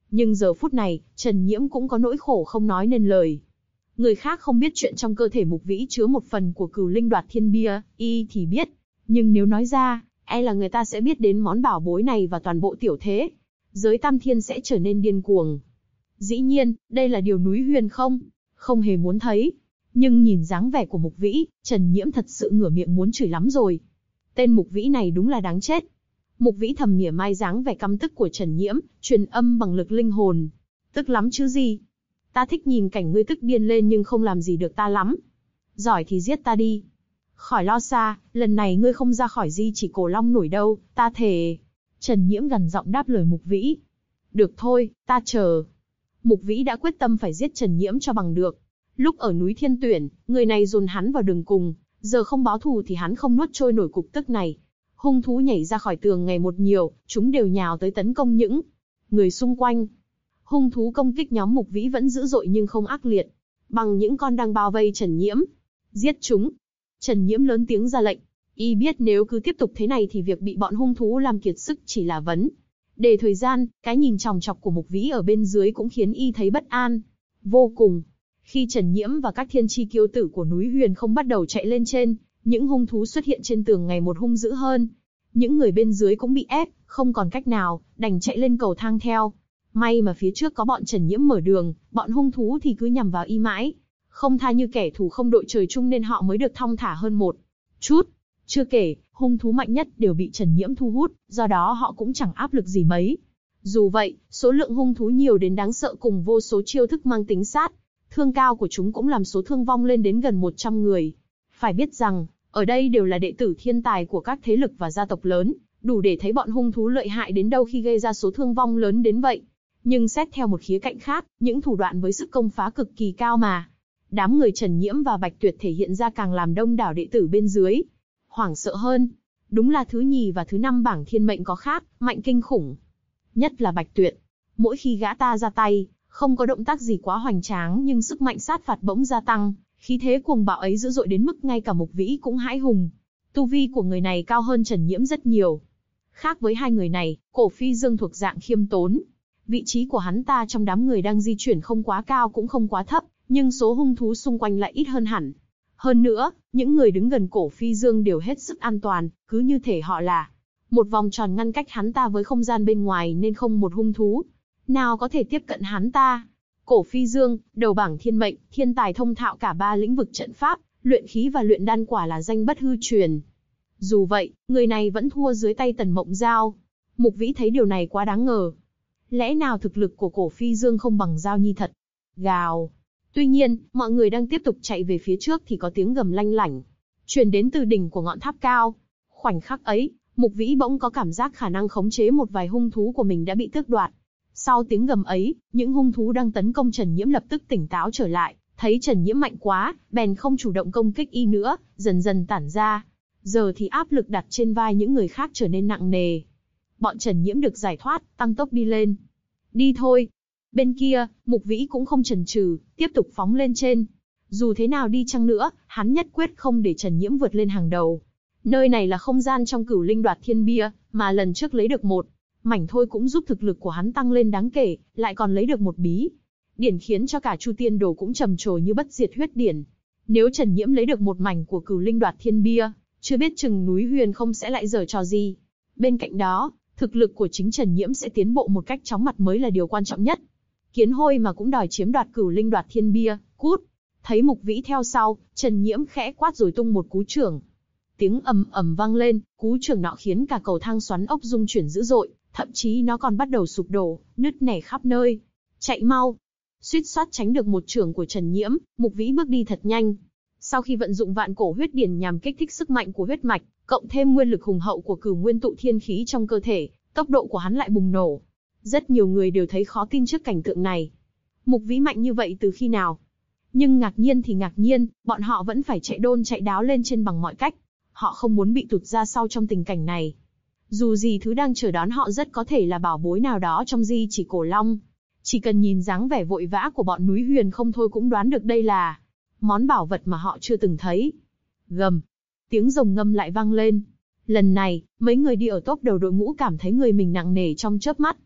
Nhưng giờ phút này, Trần Nhiễm cũng có nỗi khổ không nói nên lời. Người khác không biết chuyện trong cơ thể Mục Vĩ chứa một phần của Cửu Linh Đoạt Thiên Bia, y thì biết. Nhưng nếu nói ra, e là người ta sẽ biết đến món bảo bối này và toàn bộ tiểu thế. Giới Tam Thiên sẽ trở nên điên cuồng. Dĩ nhiên, đây là điều Núi Huyền không hề muốn thấy. Nhưng nhìn dáng vẻ của Mục Vĩ, Trần Nhiễm thật sự ngửa miệng muốn chửi lắm rồi. Tên Mục Vĩ này đúng là đáng chết. Mục Vĩ thầm mỉa mai dáng vẻ căm tức của Trần Nhiễm, truyền âm bằng lực linh hồn. Tức lắm chứ gì? Ta thích nhìn cảnh ngươi tức điên lên nhưng không làm gì được ta lắm. Giỏi thì giết ta đi. Khỏi lo xa, lần này ngươi không ra khỏi di chỉ Cổ Long nổi đâu, ta thề. Trần Nhiễm gằn giọng đáp lời Mục Vĩ. Được thôi, ta chờ. Mục Vĩ đã quyết tâm phải giết Trần Nhiễm cho bằng được. Lúc ở núi Thiên Tuyển, người này dồn hắn vào đường cùng, giờ không báo thù thì hắn không nuốt trôi nổi cục tức này. Hung thú nhảy ra khỏi tường ngày một nhiều, chúng đều nhào tới tấn công những người xung quanh. Hung thú công kích nhóm Mục Vĩ vẫn dữ dội nhưng không ác liệt, bằng những con đang bao vây Trần Nhiễm. Giết chúng! Trần Nhiễm lớn tiếng ra lệnh. Y biết nếu cứ tiếp tục thế này thì việc bị bọn hung thú làm kiệt sức chỉ là vấn đề thời gian. Cái nhìn chòng chọc của Mục Vĩ ở bên dưới cũng khiến Y thấy bất an vô cùng. Khi Trần Nhiễm và các thiên chi kiêu tử của núi Huyền không bắt đầu chạy lên trên, những hung thú xuất hiện trên tường ngày một hung dữ hơn. Những người bên dưới cũng bị ép, không còn cách nào, đành chạy lên cầu thang theo. May mà phía trước có bọn Trần Nhiễm mở đường, bọn hung thú thì cứ nhằm vào Y mãi. Không tha như kẻ thù không đội trời chung nên họ mới được thong thả hơn một chút. Chưa kể, hung thú mạnh nhất đều bị Trần Nhiễm thu hút, do đó họ cũng chẳng áp lực gì mấy. Dù vậy, số lượng hung thú nhiều đến đáng sợ cùng vô số chiêu thức mang tính sát thương cao của chúng cũng làm số thương vong lên đến gần 100 người. Phải biết rằng, ở đây đều là đệ tử thiên tài của các thế lực và gia tộc lớn, đủ để thấy bọn hung thú lợi hại đến đâu khi gây ra số thương vong lớn đến vậy. Nhưng xét theo một khía cạnh khác, những thủ đoạn với sức công phá cực kỳ cao mà. Đám người Trần Nhiễm và Bạch Tuyệt thể hiện ra càng làm đông đảo đệ tử bên dưới hoảng sợ hơn. Đúng là thứ nhì và thứ năm bảng thiên mệnh có khác, mạnh kinh khủng. Nhất là Bạch Tuyệt. Mỗi khi gã ta ra tay, không có động tác gì quá hoành tráng nhưng sức mạnh sát phạt bỗng gia tăng, khí thế cuồng bạo ấy dữ dội đến mức ngay cả Mục Vĩ cũng hãi hùng. Tu vi của người này cao hơn Trần Nhiễm rất nhiều. Khác với hai người này, Cổ Phi Dương thuộc dạng khiêm tốn. Vị trí của hắn ta trong đám người đang di chuyển không quá cao cũng không quá thấp, nhưng số hung thú xung quanh lại ít hơn hẳn. Hơn nữa, những người đứng gần Cổ Phi Dương đều hết sức an toàn, cứ như thể họ là một vòng tròn ngăn cách hắn ta với không gian bên ngoài nên không một hung thú nào có thể tiếp cận hắn ta. Cổ Phi Dương, đầu bảng thiên mệnh, thiên tài thông thạo cả ba lĩnh vực trận pháp, luyện khí và luyện đan, quả là danh bất hư truyền. Dù vậy, người này vẫn thua dưới tay Tần Mộng Giao. Mục Vĩ thấy điều này quá đáng ngờ. Lẽ nào thực lực của Cổ Phi Dương không bằng Giao Nhi thật? Gào! Tuy nhiên, mọi người đang tiếp tục chạy về phía trước thì có tiếng gầm lanh lảnh truyền đến từ đỉnh của ngọn tháp cao. Khoảnh khắc ấy, Mục Vĩ bỗng có cảm giác khả năng khống chế một vài hung thú của mình đã bị tước đoạt. Sau tiếng gầm ấy, những hung thú đang tấn công Trần Nhiễm lập tức tỉnh táo trở lại, thấy Trần Nhiễm mạnh quá, bèn không chủ động công kích Y nữa, dần dần tản ra. Giờ thì áp lực đặt trên vai những người khác trở nên nặng nề. Bọn Trần Nhiễm được giải thoát, tăng tốc đi lên. Đi thôi! Bên kia, Mục Vĩ cũng không chần chừ, tiếp tục phóng lên trên. Dù thế nào đi chăng nữa, hắn nhất quyết không để Trần Nhiễm vượt lên hàng đầu. Nơi này là không gian trong Cửu Linh Đoạt Thiên Bia, mà lần trước lấy được một mảnh thôi cũng giúp thực lực của hắn tăng lên đáng kể, lại còn lấy được một bí điển khiến cho cả Chu Tiên Đồ cũng trầm trồ như bất diệt huyết điển. Nếu Trần Nhiễm lấy được một mảnh của Cửu Linh Đoạt Thiên Bia, chưa biết chừng núi Huyền không sẽ lại giở trò gì. Bên cạnh đó, thực lực của chính Trần Nhiễm sẽ tiến bộ một cách chóng mặt mới là điều quan trọng nhất. Kiến hôi mà cũng đòi chiếm đoạt Cửu Linh Đoạt Thiên Bia, cút! Thấy Mục Vĩ theo sau, Trần Nhiễm khẽ quát rồi tung một cú chưởng. Tiếng ầm ầm vang lên, cú chưởng nọ khiến cả cầu thang xoắn ốc rung chuyển dữ dội, thậm chí nó còn bắt đầu sụp đổ, nứt nẻ khắp nơi. Chạy mau! Suýt soát tránh được một chưởng của Trần Nhiễm, Mục Vĩ bước đi thật nhanh. Sau khi vận dụng vạn cổ huyết điển nhằm kích thích sức mạnh của huyết mạch, cộng thêm nguyên lực hùng hậu của Cửu Nguyên tụ thiên khí trong cơ thể, tốc độ của hắn lại bùng nổ. Rất nhiều người đều thấy khó tin trước cảnh tượng này. Mục Vĩ mạnh như vậy từ khi nào? Nhưng ngạc nhiên thì ngạc nhiên, bọn họ vẫn phải chạy đôn chạy đáo lên trên bằng mọi cách. Họ không muốn bị tụt ra sau trong tình cảnh này. Dù gì thứ đang chờ đón họ rất có thể là bảo bối nào đó trong di chỉ Cổ Long. Chỉ cần nhìn dáng vẻ vội vã của bọn núi Huyền không thôi cũng đoán được đây là món bảo vật mà họ chưa từng thấy. Gầm! Tiếng rồng ngâm lại vang lên. Lần này, mấy người đi ở tốp đầu đội ngũ cảm thấy người mình nặng nề trong chớp mắt.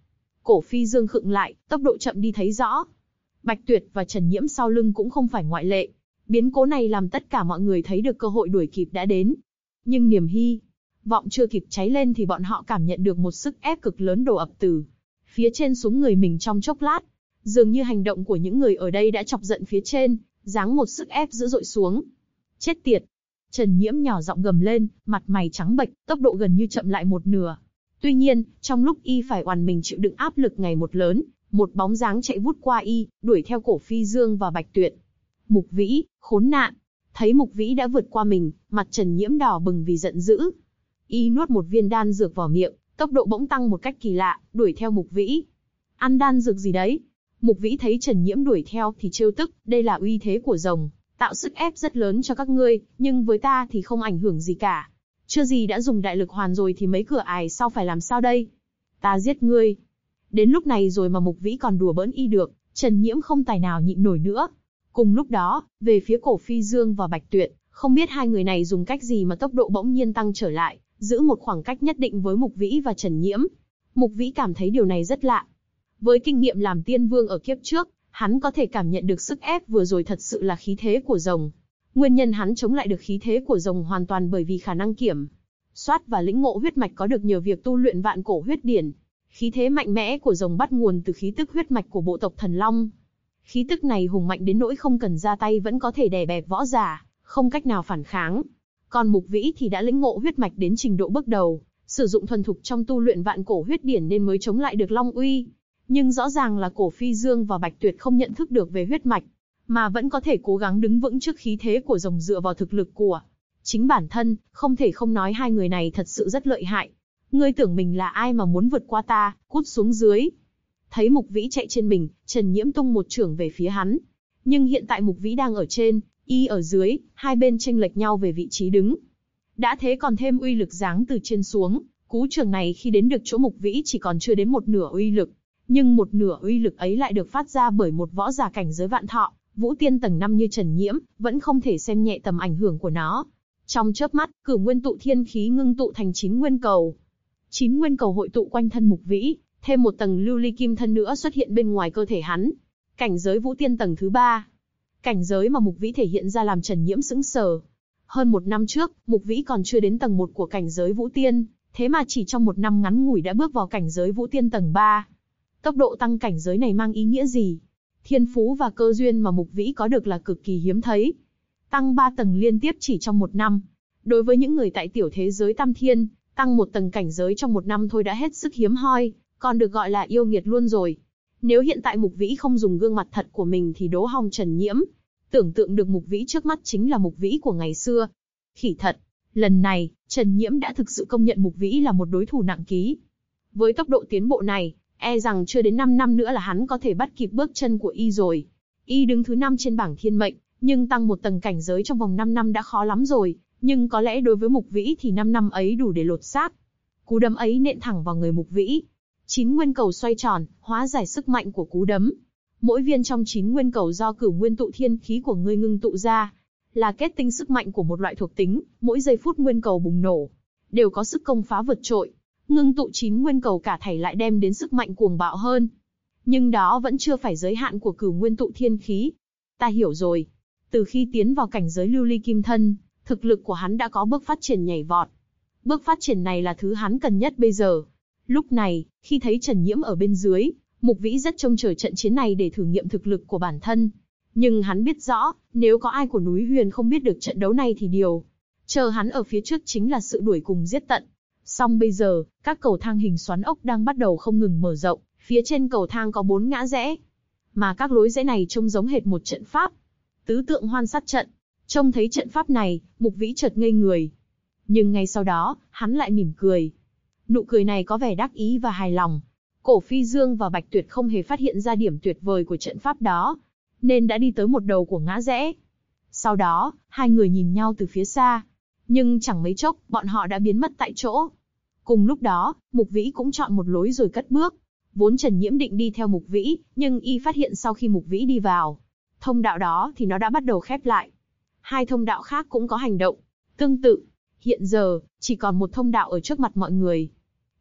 Cổ Phi Dương khựng lại, tốc độ chậm đi thấy rõ. Bạch Tuyệt và Trần Nhiễm sau lưng cũng không phải ngoại lệ. Biến cố này làm tất cả mọi người thấy được cơ hội đuổi kịp đã đến. Nhưng niềm hy vọng chưa kịp cháy lên thì bọn họ cảm nhận được một sức ép cực lớn đổ ập từ phía trên xuống người mình trong chốc lát. Dường như hành động của những người ở đây đã chọc giận phía trên, giáng một sức ép dữ dội xuống. Chết tiệt! Trần Nhiễm nhỏ giọng gầm lên, mặt mày trắng bệch, tốc độ gần như chậm lại một nửa. Tuy nhiên, trong lúc y phải oằn mình chịu đựng áp lực ngày một lớn, một bóng dáng chạy vút qua y, đuổi theo Cổ Phi Dương và Bạch Tuyệt. Mục Vĩ, khốn nạn! Thấy Mục Vĩ đã vượt qua mình, mặt Trần Nhiễm đỏ bừng vì giận dữ. Y nuốt một viên đan dược vào miệng, tốc độ bỗng tăng một cách kỳ lạ, đuổi theo Mục Vĩ. Ăn đan dược gì đấy? Mục Vĩ thấy Trần Nhiễm đuổi theo thì trêu tức, đây là uy thế của rồng, tạo sức ép rất lớn cho các ngươi, nhưng với ta thì không ảnh hưởng gì cả. Chưa gì đã dùng đại lực hoàn rồi thì mấy cửa ải sau phải làm sao đây? Ta giết ngươi. Đến lúc này rồi mà Mục Vĩ còn đùa bỡn y được, Trần Nhiễm không tài nào nhịn nổi nữa. Cùng lúc đó, về phía Cổ Phi Dương và Bạch Tuyệt, không biết hai người này dùng cách gì mà tốc độ bỗng nhiên tăng trở lại, giữ một khoảng cách nhất định với Mục Vĩ và Trần Nhiễm. Mục Vĩ cảm thấy điều này rất lạ. Với kinh nghiệm làm tiên vương ở kiếp trước, hắn có thể cảm nhận được sức ép vừa rồi thật sự là khí thế của rồng. Nguyên nhân hắn chống lại được khí thế của rồng hoàn toàn bởi vì khả năng kiểm soát và lĩnh ngộ huyết mạch có được nhờ việc tu luyện vạn cổ huyết điển. Khí thế mạnh mẽ của rồng bắt nguồn từ khí tức huyết mạch của bộ tộc Thần Long. Khí tức này hùng mạnh đến nỗi không cần ra tay vẫn có thể đè bẹp võ giả, không cách nào phản kháng. Còn Mục Vĩ thì đã lĩnh ngộ huyết mạch đến trình độ bước đầu, sử dụng thuần thục trong tu luyện vạn cổ huyết điển nên mới chống lại được Long uy. Nhưng rõ ràng là Cổ Phi Dương và Bạch Tuyệt không nhận thức được về huyết mạch, mà vẫn có thể cố gắng đứng vững trước khí thế của rồng dựa vào thực lực của chính bản thân, không thể không nói hai người này thật sự rất lợi hại. Ngươi tưởng mình là ai mà muốn vượt qua ta, cút xuống dưới. Thấy Mục Vĩ chạy trên mình, Trần Nhiễm tung một chưởng về phía hắn. Nhưng hiện tại Mục Vĩ đang ở trên, y ở dưới, hai bên chênh lệch nhau về vị trí đứng. Đã thế còn thêm uy lực giáng từ trên xuống, cú chưởng này khi đến được chỗ Mục Vĩ chỉ còn chưa đến một nửa uy lực. Nhưng một nửa uy lực ấy lại được phát ra bởi một võ giả cảnh giới vạn thọ, Vũ Tiên tầng 5 như Trần Nhiễm, vẫn không thể xem nhẹ tầm ảnh hưởng của nó. Trong chớp mắt, Cửu Nguyên Tụ Thiên khí ngưng tụ thành 9 nguyên cầu. 9 nguyên cầu hội tụ quanh thân Mục Vĩ, thêm một tầng lưu ly kim thân nữa xuất hiện bên ngoài cơ thể hắn. Cảnh giới Vũ Tiên tầng thứ 3. Cảnh giới mà Mục Vĩ thể hiện ra làm Trần Nhiễm sững sờ. Hơn một năm trước, Mục Vĩ còn chưa đến tầng 1 của cảnh giới Vũ Tiên, thế mà chỉ trong một năm ngắn ngủi đã bước vào cảnh giới Vũ Tiên tầng 3. Tốc độ tăng cảnh giới này mang ý nghĩa gì? Thiên phú và cơ duyên mà Mục Vĩ có được là cực kỳ hiếm thấy. Tăng 3 tầng liên tiếp chỉ trong một năm. Đối với những người tại tiểu thế giới Tam Thiên, tăng một tầng cảnh giới trong một năm thôi đã hết sức hiếm hoi, còn được gọi là yêu nghiệt luôn rồi. Nếu hiện tại Mục Vĩ không dùng gương mặt thật của mình thì đố hòng Trần Nhiễm. Tưởng tượng được Mục Vĩ trước mắt chính là Mục Vĩ của ngày xưa. Khỉ thật, lần này, Trần Nhiễm đã thực sự công nhận Mục Vĩ là một đối thủ nặng ký. Với tốc độ tiến bộ này, e rằng chưa đến 5 năm nữa là hắn có thể bắt kịp bước chân của y rồi. Y đứng thứ 5 trên bảng thiên mệnh, nhưng tăng một tầng cảnh giới trong vòng 5 năm đã khó lắm rồi, nhưng có lẽ đối với Mục Vĩ thì 5 năm ấy đủ để lột xác. Cú đấm ấy nện thẳng vào người Mục Vĩ. 9 nguyên cầu xoay tròn, hóa giải sức mạnh của cú đấm. Mỗi viên trong 9 nguyên cầu do Cửu Nguyên Tụ Thiên khí của ngươi ngưng tụ ra, là kết tinh sức mạnh của một loại thuộc tính, mỗi giây phút nguyên cầu bùng nổ, đều có sức công phá vượt trội. Ngưng tụ 9 nguyên cầu cả thảy lại đem đến sức mạnh cuồng bạo hơn. Nhưng đó vẫn chưa phải giới hạn của Cửu Nguyên Tụ Thiên khí. Ta hiểu rồi. Từ khi tiến vào cảnh giới lưu ly kim thân, thực lực của hắn đã có bước phát triển nhảy vọt. Bước phát triển này là thứ hắn cần nhất bây giờ. Lúc này, khi thấy Trần Nhiễm ở bên dưới, Mục Vĩ rất trông chờ trận chiến này để thử nghiệm thực lực của bản thân. Nhưng hắn biết rõ, nếu có ai của núi Huyền không biết được trận đấu này thì điều chờ hắn ở phía trước chính là sự đuổi cùng giết tận. Song bây giờ, các cầu thang hình xoắn ốc đang bắt đầu không ngừng mở rộng, phía trên cầu thang có 4 ngã rẽ. Mà các lối rẽ này trông giống hệt một trận pháp. Tứ tượng hoan sát trận. Trông thấy trận pháp này, Mục Vĩ chợt ngây người. Nhưng ngay sau đó, hắn lại mỉm cười. Nụ cười này có vẻ đắc ý và hài lòng. Cổ Phi Dương và Bạch Tuyệt không hề phát hiện ra điểm tuyệt vời của trận pháp đó, nên đã đi tới một đầu của ngã rẽ. Sau đó, hai người nhìn nhau từ phía xa. Nhưng chẳng mấy chốc, bọn họ đã biến mất tại chỗ. Cùng lúc đó, Mục Vĩ cũng chọn một lối rồi cất bước. Vốn Trần Nhiễm định đi theo Mục Vĩ, nhưng y phát hiện sau khi Mục Vĩ đi vào thông đạo đó thì nó đã bắt đầu khép lại. Hai thông đạo khác cũng có hành động tương tự. Hiện giờ, chỉ còn một thông đạo ở trước mặt mọi người.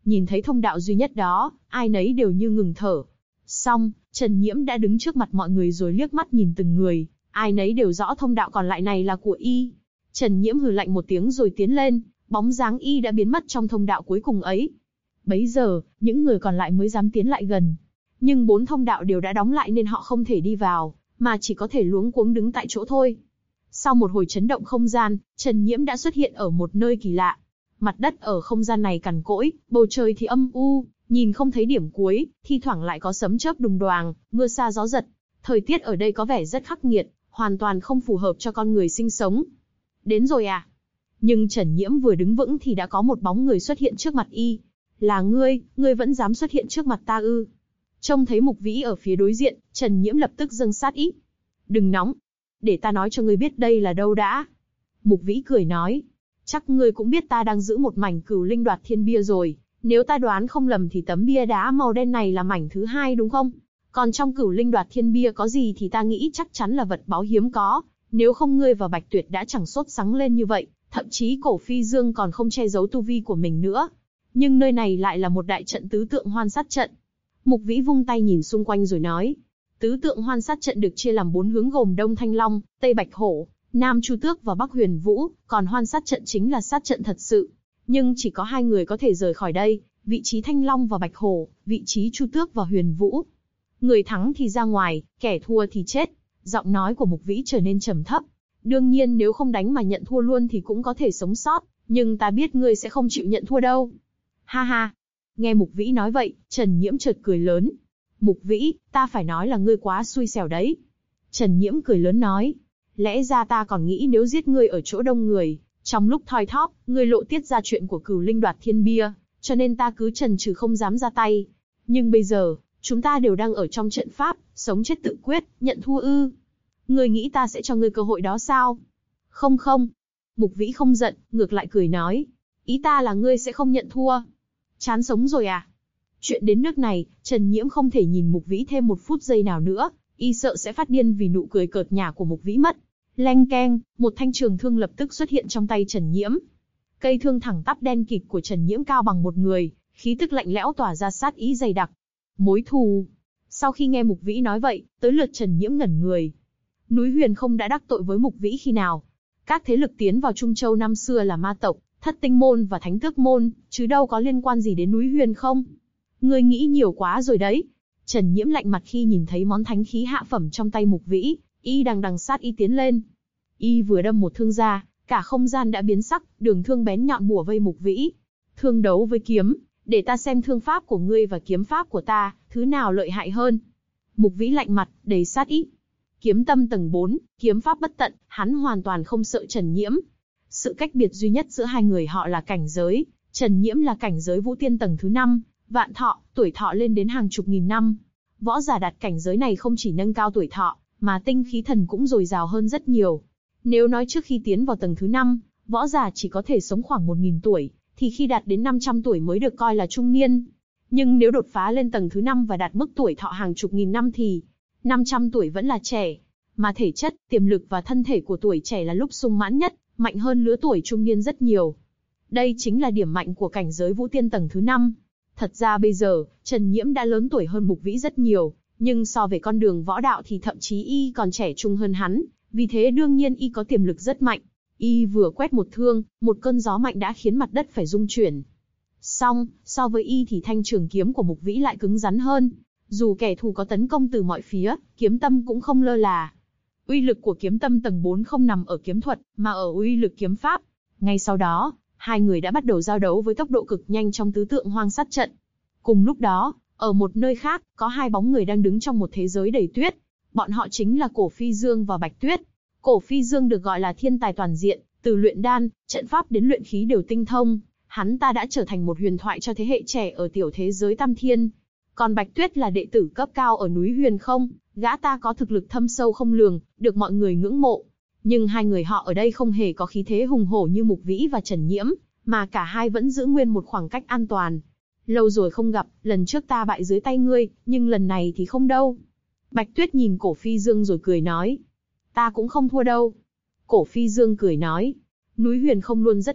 Nhìn thấy thông đạo duy nhất đó, ai nấy đều như ngừng thở. Xong, Trần Nhiễm đã đứng trước mặt mọi người rồi liếc mắt nhìn từng người, ai nấy đều rõ thông đạo còn lại này là của y. Trần Nhiễm hừ lạnh một tiếng rồi tiến lên, bóng dáng y đã biến mất trong thông đạo cuối cùng ấy. Bấy giờ, những người còn lại mới dám tiến lại gần. Nhưng 4 thông đạo đều đã đóng lại nên họ không thể đi vào, mà chỉ có thể luống cuống đứng tại chỗ thôi. Sau một hồi chấn động không gian, Trần Nhiễm đã xuất hiện ở một nơi kỳ lạ. Mặt đất ở không gian này cằn cỗi, bầu trời thì âm u, nhìn không thấy điểm cuối, thi thoảng lại có sấm chớp đùng đoàng, mưa sa gió giật. Thời tiết ở đây có vẻ rất khắc nghiệt, hoàn toàn không phù hợp cho con người sinh sống. Đến rồi à? Nhưng Trần Nhiễm vừa đứng vững thì đã có một bóng người xuất hiện trước mặt y. Là ngươi vẫn dám xuất hiện trước mặt ta ư? Trông thấy Mục Vĩ ở phía đối diện, Trần Nhiễm lập tức dâng sát ý. Đừng nóng, để ta nói cho ngươi biết đây là đâu đã. Mục Vĩ cười nói, chắc ngươi cũng biết ta đang giữ một mảnh Cửu Linh Đoạt Thiên bia rồi. Nếu ta đoán không lầm thì tấm bia đá màu đen này là mảnh thứ 2 đúng không? Còn trong Cửu Linh Đoạt Thiên bia có gì thì ta nghĩ chắc chắn là vật báu hiếm có. Nếu không ngươi và Bạch Tuyệt đã chẳng sốt sắng lên như vậy, thậm chí Cổ Phi Dương còn không che giấu tu vi của mình nữa. Nhưng nơi này lại là một đại trận tứ tượng hoan sát trận. Mục Vĩ vung tay nhìn xung quanh rồi nói, tứ tượng hoan sát trận được chia làm 4 hướng gồm Đông Thanh Long, Tây Bạch Hổ, Nam Chu Tước và Bắc Huyền Vũ, còn hoan sát trận chính là sát trận thật sự. Nhưng chỉ có 2 người có thể rời khỏi đây, vị trí Thanh Long và Bạch Hổ, vị trí Chu Tước và Huyền Vũ. Người thắng thì ra ngoài, kẻ thua thì chết. Giọng nói của Mục Vĩ trở nên trầm thấp. Đương nhiên nếu không đánh mà nhận thua luôn thì cũng có thể sống sót, nhưng ta biết ngươi sẽ không chịu nhận thua đâu. Ha ha. Nghe Mục Vĩ nói vậy, Trần Nhiễm chợt cười lớn. Mục Vĩ, ta phải nói là ngươi quá xui xẻo đấy. Trần Nhiễm cười lớn nói, lẽ ra ta còn nghĩ nếu giết ngươi ở chỗ đông người, trong lúc thoi thóp, ngươi lộ tiết ra chuyện của Cửu Linh Đoạt Thiên bia, cho nên ta cứ chần chừ không dám ra tay. Nhưng bây giờ, chúng ta đều đang ở trong trận pháp, sống chết tự quyết, nhận thua ư? Ngươi nghĩ ta sẽ cho ngươi cơ hội đó sao? Không không. Mục Vĩ không giận, ngược lại cười nói, ý ta là ngươi sẽ không nhận thua. Chán sống rồi à? Chuyện đến nước này, Trần Nhiễm không thể nhìn Mục Vĩ thêm một phút giây nào nữa, y sợ sẽ phát điên vì nụ cười cợt nhả của Mục Vĩ mất. Leng keng, một thanh trường thương lập tức xuất hiện trong tay Trần Nhiễm. Cây thương thẳng tắp đen kịt của Trần Nhiễm cao bằng một người, khí tức lạnh lẽo tỏa ra sát ý dày đặc. Mối thù. Sau khi nghe Mục Vĩ nói vậy, tới lượt Trần Nhiễm ngẩn người. Núi Huyền không đã đắc tội với Mục Vĩ khi nào? Các thế lực tiến vào Trung Châu năm xưa là ma tộc, Thất Tinh môn và Thánh Tước môn, chứ đâu có liên quan gì đến núi Huyền không? Ngươi nghĩ nhiều quá rồi đấy. Trần Nhiễm lạnh mặt khi nhìn thấy món thánh khí hạ phẩm trong tay Mục Vĩ, y đằng sát y tiến lên. Y vừa đâm một thương ra, cả không gian đã biến sắc, đường thương bén nhọn bủa vây Mục Vĩ. Thương đấu với kiếm, để ta xem thương pháp của ngươi và kiếm pháp của ta, thứ nào lợi hại hơn. Mục Vĩ lạnh mặt, đầy sát ý. Kiếm tâm tầng 4, kiếm pháp bất tận, hắn hoàn toàn không sợ Trần Nhiễm. Sự cách biệt duy nhất giữa hai người họ là cảnh giới, Trần Nhiễm là cảnh giới Vũ Tiên tầng thứ 5, vạn thọ, tuổi thọ lên đến hàng chục nghìn năm. Võ giả đạt cảnh giới này không chỉ nâng cao tuổi thọ, mà tinh khí thần cũng dồi dào hơn rất nhiều. Nếu nói trước khi tiến vào tầng thứ 5, võ giả chỉ có thể sống khoảng 1000 tuổi, thì khi đạt đến 500 tuổi mới được coi là trung niên. Nhưng nếu đột phá lên tầng thứ 5 và đạt mức tuổi thọ hàng chục nghìn năm thì 500 tuổi vẫn là trẻ. Mà thể chất, tiềm lực và thân thể của tuổi trẻ là lúc sung mãn nhất, mạnh hơn lứa tuổi trung niên rất nhiều. Đây chính là điểm mạnh của cảnh giới Vũ Tiên tầng thứ 5. Thật ra bây giờ, Trần Nhiễm đã lớn tuổi hơn Mục Vĩ rất nhiều, nhưng so về con đường võ đạo thì thậm chí y còn trẻ trung hơn hắn, vì thế đương nhiên y có tiềm lực rất mạnh. Y vừa quét một thương, một cơn gió mạnh đã khiến mặt đất phải rung chuyển. Song, so với y thì thanh trường kiếm của Mục Vĩ lại cứng rắn hơn. Dù kẻ thù có tấn công từ mọi phía, kiếm tâm cũng không lơ là. Uy lực của kiếm tâm tầng 4 không nằm ở kiếm thuật, mà ở uy lực kiếm pháp. Ngay sau đó, hai người đã bắt đầu giao đấu với tốc độ cực nhanh trong tứ tượng hoang sát trận. Cùng lúc đó, ở một nơi khác, có hai bóng người đang đứng trong một thế giới đầy tuyết. Bọn họ chính là Cổ Phi Dương và Bạch Tuyết. Cổ Phi Dương được gọi là thiên tài toàn diện, từ luyện đan, trận pháp đến luyện khí đều tinh thông. Hắn ta đã trở thành một huyền thoại cho thế hệ trẻ ở tiểu thế giới Tam Thiên. Còn Bạch Tuyết là đệ tử cấp cao ở núi Huyền không, gã ta có thực lực thâm sâu không lường, được mọi người ngưỡng mộ. Nhưng hai người họ ở đây không hề có khí thế hùng hổ như Mục Vĩ và Trần Nhiễm, mà cả hai vẫn giữ nguyên một khoảng cách an toàn. Lâu rồi không gặp, lần trước ta bại dưới tay ngươi, nhưng lần này thì không đâu. Bạch Tuyết nhìn Cổ Phi Dương rồi cười nói. Ta cũng không thua đâu. Cổ Phi Dương cười nói. Núi Huyền không luôn rất mạnh,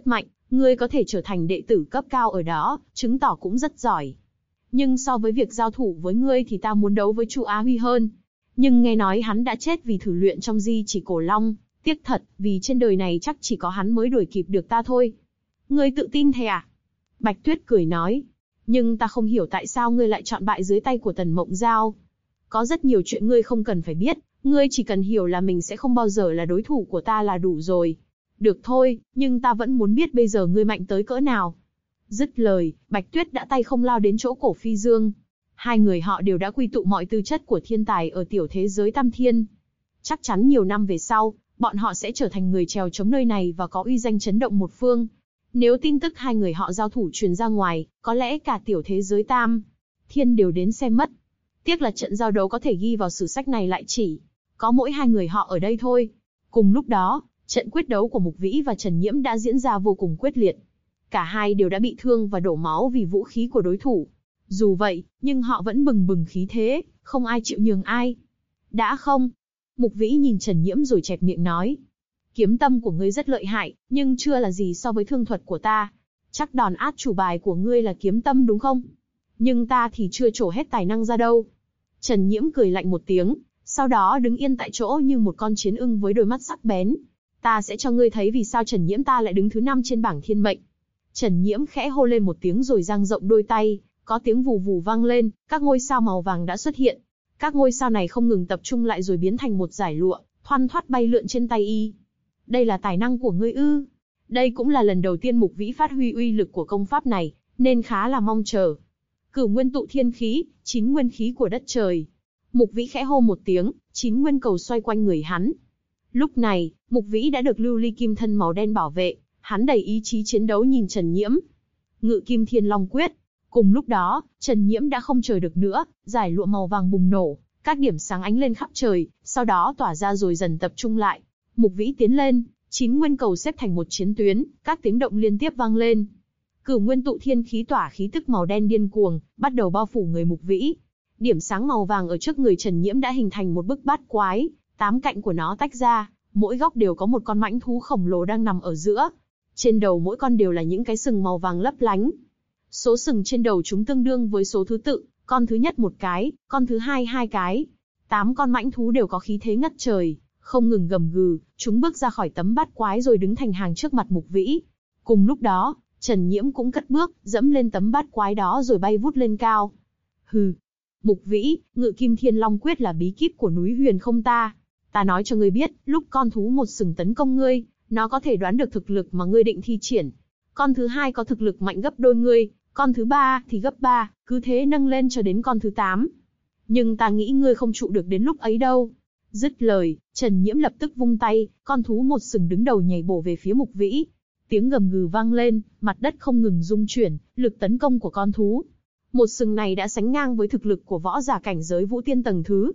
Ngươi có thể trở thành đệ tử cấp cao ở đó, chứng tỏ cũng rất giỏi. Nhưng so với việc giao thủ với ngươi thì ta muốn đấu với Chu Á Huy hơn. Nhưng nghe nói hắn đã chết vì thử luyện trong di chỉ cổ long, tiếc thật, vì trên đời này chắc chỉ có hắn mới đuổi kịp được ta thôi. Ngươi tự tin thế à? Bạch Tuyết cười nói. Nhưng ta không hiểu tại sao ngươi lại chọn bại dưới tay của Tần Mộng Giao. Có rất nhiều chuyện ngươi không cần phải biết, ngươi chỉ cần hiểu là mình sẽ không bao giờ là đối thủ của ta là đủ rồi. Được thôi, nhưng ta vẫn muốn biết bây giờ ngươi mạnh tới cỡ nào. Dứt lời, Bạch Tuyết đã tay không lao đến chỗ Cổ Phi Dương. Hai người họ đều đã quy tụ mọi tư chất của thiên tài ở tiểu thế giới Tam Thiên. Chắc chắn nhiều năm về sau, bọn họ sẽ trở thành người trèo chống nơi này và có uy danh chấn động một phương. Nếu tin tức hai người họ giao thủ truyền ra ngoài, có lẽ cả tiểu thế giới Tam Thiên đều đến xem mất. Tiếc là trận giao đấu có thể ghi vào sử sách này lại chỉ có mỗi hai người họ ở đây thôi. Cùng lúc đó, trận quyết đấu của Mục Vĩ và Trần Nhiễm đã diễn ra vô cùng quyết liệt. Cả hai đều đã bị thương và đổ máu vì vũ khí của đối thủ. Dù vậy, nhưng họ vẫn bừng bừng khí thế, không ai chịu nhường ai. Đã không? Mục Vĩ nhìn Trần Nhiễm rồi chẹp miệng nói. Kiếm tâm của ngươi rất lợi hại, nhưng chưa là gì so với thương thuật của ta. Chắc đòn át chủ bài của ngươi là kiếm tâm đúng không? Nhưng ta thì chưa trổ hết tài năng ra đâu. Trần Nhiễm cười lạnh một tiếng, sau đó đứng yên tại chỗ như một con chiến ưng với đôi mắt sắc bén. Ta sẽ cho ngươi thấy vì sao Trần Nhiễm ta lại đứng thứ 5 trên bảng thiên mệnh. Trần Nhiễm khẽ hô lên một tiếng rồi dang rộng đôi tay, có tiếng vù vù vang lên, các ngôi sao màu vàng đã xuất hiện. Các ngôi sao này không ngừng tập trung lại rồi biến thành một dải lụa, thoăn thoắt bay lượn trên tay y. Đây là tài năng của ngươi ư? Đây cũng là lần đầu tiên Mục Vĩ phát huy uy lực của công pháp này, nên khá là mong chờ. Cửu nguyên tụ thiên khí, 9 nguyên khí của đất trời. Mục Vĩ khẽ hô một tiếng, 9 nguyên cầu xoay quanh người hắn. Lúc này, Mục Vĩ đã được lưu ly kim thân màu đen bảo vệ, hắn đầy ý chí chiến đấu nhìn Trần Nhiễm. Ngự Kim Thiên Long Quyết. Cùng lúc đó, Trần Nhiễm đã không chờ được nữa, giải lụa màu vàng bùng nổ, các điểm sáng ánh lên khắp trời, sau đó tỏa ra rồi dần tập trung lại. Mục Vĩ tiến lên, 9 nguyên cầu xếp thành một chiến tuyến, các tiếng động liên tiếp vang lên. Cửu nguyên tụ thiên khí tỏa khí tức màu đen điên cuồng, bắt đầu bao phủ người Mục Vĩ. Điểm sáng màu vàng ở trước người Trần Nhiễm đã hình thành một bức bát quái, 8 cạnh của nó tách ra, mỗi góc đều có một con mãnh thú khổng lồ đang nằm ở giữa. Trên đầu mỗi con đều là những cái sừng màu vàng lấp lánh. Số sừng trên đầu chúng tương đương với số thứ tự, con thứ nhất một cái, con thứ hai 2 cái. 8 con mãnh thú đều có khí thế ngất trời, không ngừng gầm gừ, chúng bước ra khỏi tấm bát quái rồi đứng thành hàng trước mặt Mục Vĩ. Cùng lúc đó, Trần Nhiễm cũng cất bước, dẫm lên tấm bát quái đó rồi bay vút lên cao. Hừ. Mục Vĩ, Ngự Kim Thiên Long Quyết là bí kíp của núi Huyền Không ta. Ta nói cho ngươi biết, lúc con thú một sừng tấn công ngươi, nó có thể đoán được thực lực mà ngươi định thi triển. Con thứ hai có thực lực mạnh gấp đôi ngươi, con thứ ba thì gấp 3, cứ thế nâng lên cho đến con thứ 8. Nhưng ta nghĩ ngươi không trụ được đến lúc ấy đâu. Dứt lời, Trần Nhiễm lập tức vung tay, con thú một sừng đứng đầu nhảy bổ về phía Mục Vĩ. Tiếng gầm gừ vang lên, mặt đất không ngừng rung chuyển, lực tấn công của con thú một sừng này đã sánh ngang với thực lực của võ giả cảnh giới Vũ Tiên tầng thứ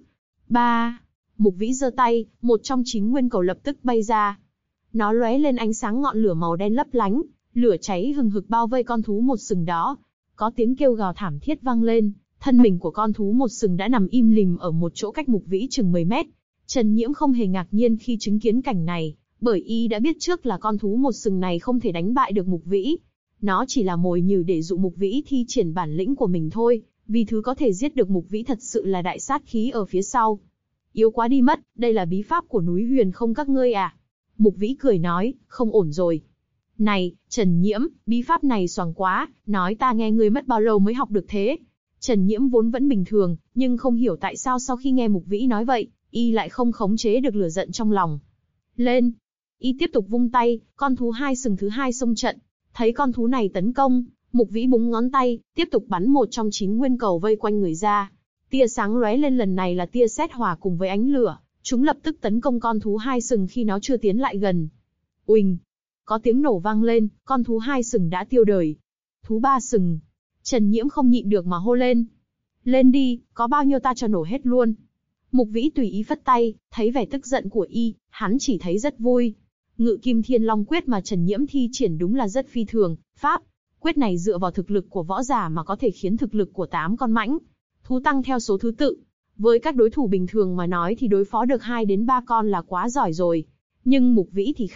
3. Mục Vĩ giơ tay, một trong 9 nguyên cầu lập tức bay ra. Nó lóe lên ánh sáng ngọn lửa màu đen lấp lánh, lửa cháy hừng hực bao vây con thú một sừng đó. Có tiếng kêu gào thảm thiết vang lên, thân mình của con thú một sừng đã nằm im lìm ở một chỗ cách Mục Vĩ chừng 10 mét. Trần Nhiễm không hề ngạc nhiên khi chứng kiến cảnh này, bởi y đã biết trước là con thú một sừng này không thể đánh bại được Mục Vĩ. Nó chỉ là mồi nhử để dụ Mục Vĩ thi triển bản lĩnh của mình thôi, vì thứ có thể giết được Mục Vĩ thật sự là đại sát khí ở phía sau. Yếu quá đi mất, đây là bí pháp của núi Huyền Không các ngươi à? Mục Vĩ cười nói, không ổn rồi. Này, Trần Nhiễm, bí pháp này xoàng quá, nói ta nghe ngươi mất bao lâu mới học được thế. Trần Nhiễm vốn vẫn bình thường, nhưng không hiểu tại sao sau khi nghe Mục Vĩ nói vậy, y lại không khống chế được lửa giận trong lòng. Lên! Y tiếp tục vung tay, con thú hai sừng thứ hai xông trận. Thấy con thú này tấn công, Mục Vĩ búng ngón tay, tiếp tục bắn một trong 9 nguyên cầu vây quanh người ra. Tia sáng lóe lên lần này là tia sét hòa cùng với ánh lửa, chúng lập tức tấn công con thú hai sừng khi nó chưa tiến lại gần. Uỳnh! Có tiếng nổ vang lên, con thú hai sừng đã tiêu đời. Thú ba sừng! Trần Nhiễm không nhịn được mà hô lên. Lên đi, có bao nhiêu ta cho nổ hết luôn. Mục Vĩ tùy ý phất tay, thấy vẻ tức giận của y, hắn chỉ thấy rất vui. Ngự Kim Thiên Long Quyết mà Trần Nhiễm thi triển đúng là rất phi thường, pháp quyết này dựa vào thực lực của võ giả mà có thể khiến thực lực của 8 con mãnh thú tăng theo số thứ tự. Với các đối thủ bình thường mà nói thì đối phó được 2 đến 3 con là quá giỏi rồi. Nhưng Mục Vĩ thì khác,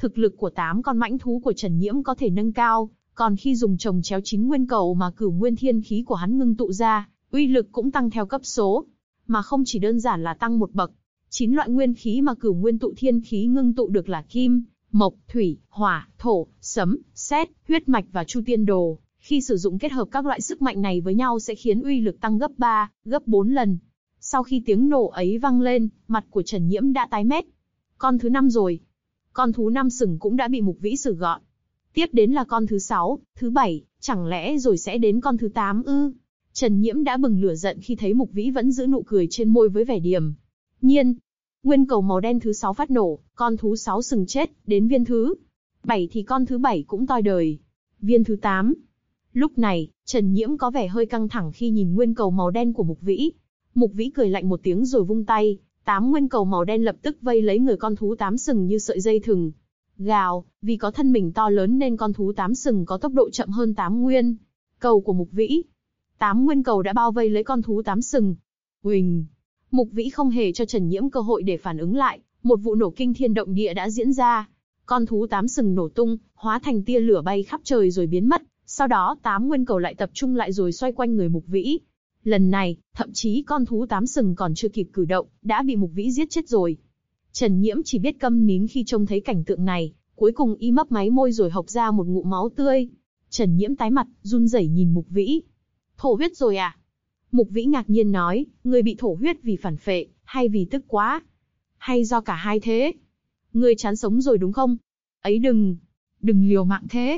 Thực lực của 8 con mãnh thú của Trần Nhiễm có thể nâng cao, còn khi dùng chồng chéo 9 nguyên cầu mà cửu nguyên thiên khí của hắn ngưng tụ ra, uy lực cũng tăng theo cấp số, mà không chỉ đơn giản là tăng một bậc. 9 loại nguyên khí mà cửu nguyên tụ thiên khí ngưng tụ được là kim, mộc, thủy, hỏa, thổ, sấm, sét, huyết mạch và chu tiên đồ. Khi sử dụng kết hợp các loại sức mạnh này với nhau sẽ khiến uy lực tăng gấp 3, gấp 4 lần. Sau khi tiếng nổ ấy vang lên, mặt của Trần Nhiễm đã tái mét. Con thứ 5 rồi. Con thú 5 sừng cũng đã bị Mục Vĩ xử gọn. Tiếp đến là con thứ 6, thứ 7, chẳng lẽ rồi sẽ đến con thứ 8 ư? Trần Nhiễm đã bừng lửa giận khi thấy Mục Vĩ vẫn giữ nụ cười trên môi với vẻ điềm nhiên. Nguyên cầu màu đen thứ 6 phát nổ, con thú 6 sừng chết, đến viên thứ 7 thì con thứ 7 cũng toi đời. Viên thứ 8. Lúc này, Trần Nhiễm có vẻ hơi căng thẳng khi nhìn nguyên cầu màu đen của Mục Vĩ. Mục Vĩ cười lạnh một tiếng rồi vung tay, 8 nguyên cầu màu đen lập tức vây lấy người con thú 8 sừng như sợi dây thừng. Gào, vì có thân mình to lớn nên con thú 8 sừng có tốc độ chậm hơn 8 nguyên cầu của Mục Vĩ. 8 nguyên cầu đã bao vây lấy con thú 8 sừng. Uỳnh! Mục Vĩ không hề cho Trần Nhiễm cơ hội để phản ứng lại, một vụ nổ kinh thiên động địa đã diễn ra. Con thú 8 sừng nổ tung, hóa thành tia lửa bay khắp trời rồi biến mất, sau đó 8 nguyên cầu lại tập trung lại rồi xoay quanh người Mục Vĩ. Lần này, thậm chí con thú 8 sừng còn chưa kịp cử động, đã bị Mục Vĩ giết chết rồi. Trần Nhiễm chỉ biết câm nín khi trông thấy cảnh tượng này, cuối cùng y mấp máy môi rồi hộc ra một ngụm máu tươi. Trần Nhiễm tái mặt, run rẩy nhìn Mục Vĩ. Thổ huyết rồi à? Mục Vĩ ngạc nhiên nói, ngươi bị thổ huyết vì phản phệ, hay vì tức quá? Hay do cả hai thế? Ngươi chán sống rồi đúng không? Ấy đừng liều mạng thế.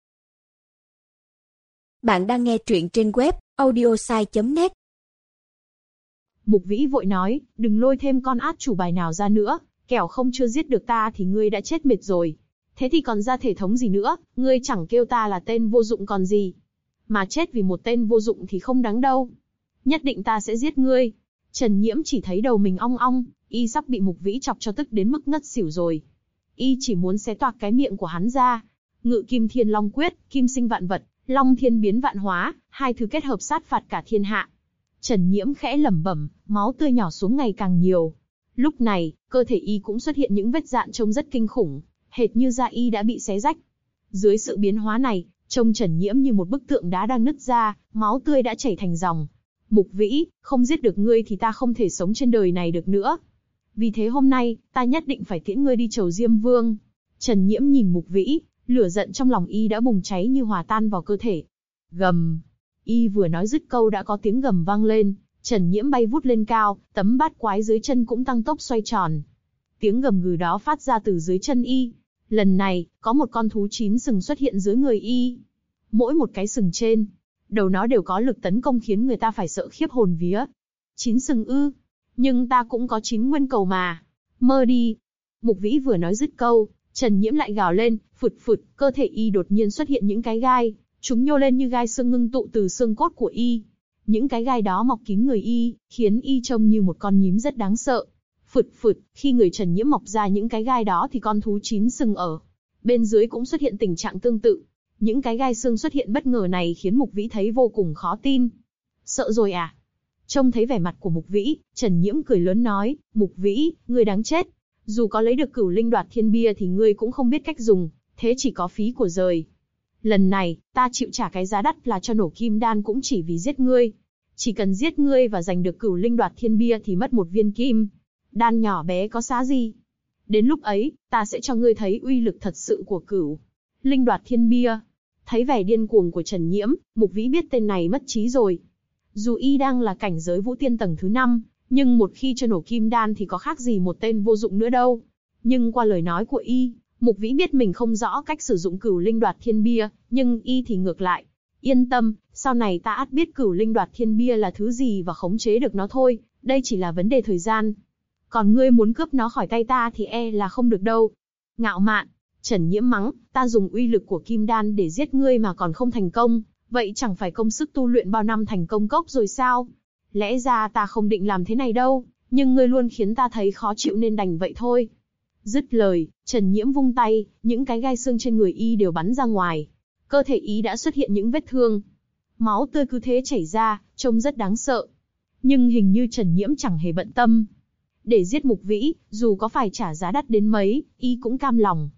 Bạn đang nghe truyện trên web audiosai.net.
Mục Vĩ vội nói, đừng lôi thêm con át chủ bài nào ra nữa, kẻo không chưa giết được ta thì ngươi đã chết mệt rồi. Thế thì còn ra thể thống gì nữa, ngươi chẳng kêu ta là tên vô dụng còn gì. Mà chết vì một tên vô dụng thì không đáng đâu. Nhất định ta sẽ giết ngươi. Trần Nhiễm chỉ thấy đầu mình ong ong, y sắp bị Mục Vĩ chọc cho tức đến mức ngất xỉu rồi. Y chỉ muốn xé toạc cái miệng của hắn ra. Ngự Kim Thiên Long Quyết, kim sinh vạn vật, Long Thiên biến vạn hóa, hai thứ kết hợp sát phạt cả thiên hạ. Trần Nhiễm khẽ lẩm bẩm, máu tươi nhỏ xuống ngày càng nhiều. Lúc này, cơ thể y cũng xuất hiện những vết rạn trông rất kinh khủng, hệt như da y đã bị xé rách. Dưới sự biến hóa này, trông Trần Nhiễm như một bức tượng đá đang nứt ra, máu tươi đã chảy thành dòng. Mục Vĩ, không giết được ngươi thì ta không thể sống trên đời này được nữa. Vì thế hôm nay, ta nhất định phải tiễn ngươi đi chầu Diêm Vương. Trần Nhiễm nhìn Mục Vĩ, lửa giận trong lòng y đã bùng cháy như hòa tan vào cơ thể. Gầm! Y vừa nói dứt câu đã có tiếng gầm vang lên, Trần Nhiễm bay vút lên cao, tấm bát quái dưới chân cũng tăng tốc xoay tròn. Tiếng gầm gừ đó phát ra từ dưới chân y. Lần này, có một con thú 9 sừng xuất hiện dưới người y. Mỗi một cái sừng trên đầu nó đều có lực tấn công khiến người ta phải sợ khiếp hồn vía. 9 sừng ư? Nhưng ta cũng có 9 nguyên cầu mà. Mơ đi. Mục Vĩ vừa nói dứt câu, Trần Nhiễm lại gào lên, phụt phụt, cơ thể y đột nhiên xuất hiện những cái gai, chúng nhô lên như gai xương ngưng tụ từ xương cốt của y. Những cái gai đó mọc kín người y, khiến y trông như một con nhím rất đáng sợ. Phụt phụt, khi người Trần Nhiễm mọc ra những cái gai đó thì con thú 9 sừng ở bên dưới cũng xuất hiện tình trạng tương tự. Những cái gai xương xuất hiện bất ngờ này khiến Mục Vĩ thấy vô cùng khó tin. Sợ rồi à? Trông thấy vẻ mặt của Mục Vĩ, Trần Nhiễm cười lớn nói, Mục Vĩ, ngươi đáng chết. Dù có lấy được Cửu Linh Đoạt Thiên Bia thì ngươi cũng không biết cách dùng, thế chỉ có phí của rời. Lần này, ta chịu trả cái giá đắt là cho nổ kim đan cũng chỉ vì giết ngươi. Chỉ cần giết ngươi và giành được Cửu Linh Đoạt Thiên Bia thì mất một viên kim đan nhỏ bé có giá gì. Đến lúc ấy, ta sẽ cho ngươi thấy uy lực thật sự của Cửu Linh Đoạt Thiên Bia. Thấy vẻ điên cuồng của Trần Nhiễm, Mục Vĩ biết tên này mất trí rồi. Dù y đang là cảnh giới Vũ Tiên tầng thứ 5, nhưng một khi cho nổ kim đan thì có khác gì một tên vô dụng nữa đâu. Nhưng qua lời nói của y, Mục Vĩ biết mình không rõ cách sử dụng Cửu Linh Đoạt Thiên Bia, nhưng y thì ngược lại. Yên tâm, sau này ta ắt biết Cửu Linh Đoạt Thiên Bia là thứ gì và khống chế được nó thôi, đây chỉ là vấn đề thời gian. Còn ngươi muốn cướp nó khỏi tay ta thì e là không được đâu. Ngạo mạn! Trần Nhiễm mắng, ta dùng uy lực của kim đan để giết ngươi mà còn không thành công, vậy chẳng phải công sức tu luyện bao năm thành công cốc rồi sao? Lẽ ra ta không định làm thế này đâu, nhưng ngươi luôn khiến ta thấy khó chịu nên đành vậy thôi. Dứt lời, Trần Nhiễm vung tay, những cái gai xương trên người y đều bắn ra ngoài. Cơ thể y đã xuất hiện những vết thương. Máu tươi cứ thế chảy ra, trông rất đáng sợ. Nhưng hình như Trần Nhiễm chẳng hề bận tâm. Để giết Mục Vĩ, dù có phải trả giá đắt đến mấy, y cũng cam lòng.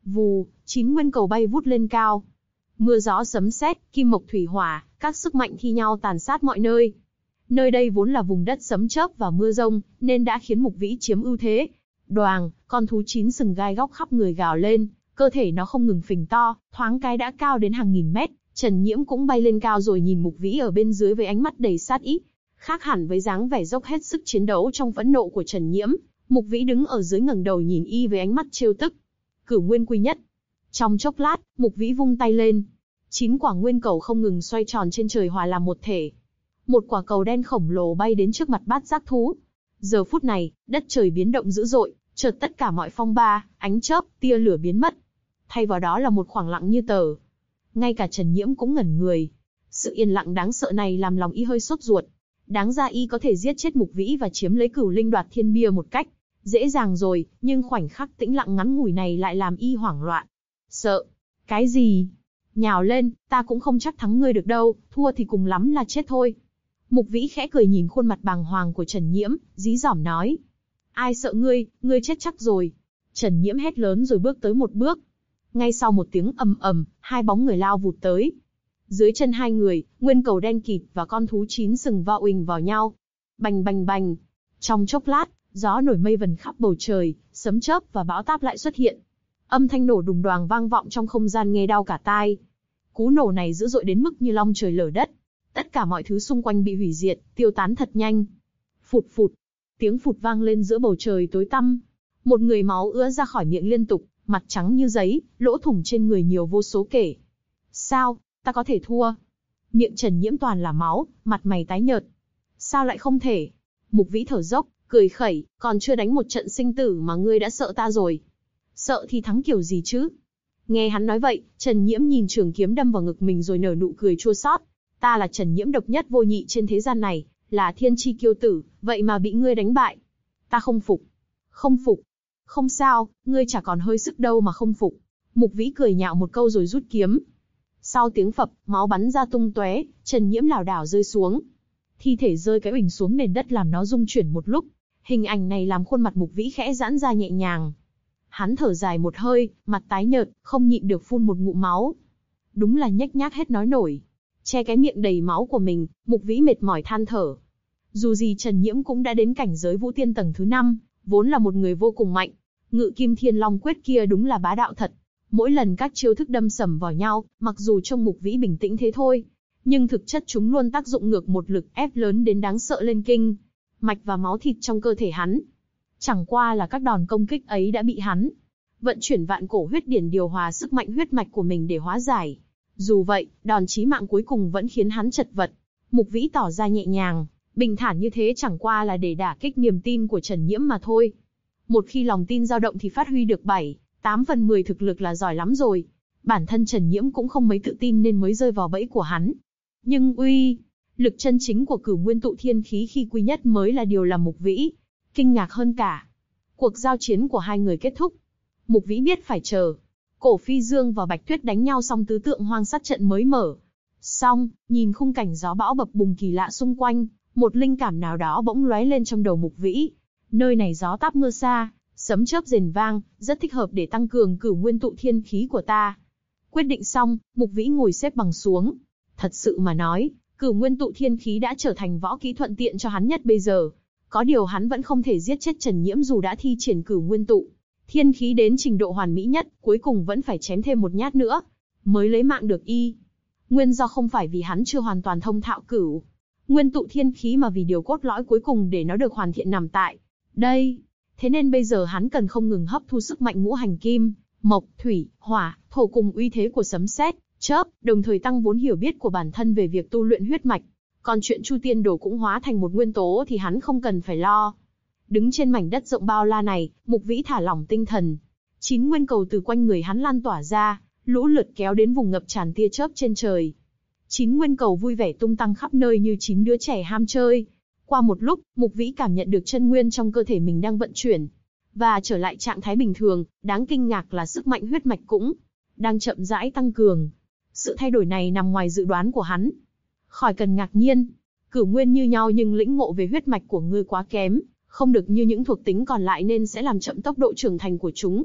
Vù, 9 nguyên cầu bay vút lên cao. Mưa gió sấm sét, kim mộc thủy hỏa, các sức mạnh thi nhau tàn sát mọi nơi. Nơi đây vốn là vùng đất sấm chớp và mưa rông, nên đã khiến Mục Vĩ chiếm ưu thế. Đoàng, con thú 9 sừng gai góc khắp người gào lên, cơ thể nó không ngừng phình to, thoáng cái đã cao đến hàng nghìn mét. Trần Nhiễm cũng bay lên cao rồi nhìn Mục Vĩ ở bên dưới với ánh mắt đầy sát ý. Khác hẳn với dáng vẻ dốc hết sức chiến đấu trong phẫn nộ của Trần Nhiễm, Mục Vĩ đứng ở dưới ngẩng đầu nhìn y với ánh mắt trêu tức. Cửu nguyên quy nhất. Trong chốc lát, Mục Vĩ vung tay lên. 9 quả nguyên cầu không ngừng xoay tròn trên trời hòa làm một thể. Một quả cầu đen khổng lồ bay đến trước mặt Bát Giác thú. Giờ phút này, đất trời biến động dữ dội, chợt tất cả mọi phong ba, ánh chớp, tia lửa biến mất. Thay vào đó là một khoảng lặng như tờ. Ngay cả Trần Nhiễm cũng ngẩn người. Sự yên lặng đáng sợ này làm lòng y hơi sốt ruột. Đáng ra y có thể giết chết Mục Vĩ và chiếm lấy Cửu Linh Đoạt Thiên Bia một cách dễ dàng rồi, nhưng khoảnh khắc tĩnh lặng ngắn ngủi này lại làm y hoảng loạn. Sợ? Cái gì? Nhào lên, ta cũng không chắc thắng ngươi được đâu, thua thì cùng lắm là chết thôi. Mục Vĩ khẽ cười nhìn khuôn mặt bàng hoàng của Trần Nhiễm, dí dỏm nói. Ai sợ ngươi, ngươi chết chắc rồi. Trần Nhiễm hét lớn rồi bước tới một bước. Ngay sau một tiếng ầm ầm, hai bóng người lao vụt tới. Dưới chân hai người, nguyên cầu đen kịt và con thú 9 sừng va uỳnh vào nhau. Bành bành bành. Trong chốc lát, gió nổi mây vần khắp bầu trời, sấm chớp và bão táp lại xuất hiện. Âm thanh nổ đùng đoàng vang vọng trong không gian nghe đau cả tai. Cú nổ này dữ dội đến mức như long trời lở đất. Tất cả mọi thứ xung quanh bị hủy diệt, tiêu tán thật nhanh. Phụt phụt. Tiếng phụt vang lên giữa bầu trời tối tăm. Một người máu ứa ra khỏi miệng liên tục, mặt trắng như giấy, lỗ thủng trên người nhiều vô số kể. Sao, ta có thể thua? Miệng Trần Nhiễm toàn là máu, mặt mày tái nhợt. Sao lại không thể? Mục Vĩ thở dốc, cười khẩy, còn chưa đánh một trận sinh tử mà ngươi đã sợ ta rồi. Sợ thì thắng kiểu gì chứ? Nghe hắn nói vậy, Trần Nhiễm nhìn trường kiếm đâm vào ngực mình rồi nở nụ cười chua xót. Ta là Trần Nhiễm độc nhất vô nhị trên thế gian này, là thiên chi kiêu tử, vậy mà bị ngươi đánh bại. Ta không phục. Không phục. Không sao, ngươi chả còn hơi sức đâu mà không phục. Mục Vĩ cười nhạo một câu rồi rút kiếm. Sau tiếng phập, máu bắn ra tung tóe, Trần Nhiễm lảo đảo rơi xuống. Thi thể rơi cái uỳnh xuống nền đất làm nó rung chuyển một lúc. Hình ảnh này làm khuôn mặt Mục Vĩ khẽ giãn ra nhẹ nhàng. Hắn thở dài một hơi, mặt tái nhợt, không nhịn được phun một ngụm máu. Đúng là nhếch nhác hết nói nổi. Che cái miệng đầy máu của mình, Mục Vĩ mệt mỏi than thở. Dù gì Trần Nhiễm cũng đã đến cảnh giới Vũ Tiên tầng thứ 5, vốn là một người vô cùng mạnh. Ngự Kim Thiên Long quyết kia đúng là bá đạo thật. Mỗi lần các chiêu thức đâm sầm vào nhau, mặc dù trông Mục Vĩ bình tĩnh thế thôi, nhưng thực chất chúng luôn tác dụng ngược một lực ép lớn đến đáng sợ lên kinh mạch và máu thịt trong cơ thể hắn. Chẳng qua là các đòn công kích ấy đã bị hắn vận chuyển vạn cổ huyết điển điều hòa sức mạnh huyết mạch của mình để hóa giải. Dù vậy, đòn chí mạng cuối cùng vẫn khiến hắn chật vật. Mục Vĩ tỏ ra nhẹ nhàng, bình thản như thế chẳng qua là để đả kích niềm tin của Trần Nhiễm mà thôi. Một khi lòng tin dao động thì phát huy được 7-8 phần 10 thực lực là giỏi lắm rồi. Bản thân Trần Nhiễm cũng không mấy tự tin nên mới rơi vào bẫy của hắn. Nhưng lực chân chính của Cửu Nguyên Tụ Thiên Khí khi quy nhất mới là điều làm Mục Vĩ kinh ngạc hơn cả. Cuộc giao chiến của hai người kết thúc. Mục Vĩ biết phải chờ Cổ Phi Dương và Bạch Tuyết đánh nhau xong tứ tượng hoang sát trận mới mở. Xong, nhìn khung cảnh gió bão bập bùng kỳ lạ xung quanh, một linh cảm nào đó bỗng lóe lên trong đầu Mục Vĩ. Nơi này gió táp mưa xa, sấm chớp rền vang, rất thích hợp để tăng cường Cửu Nguyên Tụ Thiên Khí của ta. Quyết định xong, Mục Vĩ ngồi xếp bằng xuống. Thật sự mà nói, Cửu Nguyên Tụ Thiên Khí đã trở thành võ kỹ thuận tiện cho hắn nhất bây giờ. Có điều hắn vẫn không thể giết chết Trần Nhiễm dù đã thi triển Cửu Nguyên Tụ Thiên Khí đến trình độ hoàn mỹ nhất, cuối cùng vẫn phải chém thêm một nhát nữa mới lấy mạng được y. Nguyên do không phải vì hắn chưa hoàn toàn thông thạo Cửu Nguyên Tụ Thiên Khí mà vì điều cốt lõi cuối cùng để nó được hoàn thiện nằm tại đây. Thế nên bây giờ hắn cần không ngừng hấp thu sức mạnh ngũ hành kim, mộc, thủy, hỏa, thổ cùng uy thế của sấm sét, chớp, đồng thời tăng vốn hiểu biết của bản thân về việc tu luyện huyết mạch. Còn chuyện Chu Tiên Đồ cũng hóa thành một nguyên tố thì hắn không cần phải lo. Đứng trên mảnh đất rộng bao la này, Mục Vĩ thả lỏng tinh thần. 9 nguyên cầu từ quanh người hắn lan tỏa ra, lũ lượt kéo đến vùng ngập tràn tia chớp trên trời. 9 nguyên cầu vui vẻ tung tăng khắp nơi như 9 đứa trẻ ham chơi. Qua một lúc, Mục Vĩ cảm nhận được chân nguyên trong cơ thể mình đang vận chuyển và trở lại trạng thái bình thường. Đáng kinh ngạc là sức mạnh huyết mạch cũng đang chậm rãi tăng cường. Sự thay đổi này nằm ngoài dự đoán của hắn. Khỏi cần ngạc nhiên, cửu nguyên như nhau nhưng lĩnh ngộ về huyết mạch của ngươi quá kém, không được như những thuộc tính còn lại nên sẽ làm chậm tốc độ trưởng thành của chúng.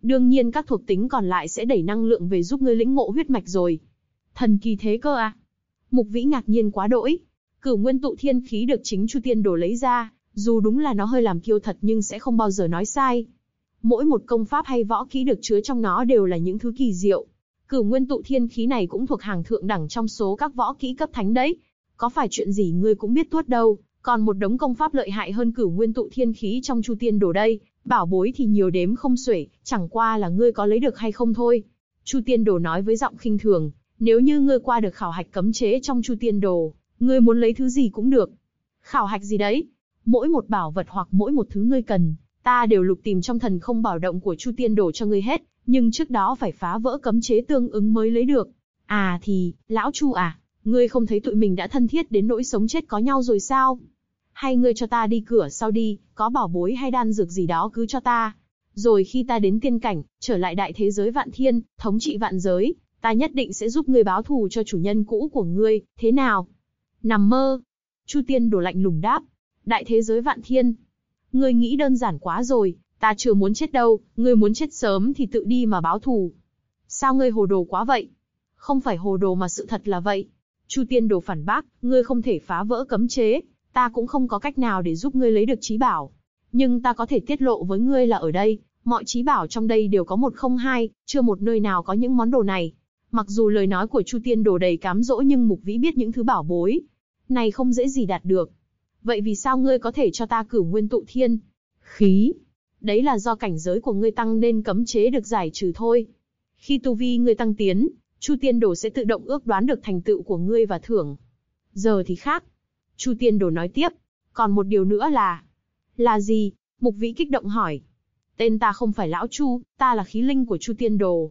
Đương nhiên các thuộc tính còn lại sẽ đẩy năng lượng về giúp ngươi lĩnh ngộ huyết mạch rồi. Thần kỳ thế cơ à? Mục Vĩ ngạc nhiên quá đỗi. Cửu nguyên tụ thiên khí được chính Chu Tiên Đồ lấy ra, dù đúng là nó hơi làm kiêu thật nhưng sẽ không bao giờ nói sai. Mỗi một công pháp hay võ kỹ được chứa trong nó đều là những thứ kỳ diệu. Cửu nguyên tụ thiên khí này cũng thuộc hàng thượng đẳng trong số các võ kỹ cấp thánh đấy. Có phải chuyện gì ngươi cũng biết tuốt đâu, còn một đống công pháp lợi hại hơn cửu nguyên tụ thiên khí trong Chu Tiên Đồ đây, bảo bối thì nhiều đếm không xuể, chẳng qua là ngươi có lấy được hay không thôi. Chu Tiên Đồ nói với giọng khinh thường, nếu như ngươi qua được khảo hạch cấm chế trong Chu Tiên Đồ, ngươi muốn lấy thứ gì cũng được. Khảo hạch gì đấy? Mỗi một bảo vật hoặc mỗi một thứ ngươi cần, ta đều lục tìm trong thần không bảo động của Chu Tiên Đồ cho ngươi hết, nhưng trước đó phải phá vỡ cấm chế tương ứng mới lấy được. À thì, lão Chu à, ngươi không thấy tụi mình đã thân thiết đến nỗi sống chết có nhau rồi sao? Hay ngươi cho ta đi cửa sau đi, có bảo bối hay đan dược gì đó cứ cho ta. Rồi khi ta đến tiên cảnh, trở lại đại thế giới vạn thiên, thống trị vạn giới, ta nhất định sẽ giúp ngươi báo thù cho chủ nhân cũ của ngươi, thế nào? Nằm mơ. Chu Tiên Đồ lạnh lùng đáp. Đại thế giới vạn thiên. Ngươi nghĩ đơn giản quá rồi, ta chưa muốn chết đâu, ngươi muốn chết sớm thì tự đi mà báo thù. Sao ngươi hồ đồ quá vậy? Không phải hồ đồ mà sự thật là vậy. Chu Tiên Đồ phản bác, ngươi không thể phá vỡ cấm chế, ta cũng không có cách nào để giúp ngươi lấy được chí bảo. Nhưng ta có thể tiết lộ với ngươi là ở đây, mọi chí bảo trong đây đều có 102, chưa một nơi nào có những món đồ này. Mặc dù lời nói của Chu Tiên Đồ đầy cám dỗ nhưng Mục Vĩ biết những thứ bảo bối này không dễ gì đạt được. Vậy vì sao ngươi có thể cho ta cửu nguyên tụ thiên khí? Đấy là do cảnh giới của ngươi tăng nên cấm chế được giải trừ thôi. Khi tu vi ngươi tăng tiến, Chu Tiên Đồ sẽ tự động ước đoán được thành tựu của ngươi và thưởng. Giờ thì khác. Chu Tiên Đồ nói tiếp. Còn một điều nữa là... Là gì? Mục Vĩ kích động hỏi. Tên ta không phải lão Chu, ta là khí linh của Chu Tiên Đồ.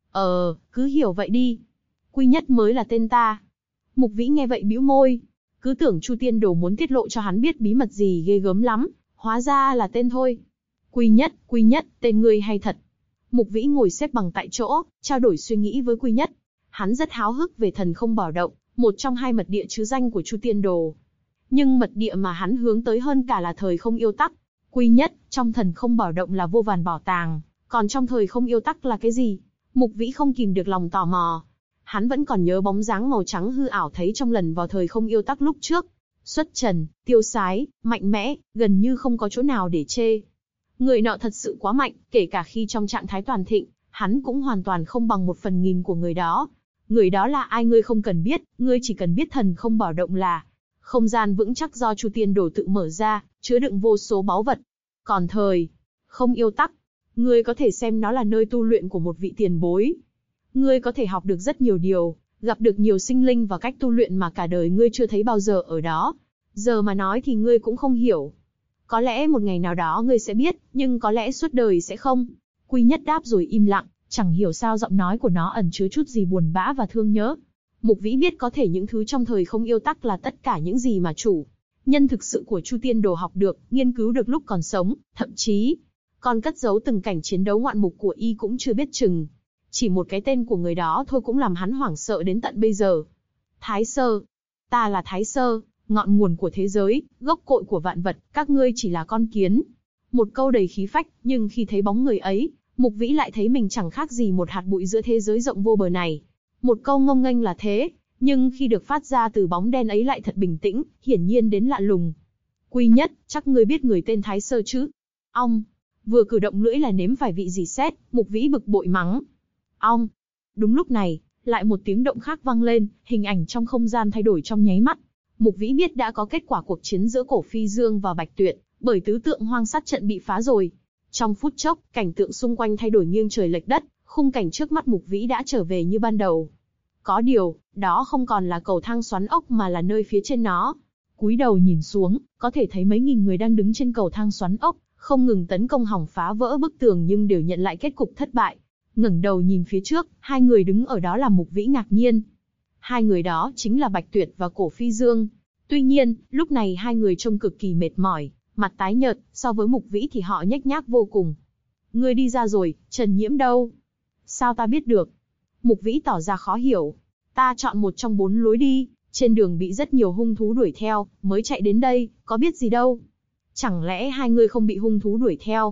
Cứ hiểu vậy đi. Quy Nhất mới là tên ta. Mục Vĩ nghe vậy bĩu môi. Cứ tưởng Chu Tiên Đồ muốn tiết lộ cho hắn biết bí mật gì ghê gớm lắm, hóa ra là tên thôi. Quy Nhất, tên ngươi hay thật. Mục Vĩ ngồi xếp bằng tại chỗ, trao đổi suy nghĩ với Quy Nhất. Hắn rất háo hức về thần không bảo động, một trong hai mật địa trứ danh của Chu Tiên Đồ. Nhưng mật địa mà hắn hướng tới hơn cả là thời không yêu tắc. Quy Nhất, trong thần không bảo động là vô vàn bảo tàng, còn trong thời không yêu tắc là cái gì? Mục Vĩ không kìm được lòng tò mò. Hắn vẫn còn nhớ bóng dáng màu trắng hư ảo thấy trong lần vào thời không yêu tắc lúc trước. Xuất trần, tiêu sái, mạnh mẽ, gần như không có chỗ nào để chê. Người nọ thật sự quá mạnh, kể cả khi trong trạng thái toàn thịnh, hắn cũng hoàn toàn không bằng 1/1000 của người đó. Người đó là ai ngươi không cần biết, ngươi chỉ cần biết thần không bảo động là không gian vững chắc do Chu Tiên Đồ tự mở ra, chứa đựng vô số báu vật. Còn thời không yêu tắc, ngươi có thể xem nó là nơi tu luyện của một vị tiền bối. Ngươi có thể học được rất nhiều điều, gặp được nhiều sinh linh và cách tu luyện mà cả đời ngươi chưa thấy bao giờ ở đó. Giờ mà nói thì ngươi cũng không hiểu. Có lẽ một ngày nào đó ngươi sẽ biết, nhưng có lẽ suốt đời sẽ không. Quy Nhất đáp rồi im lặng, chẳng hiểu sao giọng nói của nó ẩn chứa chút gì buồn bã và thương nhớ. Mục Vĩ biết có thể những thứ trong thời không yêu tắc là tất cả những gì mà chủ nhân thực sự của Chu Tiên Đồ học được, nghiên cứu được lúc còn sống, thậm chí còn cất giấu từng cảnh chiến đấu ngoạn mục của y cũng chưa biết chừng. Chỉ một cái tên của người đó thôi cũng làm hắn hoảng sợ đến tận bây giờ. Thái Sơ. Ta là Thái Sơ, ngọn nguồn của thế giới, gốc cội của vạn vật, các ngươi chỉ là con kiến. Một câu đầy khí phách, nhưng khi thấy bóng người ấy, Mục Vĩ lại thấy mình chẳng khác gì một hạt bụi giữa thế giới rộng vô bờ này. Một câu ngông nghênh là thế, nhưng khi được phát ra từ bóng đen ấy lại thật bình tĩnh, hiển nhiên đến lạ lùng. Quy Nhất, chắc ngươi biết người tên Thái Sơ chứ? Ong. Vừa cử động lưỡi là nếm phải vị gì sét, Mục Vĩ bực bội mắng. Ong. Đúng lúc này, lại một tiếng động khác vang lên, hình ảnh trong không gian thay đổi trong nháy mắt. Mục Vĩ biết đã có kết quả cuộc chiến giữa Cổ Phi Dương và Bạch Tuyệt, bởi tứ tượng hoang sát trận bị phá rồi. Trong phút chốc, cảnh tượng xung quanh thay đổi nghiêng trời lệch đất, khung cảnh trước mắt Mục Vĩ đã trở về như ban đầu. Có điều, đó không còn là cầu thang xoắn ốc mà là nơi phía trên nó. Cúi đầu nhìn xuống, có thể thấy mấy nghìn người đang đứng trên cầu thang xoắn ốc, không ngừng tấn công hỏng phá vỡ bức tường nhưng đều nhận lại kết cục thất bại. Ngẩng đầu nhìn phía trước, hai người đứng ở đó làm Mục Vĩ ngạc nhiên. Hai người đó chính là Bạch Tuyệt và Cổ Phi Dương. Tuy nhiên, lúc này hai người trông cực kỳ mệt mỏi, mặt tái nhợt, so với Mục Vĩ thì họ nhếch nhác vô cùng. Ngươi đi ra rồi, Trần Nhiễm đâu? Sao ta biết được? Mục Vĩ tỏ ra khó hiểu. Ta chọn một trong 4 lối đi, trên đường bị rất nhiều hung thú đuổi theo, mới chạy đến đây, có biết gì đâu. Chẳng lẽ hai người không bị hung thú đuổi theo?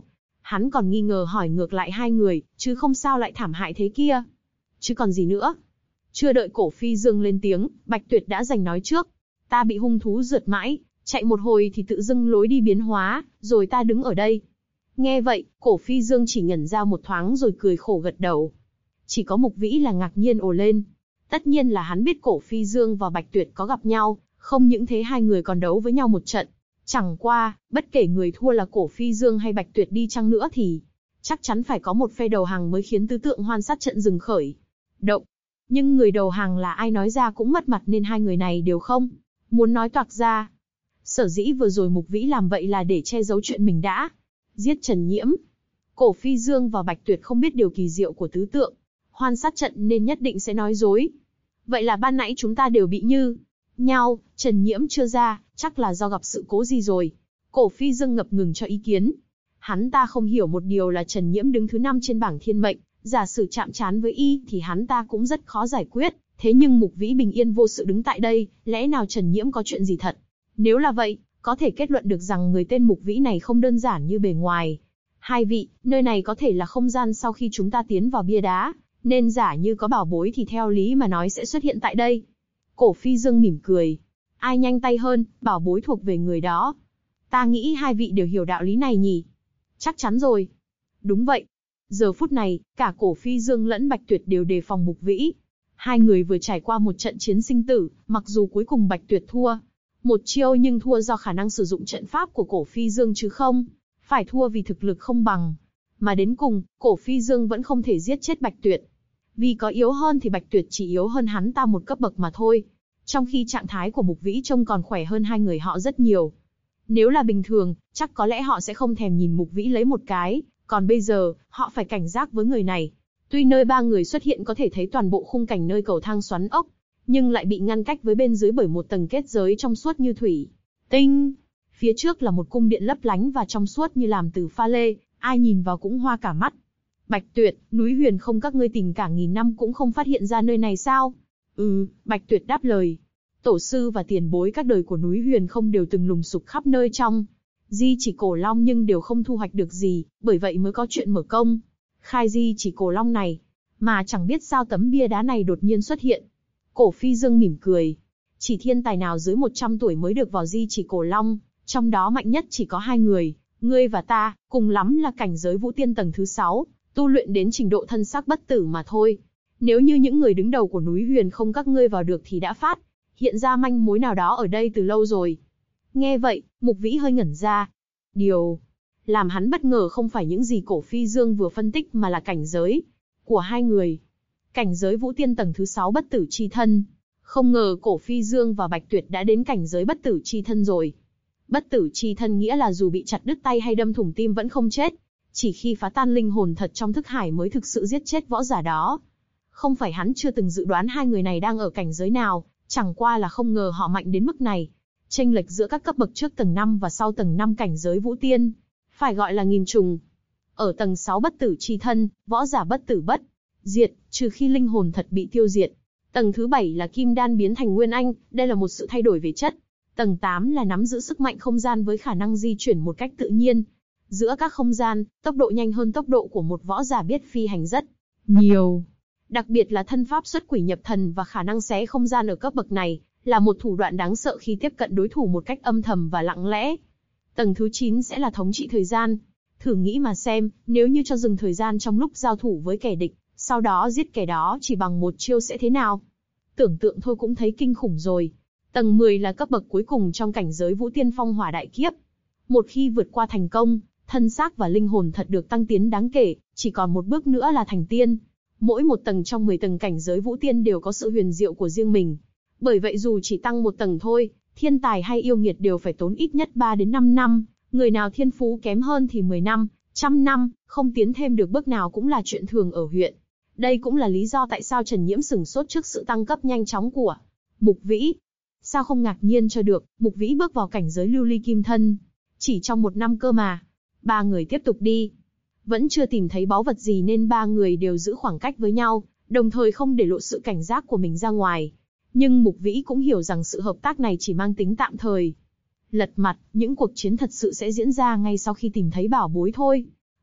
Hắn còn nghi ngờ hỏi ngược lại hai người, chứ không sao lại thảm hại thế kia. Chứ còn gì nữa. Chưa đợi Cổ Phi Dương lên tiếng, Bạch Tuyệt đã giành nói trước. Ta bị hung thú rượt mãi, chạy một hồi thì tự dưng lối đi biến hóa, rồi ta đứng ở đây. Nghe vậy, Cổ Phi Dương chỉ ngẩn ra một thoáng rồi cười khổ gật đầu. Chỉ có Mục Vĩ là ngạc nhiên ồ lên. Tất nhiên là hắn biết Cổ Phi Dương và Bạch Tuyệt có gặp nhau, không những thế hai người còn đấu với nhau một trận. Chẳng qua, bất kể người thua là Cổ Phi Dương hay Bạch Tuyệt đi chăng nữa thì chắc chắn phải có một phe đầu hàng mới khiến tứ tượng hoan sát trận dừng khởi động. Nhưng người đầu hàng là ai nói ra cũng mất mặt nên hai người này đều không muốn nói toạc ra. Sở dĩ vừa rồi Mục Vĩ làm vậy là để che giấu chuyện mình đã giết Trần Nhiễm. Cổ Phi Dương và Bạch Tuyệt không biết điều kỳ diệu của tứ tượng hoan sát trận nên nhất định sẽ nói dối. Vậy là ban nãy chúng ta đều bị như nhau, Trần Nhiễm chưa ra, chắc là do gặp sự cố gì rồi. Cổ Phi Dương ngập ngừng cho ý kiến. Hắn ta không hiểu một điều là Trần Nhiễm đứng thứ 5 trên bảng thiên mệnh, giả sử chạm trán với y thì hắn ta cũng rất khó giải quyết. Thế nhưng Mục Vĩ bình yên vô sự đứng tại đây, lẽ nào Trần Nhiễm có chuyện gì thật? Nếu là vậy, có thể kết luận được rằng người tên Mục Vĩ này không đơn giản như bề ngoài. Hai vị, nơi này có thể là không gian sau khi chúng ta tiến vào bia đá, nên giả như có bảo bối thì theo lý mà nói sẽ xuất hiện tại đây. Cổ Phi Dương mỉm cười. Ai nhanh tay hơn, bảo bối thuộc về người đó. Ta nghĩ hai vị đều hiểu đạo lý này nhỉ? Chắc chắn rồi. Đúng vậy. Giờ phút này, cả Cổ Phi Dương lẫn Bạch Tuyệt đều đề phòng Mục Vĩ. Hai người vừa trải qua một trận chiến sinh tử, mặc dù cuối cùng Bạch Tuyệt thua một chiêu nhưng thua do khả năng sử dụng trận pháp của Cổ Phi Dương chứ không phải thua vì thực lực không bằng. Mà đến cùng, Cổ Phi Dương vẫn không thể giết chết Bạch Tuyệt. Vì có yếu hơn thì Bạch Tuyệt chỉ yếu hơn hắn ta một cấp bậc mà thôi. Trong khi trạng thái của Mục Vĩ trông còn khỏe hơn hai người họ rất nhiều. Nếu là bình thường, chắc có lẽ họ sẽ không thèm nhìn Mục Vĩ lấy một cái, còn bây giờ, họ phải cảnh giác với người này. Tuy nơi ba người xuất hiện có thể thấy toàn bộ khung cảnh nơi cầu thang xoắn ốc, nhưng lại bị ngăn cách với bên dưới bởi một tầng kết giới trong suốt như thủy tinh. Phía trước là một cung điện lấp lánh và trong suốt như làm từ pha lê, ai nhìn vào cũng hoa cả mắt. Bạch Tuyệt, núi Huyền Không các ngươi tìm cả nghìn năm cũng không phát hiện ra nơi này sao? Bạch Tuyệt đáp lời. Tổ sư và tiền bối các đời của núi Huyền Không đều từng lùng sục khắp nơi trong di chỉ Cổ Long nhưng đều không thu hoạch được gì, bởi vậy mới có chuyện mở công khai di chỉ Cổ Long này. Mà chẳng biết sao tấm bia đá này đột nhiên xuất hiện. Cổ Phi Dương mỉm cười. Chỉ thiên tài nào dưới 100 tuổi mới được vào di chỉ Cổ Long, trong đó mạnh nhất chỉ có hai người, ngươi và ta, cùng lắm là cảnh giới Vũ Tiên tầng thứ 6, tu luyện đến trình độ thân xác bất tử mà thôi. Nếu như những người đứng đầu của núi Huyền Không các ngươi vào được thì đã phát hiện ra manh mối nào đó ở đây từ lâu rồi. Nghe vậy, Mục Vĩ hơi ngẩn ra. Điều làm hắn bất ngờ không phải những gì Cổ Phi Dương vừa phân tích mà là cảnh giới của hai người. Cảnh giới Vũ Tiên tầng thứ 6 bất tử chi thân. Không ngờ Cổ Phi Dương và Bạch Tuyệt đã đến cảnh giới bất tử chi thân rồi. Bất tử chi thân nghĩa là dù bị chặt đứt tay hay đâm thủng tim vẫn không chết. Chỉ khi phá tan linh hồn thật trong thức hải mới thực sự giết chết võ giả đó. Không phải hắn chưa từng dự đoán hai người này đang ở cảnh giới nào, chẳng qua là không ngờ họ mạnh đến mức này. Chênh lệch giữa các cấp bậc trước tầng 5 và sau tầng 5 cảnh giới Vũ Tiên, phải gọi là nghìn trùng. Ở tầng 6 bất tử chi thân, võ giả bất tử bất diệt, trừ khi linh hồn thật bị tiêu diệt. Tầng thứ 7 là kim đan biến thành nguyên anh, đây là một sự thay đổi về chất. Tầng 8 là nắm giữ sức mạnh không gian với khả năng di chuyển một cách tự nhiên giữa các không gian, tốc độ nhanh hơn tốc độ của một võ giả biết phi hành rất nhiều. Đặc biệt là thân pháp xuất quỷ nhập thần và khả năng xé không gian ở cấp bậc này, là một thủ đoạn đáng sợ khi tiếp cận đối thủ một cách âm thầm và lặng lẽ. Tầng thứ 9 sẽ là thống trị thời gian. Thử nghĩ mà xem, nếu như cho dừng thời gian trong lúc giao thủ với kẻ địch, sau đó giết kẻ đó chỉ bằng một chiêu sẽ thế nào? Tưởng tượng thôi cũng thấy kinh khủng rồi. Tầng 10 là cấp bậc cuối cùng trong cảnh giới Vũ Tiên Phong Hỏa Đại Kiếp. Một khi vượt qua thành công, thân xác và linh hồn thật được tăng tiến đáng kể, chỉ còn một bước nữa là thành tiên. Mỗi một tầng trong 10 tầng cảnh giới Vũ Tiên đều có sự huyền diệu của riêng mình. Bởi vậy dù chỉ tăng một tầng thôi, thiên tài hay yêu nghiệt đều phải tốn ít nhất 3 đến 5 năm, người nào thiên phú kém hơn thì 10 năm, 100 năm, không tiến thêm được bước nào cũng là chuyện thường ở huyện. Đây cũng là lý do tại sao Trần Nhiễm sửng sốt trước sự tăng cấp nhanh chóng của Mục Vĩ. Sao không ngạc nhiên cho được, Mục Vĩ bước vào cảnh giới lưu ly kim thân. Chỉ trong 1 năm cơ mà. Ba người tiếp tục đi. Vẫn chưa tìm thấy báu vật gì nên ba người đều giữ khoảng cách với nhau, đồng thời không để lộ sự cảnh giác của mình ra ngoài. Nhưng Mục Vĩ cũng hiểu rằng sự hợp tác này chỉ mang tính tạm thời. Lật mặt, những cuộc chiến thật sự sẽ diễn ra ngay sau khi tìm thấy bảo bối thôi.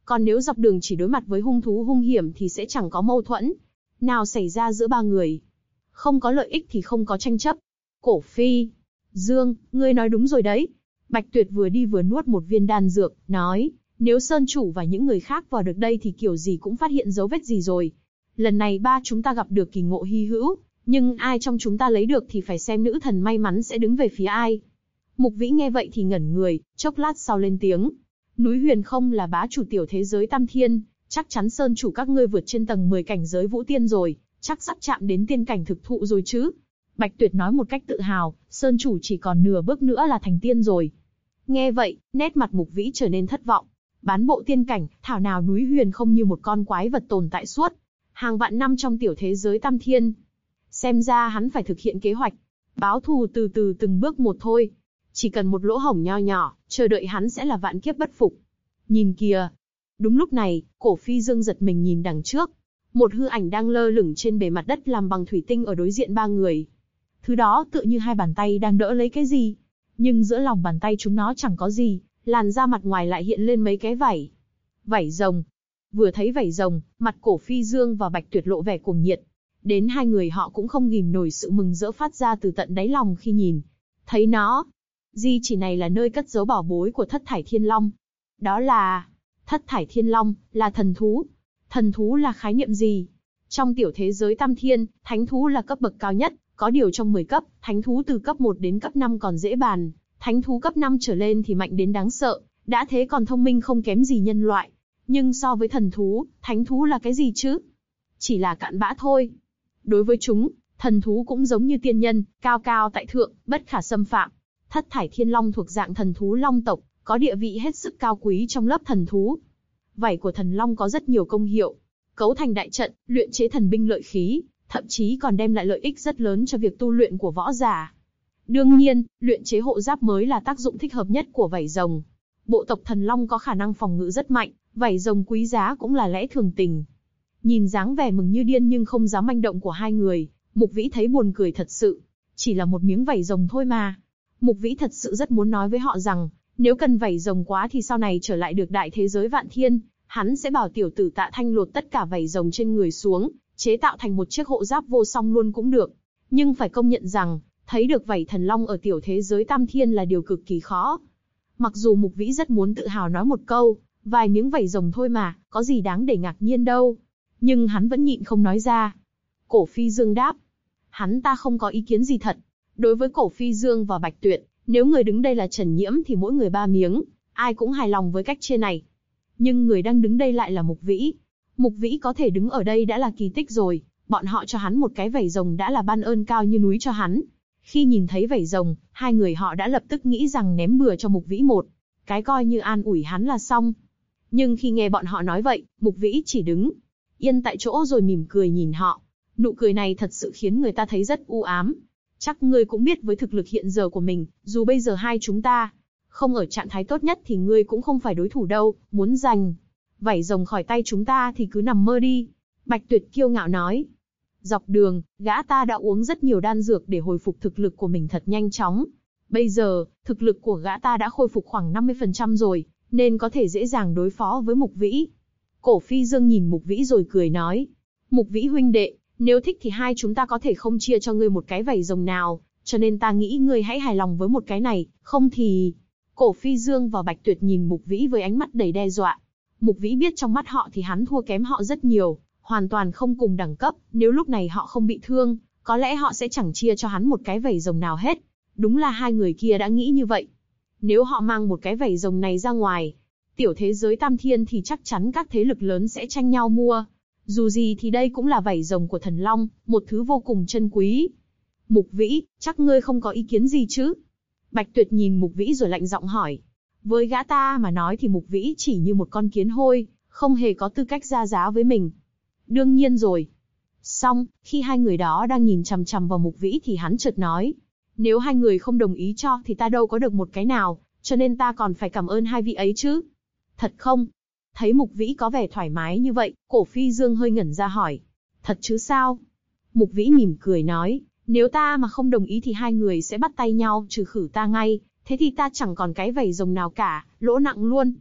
Còn nếu dọc đường chỉ đối mặt với hung thú hung hiểm thì sẽ chẳng có mâu thuẫn nào xảy ra giữa ba người. Không có lợi ích thì không có tranh chấp. Cổ Phi Dương, ngươi nói đúng rồi đấy. Bạch Tuyệt vừa đi vừa nuốt một viên đan dược, nói, nếu Sơn Chủ và những người khác vào được đây thì kiểu gì cũng phát hiện dấu vết gì rồi. Lần này ba chúng ta gặp được kỳ ngộ hy hữu, nhưng ai trong chúng ta lấy được thì phải xem nữ thần may mắn sẽ đứng về phía ai. Mục Vĩ nghe vậy thì ngẩn người, chốc lát sau lên tiếng. Núi Huyền Không là bá chủ tiểu thế giới Tam Thiên, chắc chắn Sơn Chủ các ngươi vượt trên tầng 10 cảnh giới vũ tiên rồi, chắc sắp chạm đến tiên cảnh thực thụ rồi chứ. Bạch Tuyệt nói một cách tự hào, Sơn Chủ chỉ còn nửa bước nữa là thành tiên rồi. Nghe vậy, nét mặt Mục Vĩ trở nên thất vọng. Bán bộ tiên cảnh, thảo nào núi Huyền Không như một con quái vật tồn tại suốt hàng vạn năm trong tiểu thế giới Tam Thiên. Xem ra hắn phải thực hiện kế hoạch, báo thù từ từ từng bước một thôi. Chỉ cần một lỗ hổng nho nhỏ, chờ đợi hắn sẽ là vạn kiếp bất phục. Nhìn kìa! Đúng lúc này, Cổ Phi Dương giật mình nhìn đằng trước. Một hư ảnh đang lơ lửng trên bề mặt đất làm bằng thủy tinh ở đối diện ba người. Thứ đó tựa như hai bàn tay đang đỡ lấy cái gì. Nhưng giữa lòng bàn tay chúng nó chẳng có gì, làn da mặt ngoài lại hiện lên mấy cái vảy. Vảy rồng. Vừa thấy vảy rồng, mặt Cổ Phi Dương và Bạch Tuyệt lộ vẻ cuồng nhiệt. Đến hai người họ cũng không ghìm nổi sự mừng rỡ phát ra từ tận đáy lòng khi nhìn thấy nó. Di chỉ này là nơi cất giấu bảo bối của Thất Thải Thiên Long. Đó là... Thất Thải Thiên Long, là thần thú. Thần thú là khái niệm gì? Trong tiểu thế giới Tam Thiên, thánh thú là cấp bậc cao nhất, có điều trong 10 cấp, thánh thú từ cấp 1 đến cấp 5 còn dễ bàn. Thánh thú cấp 5 trở lên thì mạnh đến đáng sợ, đã thế còn thông minh không kém gì nhân loại. Nhưng so với thần thú, thánh thú là cái gì chứ? Chỉ là cặn bã thôi. Đối với chúng, thần thú cũng giống như tiên nhân, cao cao tại thượng, bất khả xâm phạm. Thất Thải Thiên Long thuộc dạng thần thú long tộc, có địa vị hết sức cao quý trong lớp thần thú. Vảy của thần long có rất nhiều công hiệu, cấu thành đại trận, luyện chế thần binh lợi khí, thậm chí còn đem lại lợi ích rất lớn cho việc tu luyện của võ giả. Đương nhiên, luyện chế hộ giáp mới là tác dụng thích hợp nhất của vảy rồng. Bộ tộc thần long có khả năng phòng ngự rất mạnh, vảy rồng quý giá cũng là lẽ thường tình. Nhìn dáng vẻ mừng như điên nhưng không dám manh động của hai người, Mục Vĩ thấy buồn cười thật sự. Chỉ là một miếng vảy rồng thôi mà. Mục Vĩ thật sự rất muốn nói với họ rằng, nếu cần vảy rồng quá thì sau này trở lại được đại thế giới Vạn Thiên, hắn sẽ bảo tiểu tử Tạ Thanh lột tất cả vảy rồng trên người xuống, chế tạo thành một chiếc hộ giáp vô song luôn cũng được. Nhưng phải công nhận rằng, thấy được vảy thần long ở tiểu thế giới Tam Thiên là điều cực kỳ khó. Mặc dù Mục Vĩ rất muốn tự hào nói một câu, vài miếng vảy rồng thôi mà, có gì đáng để ngạc nhiên đâu. Nhưng hắn vẫn nhịn không nói ra. Cổ Phi Dương đáp. Hắn ta không có ý kiến gì thật. Đối với Cổ Phi Dương và Bạch Tuyệt, nếu người đứng đây là Trần Nhiễm thì mỗi người 3 miếng, ai cũng hài lòng với cách chia này. Nhưng người đang đứng đây lại là Mục Vĩ. Mục Vĩ có thể đứng ở đây đã là kỳ tích rồi, bọn họ cho hắn một cái vảy rồng đã là ban ơn cao như núi cho hắn. Khi nhìn thấy vảy rồng, hai người họ đã lập tức nghĩ rằng ném bừa cho Mục Vĩ một cái coi như an ủi hắn là xong. Nhưng khi nghe bọn họ nói vậy, Mục Vĩ chỉ đứng yên tại chỗ rồi mỉm cười nhìn họ. Nụ cười này thật sự khiến người ta thấy rất u ám. Chắc ngươi cũng biết với thực lực hiện giờ của mình, dù bây giờ hai chúng ta không ở trạng thái tốt nhất thì ngươi cũng không phải đối thủ đâu, muốn giành vảy rồng khỏi tay chúng ta thì cứ nằm mơ đi. Bạch Tuyệt kiêu ngạo nói. Dọc đường, gã ta đã uống rất nhiều đan dược để hồi phục thực lực của mình thật nhanh chóng. Bây giờ, thực lực của gã ta đã khôi phục khoảng 50% rồi, nên có thể dễ dàng đối phó với Mục Vĩ. Cổ Phi Dương nhìn Mục Vĩ rồi cười nói. Mục Vĩ huynh đệ, nếu thích thì hai chúng ta có thể không chia cho ngươi một cái vảy rồng nào, cho nên ta nghĩ ngươi hãy hài lòng với một cái này, không thì... Cổ Phi Dương và Bạch Tuyệt nhìn Mục Vĩ với ánh mắt đầy đe dọa. Mục Vĩ biết trong mắt họ thì hắn thua kém họ rất nhiều, hoàn toàn không cùng đẳng cấp, nếu lúc này họ không bị thương, có lẽ họ sẽ chẳng chia cho hắn một cái vảy rồng nào hết. Đúng là hai người kia đã nghĩ như vậy. Nếu họ mang một cái vảy rồng này ra ngoài, tiểu thế giới Tam Thiên thì chắc chắn các thế lực lớn sẽ tranh nhau mua. Dù gì thì đây cũng là vảy rồng của thần long, một thứ vô cùng chân quý. Mục Vĩ, chắc ngươi không có ý kiến gì chứ? Bạch Tuyệt nhìn Mục Vĩ rồi lạnh giọng hỏi. Với gã ta mà nói thì Mục Vĩ chỉ như một con kiến hôi, không hề có tư cách ra giá với mình. Đương nhiên rồi. Xong, khi hai người đó đang nhìn chằm chằm vào Mục Vĩ thì hắn chợt nói. Nếu hai người không đồng ý cho thì ta đâu có được một cái nào, cho nên ta còn phải cảm ơn hai vị ấy chứ. Thật không? Thấy Mục Vĩ có vẻ thoải mái như vậy, Cổ Phi Dương hơi ngẩn ra hỏi. Thật chứ sao? Mục Vĩ mỉm cười nói. Nếu ta mà không đồng ý thì hai người sẽ bắt tay nhau trừ khử ta ngay, thế thì ta chẳng còn cái vảy rồng nào cả, lỗ nặng luôn.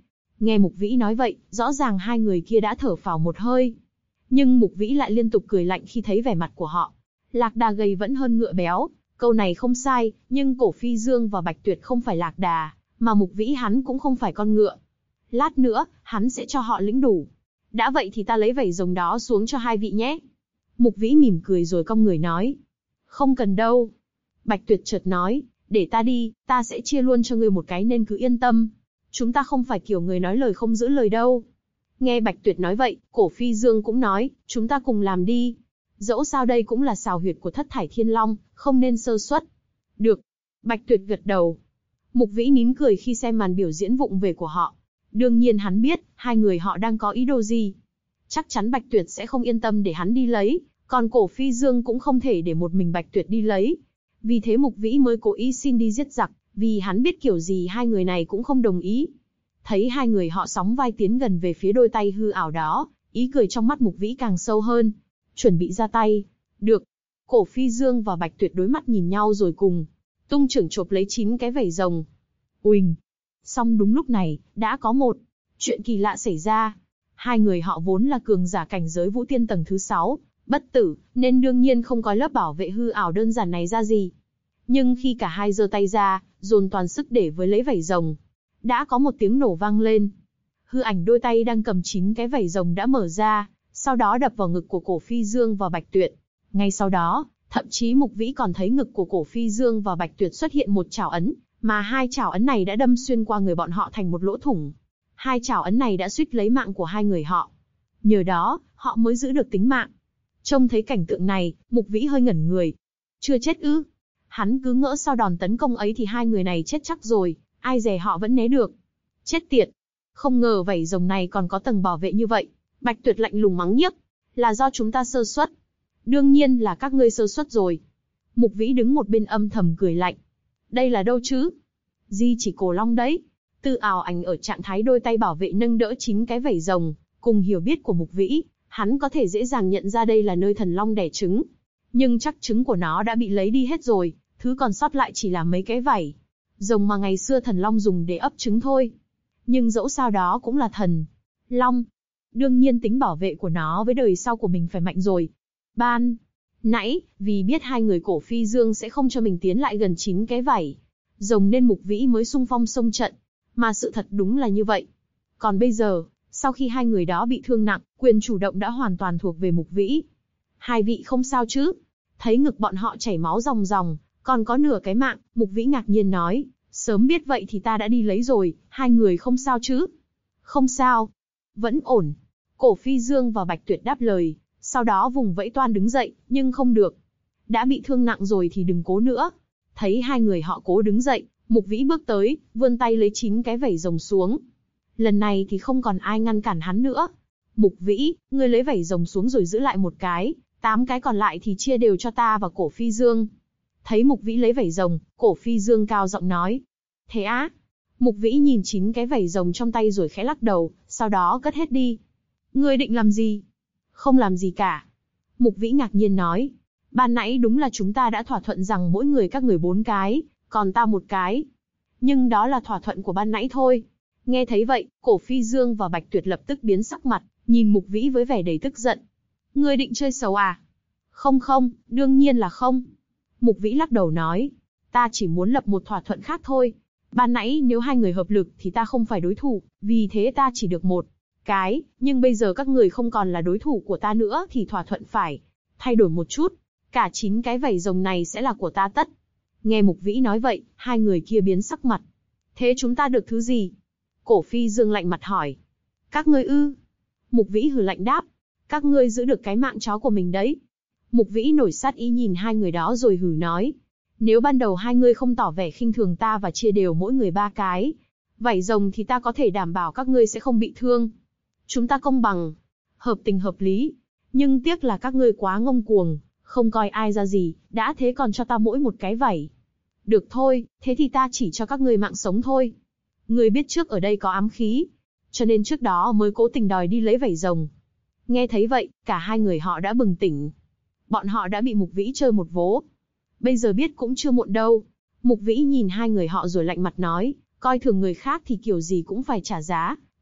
Nghe Mục Vĩ nói vậy, rõ ràng hai người kia đã thở phào một hơi. Nhưng Mục Vĩ lại liên tục cười lạnh khi thấy vẻ mặt của họ. Lạc đà gầy vẫn hơn ngựa béo, câu này không sai, nhưng Cổ Phi Dương và Bạch Tuyệt không phải lạc đà, mà Mục Vĩ hắn cũng không phải con ngựa. Lát nữa, hắn sẽ cho họ lĩnh đủ. Đã vậy thì ta lấy vảy rồng đó xuống cho hai vị nhé. Mục Vĩ mỉm cười rồi cong người nói. Không cần đâu. Bạch Tuyệt chợt nói, để ta đi, ta sẽ chia luôn cho ngươi một cái nên cứ yên tâm. Chúng ta không phải kiểu người nói lời không giữ lời đâu. Nghe Bạch Tuyệt nói vậy, Cổ Phi Dương cũng nói, chúng ta cùng làm đi. Dẫu sao đây cũng là xào huyệt của Thất Thải Thiên Long, không nên sơ suất. Được. Bạch Tuyệt gật đầu. Mục Vĩ nín cười khi xem màn biểu diễn vụng về của họ. Đương nhiên hắn biết, hai người họ đang có ý đồ gì. Chắc chắn Bạch Tuyệt sẽ không yên tâm để hắn đi lấy, còn Cổ Phi Dương cũng không thể để một mình Bạch Tuyệt đi lấy. Vì thế Mục Vĩ mới cố ý xin đi giết giặc, vì hắn biết kiểu gì hai người này cũng không đồng ý. Thấy hai người họ sóng vai tiến gần về phía đôi tay hư ảo đó, ý cười trong mắt Mục Vĩ càng sâu hơn. Chuẩn bị ra tay. Được. Cổ Phi Dương và Bạch Tuyệt đối mắt nhìn nhau rồi cùng tung chưởng chộp lấy 9 cái vảy rồng. Uỳnh. Song đúng lúc này, đã có một chuyện kỳ lạ xảy ra. Hai người họ vốn là cường giả cảnh giới Vũ Tiên tầng thứ 6, bất tử, nên đương nhiên không có lớp bảo vệ hư ảo đơn giản này ra gì. Nhưng khi cả hai giơ tay ra, dồn toàn sức để với lấy vảy rồng, đã có một tiếng nổ vang lên. Hư ảnh đôi tay đang cầm 9 cái vảy rồng đã mở ra, sau đó đập vào ngực của Cổ Phi Dương và Bạch Tuyệt. Ngay sau đó, thậm chí Mục Vĩ còn thấy ngực của Cổ Phi Dương và Bạch Tuyệt xuất hiện một chảo ấn, mà hai chảo ấn này đã đâm xuyên qua người bọn họ thành một lỗ thủng. Hai chảo ấn này đã suýt lấy mạng của hai người họ. Nhờ đó, họ mới giữ được tính mạng. Trông thấy cảnh tượng này, Mục Vĩ hơi ngẩn người. Chưa chết ư? Hắn cứ ngỡ sau đòn tấn công ấy thì hai người này chết chắc rồi, ai dè họ vẫn né được. Chết tiệt! Không ngờ vảy rồng này còn có tầng bảo vệ như vậy. Bạch Tuyệt lạnh lùng mắng nhiếc. Là do chúng ta sơ suất. Đương nhiên là các ngươi sơ suất rồi. Mục Vĩ đứng một bên âm thầm cười lạnh. Đây là đâu chứ? Di chỉ Cổ Long đấy. Tư ảo ảnh ở trạng thái đôi tay bảo vệ nâng đỡ 9 cái vảy rồng, cùng hiểu biết của Mục Vĩ, hắn có thể dễ dàng nhận ra đây là nơi thần long đẻ trứng. Nhưng chắc trứng của nó đã bị lấy đi hết rồi, thứ còn sót lại chỉ là mấy cái vảy rồng mà ngày xưa thần long dùng để ấp trứng thôi. Nhưng dẫu sao đó cũng là thần long, đương nhiên tính bảo vệ của nó với đời sau của mình phải mạnh rồi. Ban nãy, vì biết hai người Cổ Phi Dương sẽ không cho mình tiến lại gần 9 cái vảy rồng nên Mục Vĩ mới xung phong xông trận. Mà sự thật đúng là như vậy. Còn bây giờ, sau khi hai người đó bị thương nặng, quyền chủ động đã hoàn toàn thuộc về Mục Vĩ. Hai vị không sao chứ? Thấy ngực bọn họ chảy máu ròng ròng, còn có nửa cái mạng, Mục Vĩ ngạc nhiên nói, sớm biết vậy thì ta đã đi lấy rồi, hai người không sao chứ? Không sao. Vẫn ổn. Cổ Phi Dương và Bạch Tuyệt đáp lời, sau đó vùng vẫy toan đứng dậy, nhưng không được. Đã bị thương nặng rồi thì đừng cố nữa. Thấy hai người họ cố đứng dậy, Mục Vĩ bước tới, vươn tay lấy 9 cái vảy rồng xuống. Lần này thì không còn ai ngăn cản hắn nữa. Mục Vĩ, ngươi lấy vảy rồng xuống rồi giữ lại một cái, 8 cái còn lại thì chia đều cho ta và Cổ Phi Dương. Thấy Mục Vĩ lấy vảy rồng, Cổ Phi Dương cao giọng nói. Thế á? Mục Vĩ nhìn 9 cái vảy rồng trong tay rồi khẽ lắc đầu, sau đó cất hết đi. Ngươi định làm gì? Không làm gì cả. Mục Vĩ ngạc nhiên nói. Ban nãy đúng là chúng ta đã thỏa thuận rằng mỗi người các người 4 cái, còn ta một cái. Nhưng đó là thỏa thuận của ban nãy thôi. Nghe thấy vậy, Cổ Phi Dương và Bạch Tuyệt lập tức biến sắc mặt, nhìn Mục Vĩ với vẻ đầy tức giận. Ngươi định chơi xấu à? Không không, đương nhiên là không. Mục Vĩ lắc đầu nói. Ta chỉ muốn lập một thỏa thuận khác thôi. Ban nãy nếu hai người hợp lực thì ta không phải đối thủ, vì thế ta chỉ được một cái, nhưng bây giờ các người không còn là đối thủ của ta nữa thì thỏa thuận phải thay đổi một chút. Cả 9 cái vảy rồng này sẽ là của ta tất. Nghe Mục Vĩ nói vậy, hai người kia biến sắc mặt. Thế chúng ta được thứ gì? Cổ Phi Dương lạnh mặt hỏi. Các ngươi ư? Mục Vĩ hừ lạnh đáp. Các ngươi giữ được cái mạng chó của mình đấy. Mục Vĩ nổi sát ý nhìn hai người đó rồi hừ nói. Nếu ban đầu hai ngươi không tỏ vẻ khinh thường ta và chia đều mỗi người 3 cái vảy rồng thì ta có thể đảm bảo các ngươi sẽ không bị thương. Chúng ta công bằng, hợp tình hợp lý. Nhưng tiếc là các ngươi quá ngông cuồng, không coi ai ra gì, đã thế còn cho ta mỗi một cái vảy. Được thôi, thế thì ta chỉ cho các ngươi mạng sống thôi. Ngươi biết trước ở đây có ám khí, cho nên trước đó mới cố tình đòi đi lấy vảy rồng. Nghe thấy vậy, cả hai người họ đã bừng tỉnh. Bọn họ đã bị Mục Vĩ chơi một vố. Bây giờ biết cũng chưa muộn đâu. Mục Vĩ nhìn hai người họ rồi lạnh mặt nói, coi thường người khác thì kiểu gì cũng phải trả giá,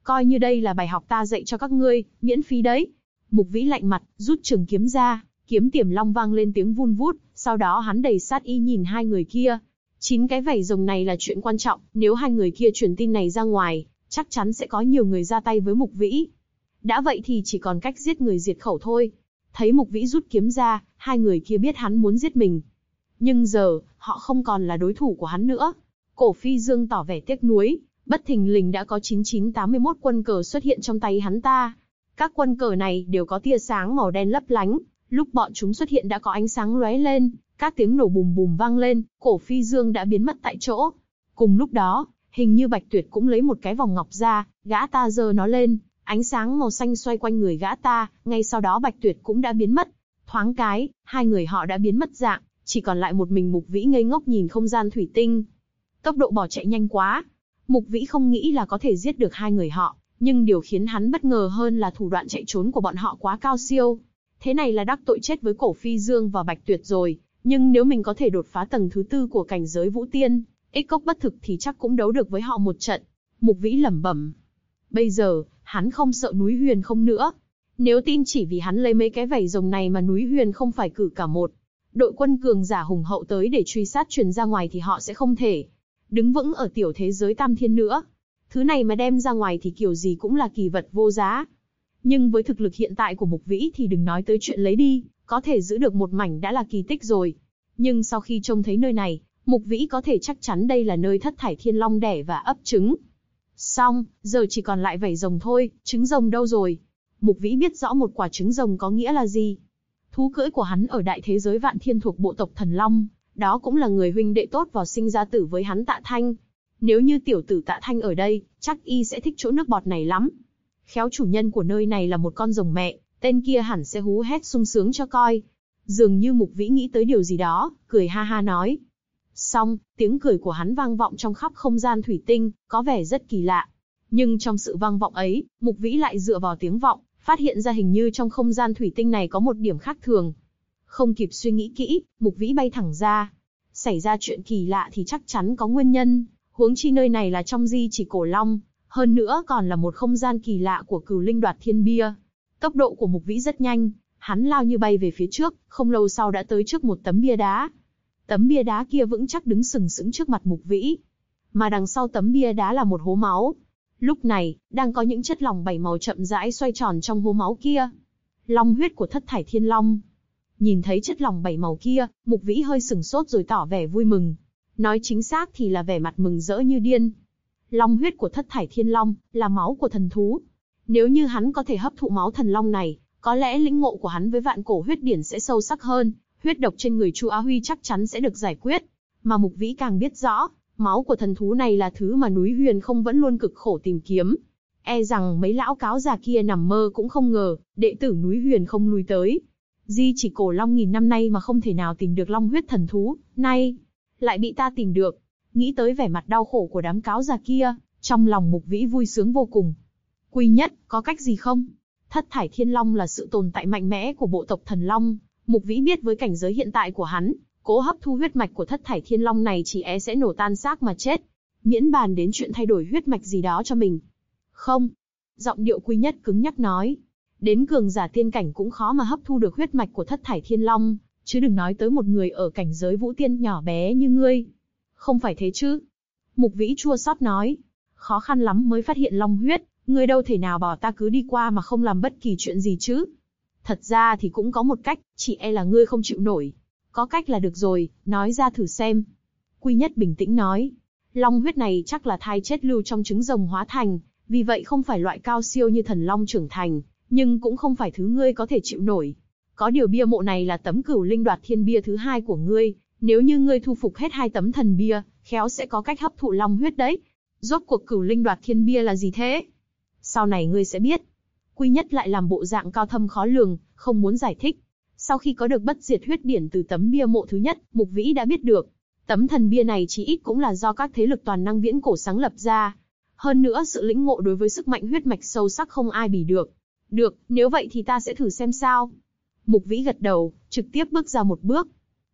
Coi như đây là bài học ta dạy cho các ngươi, miễn phí đấy. Mục Vĩ lạnh mặt, rút trường kiếm ra, kiếm tiềm long vang lên tiếng vun vút, sau đó hắn đầy sát ý nhìn hai người kia. 9 cái vảy rồng này là chuyện quan trọng, nếu hai người kia truyền tin này ra ngoài, chắc chắn sẽ có nhiều người ra tay với Mục Vĩ. Đã vậy thì chỉ còn cách giết người diệt khẩu thôi. Thấy Mục Vĩ rút kiếm ra, hai người kia biết hắn muốn giết mình. Nhưng giờ, họ không còn là đối thủ của hắn nữa. Cổ Phi Dương tỏ vẻ tiếc nuối, bất thình lình đã có 9981 quân cờ xuất hiện trong tay hắn ta. Các quân cờ này đều có tia sáng màu đen lấp lánh, lúc bọn chúng xuất hiện đã có ánh sáng lóe lên, các tiếng nổ bùm bùm vang lên, Cổ Phi Dương đã biến mất tại chỗ. Cùng lúc đó, hình như Bạch Tuyệt cũng lấy một cái vòng ngọc ra, gã ta giơ nó lên, ánh sáng màu xanh xoay quanh người gã ta, ngay sau đó Bạch Tuyệt cũng đã biến mất. Thoáng cái, hai người họ đã biến mất dạng, chỉ còn lại một mình Mục Vĩ ngây ngốc nhìn không gian thủy tinh. Tốc độ bỏ chạy nhanh quá. Mục Vĩ không nghĩ là có thể giết được hai người họ, nhưng điều khiến hắn bất ngờ hơn là thủ đoạn chạy trốn của bọn họ quá cao siêu. Thế này là đắc tội chết với Cổ Phi Dương và Bạch Tuyệt rồi, nhưng nếu mình có thể đột phá tầng thứ 4 của cảnh giới Vũ Tiên, ích cốc bất thực thì chắc cũng đấu được với họ một trận. Mục Vĩ lẩm bẩm. Bây giờ, hắn không sợ núi Huyền không nữa. Nếu tin chỉ vì hắn lấy mấy cái vảy rồng này mà núi Huyền không phải cử cả một đội quân cường giả hùng hậu tới để truy sát truyền ra ngoài thì họ sẽ không thể đứng vững ở tiểu thế giới Tam Thiên nữa. Thứ này mà đem ra ngoài thì kiểu gì cũng là kỳ vật vô giá. Nhưng với thực lực hiện tại của Mục Vĩ thì đừng nói tới chuyện lấy đi, có thể giữ được một mảnh đã là kỳ tích rồi. Nhưng sau khi trông thấy nơi này, Mục Vĩ có thể chắc chắn đây là nơi Thất Thải Thiên Long đẻ và ấp trứng. Xong, giờ chỉ còn lại vảy rồng thôi, trứng rồng đâu rồi? Mục Vĩ biết rõ một quả trứng rồng có nghĩa là gì. Thú cưỡi của hắn ở đại thế giới Vạn Thiên thuộc bộ tộc Thần Long, đó cũng là người huynh đệ tốt vào sinh ra tử với hắn Tạ Thanh. Nếu như tiểu tử Tạ Thanh ở đây, chắc y sẽ thích chỗ nước bọt này lắm. Khéo chủ nhân của nơi này là một con rồng mẹ, tên kia hẳn sẽ hú hét sung sướng cho coi. Dường như Mục Vĩ nghĩ tới điều gì đó, cười ha ha nói. Xong, tiếng cười của hắn vang vọng trong khắp không gian thủy tinh, có vẻ rất kỳ lạ. Nhưng trong sự vang vọng ấy, Mục Vĩ lại dựa vào tiếng vọng, phát hiện ra hình như trong không gian thủy tinh này có một điểm khác thường. Không kịp suy nghĩ kỹ, Mục Vĩ bay thẳng ra. Xảy ra chuyện kỳ lạ thì chắc chắn có nguyên nhân, huống chi nơi này là trong di chỉ Cổ Long, hơn nữa còn là một không gian kỳ lạ của Cửu Linh Đoạt Thiên Bia. Tốc độ của Mục Vĩ rất nhanh, hắn lao như bay về phía trước, không lâu sau đã tới trước một tấm bia đá. Tấm bia đá kia vững chắc đứng sừng sững trước mặt Mục Vĩ, mà đằng sau tấm bia đá là một hố máu. Lúc này, đang có những chất lỏng 7 màu chậm rãi xoay tròn trong hố máu kia. Long huyết của Thất Thải Thiên Long. Nhìn thấy chất lỏng 7 màu kia, Mục Vĩ hơi sửng sốt rồi tỏ vẻ vui mừng. Nói chính xác thì là vẻ mặt mừng rỡ như điên. Long huyết của Thất Thải Thiên Long là máu của thần thú. Nếu như hắn có thể hấp thụ máu thần long này, có lẽ lĩnh ngộ của hắn với vạn cổ huyết điển sẽ sâu sắc hơn, huyết độc trên người Chu Á Huy chắc chắn sẽ được giải quyết. Mà Mục Vĩ càng biết rõ, máu của thần thú này là thứ mà núi Huyền không vẫn luôn cực khổ tìm kiếm. E rằng mấy lão cáo già kia nằm mơ cũng không ngờ, đệ tử núi Huyền không lui tới di chỉ Cổ Long nghìn năm nay mà không thể nào tìm được long huyết thần thú, nay lại bị ta tìm được. Nghĩ tới vẻ mặt đau khổ của đám cáo già kia, trong lòng Mục Vĩ vui sướng vô cùng. Quy Nhất, có cách gì không? Thất Thải Thiên Long là sự tồn tại mạnh mẽ của bộ tộc Thần Long. Mục Vĩ biết với cảnh giới hiện tại của hắn, cố hấp thu huyết mạch của Thất Thải Thiên Long này chỉ sẽ nổ tan xác mà chết. Miễn bàn đến chuyện thay đổi huyết mạch gì đó cho mình. Không. Giọng điệu Quy Nhất cứng nhắc nói. Đến cường giả tiên cảnh cũng khó mà hấp thu được huyết mạch của Thất Thải Thiên Long, chứ đừng nói tới một người ở cảnh giới Vũ Tiên nhỏ bé như ngươi. Không phải thế chứ? Mục Vĩ chua xót nói. Khó khăn lắm mới phát hiện long huyết, ngươi đâu thể nào bảo ta cứ đi qua mà không làm bất kỳ chuyện gì chứ? Thật ra thì cũng có một cách, chỉ e là ngươi không chịu nổi. Có cách là được rồi, nói ra thử xem. Quy Nhất bình tĩnh nói. Long huyết này chắc là thai chết lưu trong trứng rồng hóa thành, vì vậy không phải loại cao siêu như thần long trưởng thành, nhưng cũng không phải thứ ngươi có thể chịu nổi. Có điều bia mộ này là tấm Cửu Linh Đoạt Thiên Bia thứ 2 của ngươi, nếu như ngươi thu phục hết 2 tấm thần bia, khéo sẽ có cách hấp thụ long huyết đấy. Rốt cuộc Cửu Linh Đoạt Thiên Bia là gì thế? Sau này ngươi sẽ biết. Quy Nhất lại làm bộ dạng cao thâm khó lường, không muốn giải thích. Sau khi có được bất diệt huyết điển từ tấm bia mộ thứ nhất, Mục Vĩ đã biết được, tấm thần bia này chí ít cũng là do các thế lực toàn năng viễn cổ sáng lập ra. Hơn nữa sự lĩnh ngộ đối với sức mạnh huyết mạch sâu sắc không ai bì được. Được, nếu vậy thì ta sẽ thử xem sao. Mục Vĩ gật đầu, trực tiếp bước ra một bước.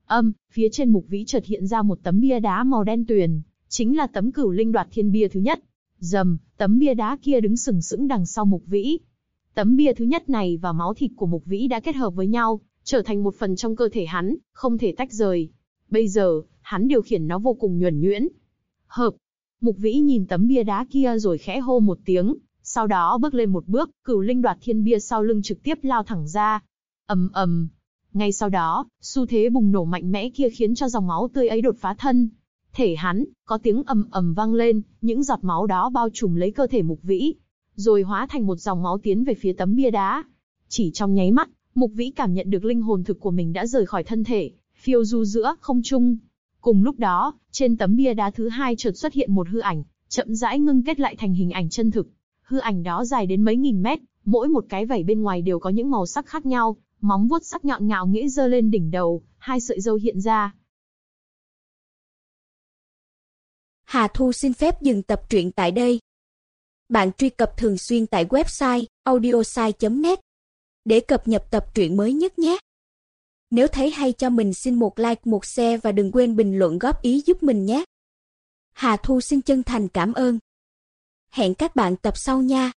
Phía trên Mục Vĩ chợt hiện ra một tấm bia đá màu đen tuyền, chính là tấm Cửu Linh Đoạt Thiên Bia thứ nhất. Rầm, tấm bia đá kia đứng sừng sững đằng sau Mục Vĩ. Tấm bia thứ nhất này và máu thịt của Mục Vĩ đã kết hợp với nhau, trở thành một phần trong cơ thể hắn, không thể tách rời. Bây giờ, hắn điều khiển nó vô cùng nhuần nhuyễn. Hợp. Mục Vĩ nhìn tấm bia đá kia rồi khẽ hô một tiếng, sau đó bước lên một bước, Cửu Linh Đoạt Thiên bia sau lưng trực tiếp lao thẳng ra. Ầm ầm. Ngay sau đó, xu thế bùng nổ mạnh mẽ kia khiến cho dòng máu tươi ấy đột phá thân thể hắn, có tiếng ầm ầm vang lên, những giọt máu đó bao trùm lấy cơ thể Mục Vĩ, rồi hóa thành một dòng máu tiến về phía tấm bia đá. Chỉ trong nháy mắt, Mục Vĩ cảm nhận được linh hồn thực của mình đã rời khỏi thân thể, phiêu du giữa không trung. Cùng lúc đó, trên tấm bia đá thứ hai chợt xuất hiện một hư ảnh, chậm rãi ngưng kết lại thành hình ảnh chân thực. Hư ảnh đó dài đến mấy nghìn mét, mỗi một cái vảy bên ngoài đều có những màu sắc khác nhau, móng vuốt sắc nhọn ngạo nghễ giơ lên đỉnh đầu, hai sợi râu hiện ra.
Hà Thu xin phép dừng tập truyện tại đây. Bạn truy cập thường xuyên tại website audiosai.net để cập nhật tập truyện mới nhất nhé. Nếu thấy hay cho mình xin một like, một share và đừng quên bình luận góp ý giúp mình nhé. Hà Thu xin chân thành cảm ơn. Hẹn các bạn tập sau nha.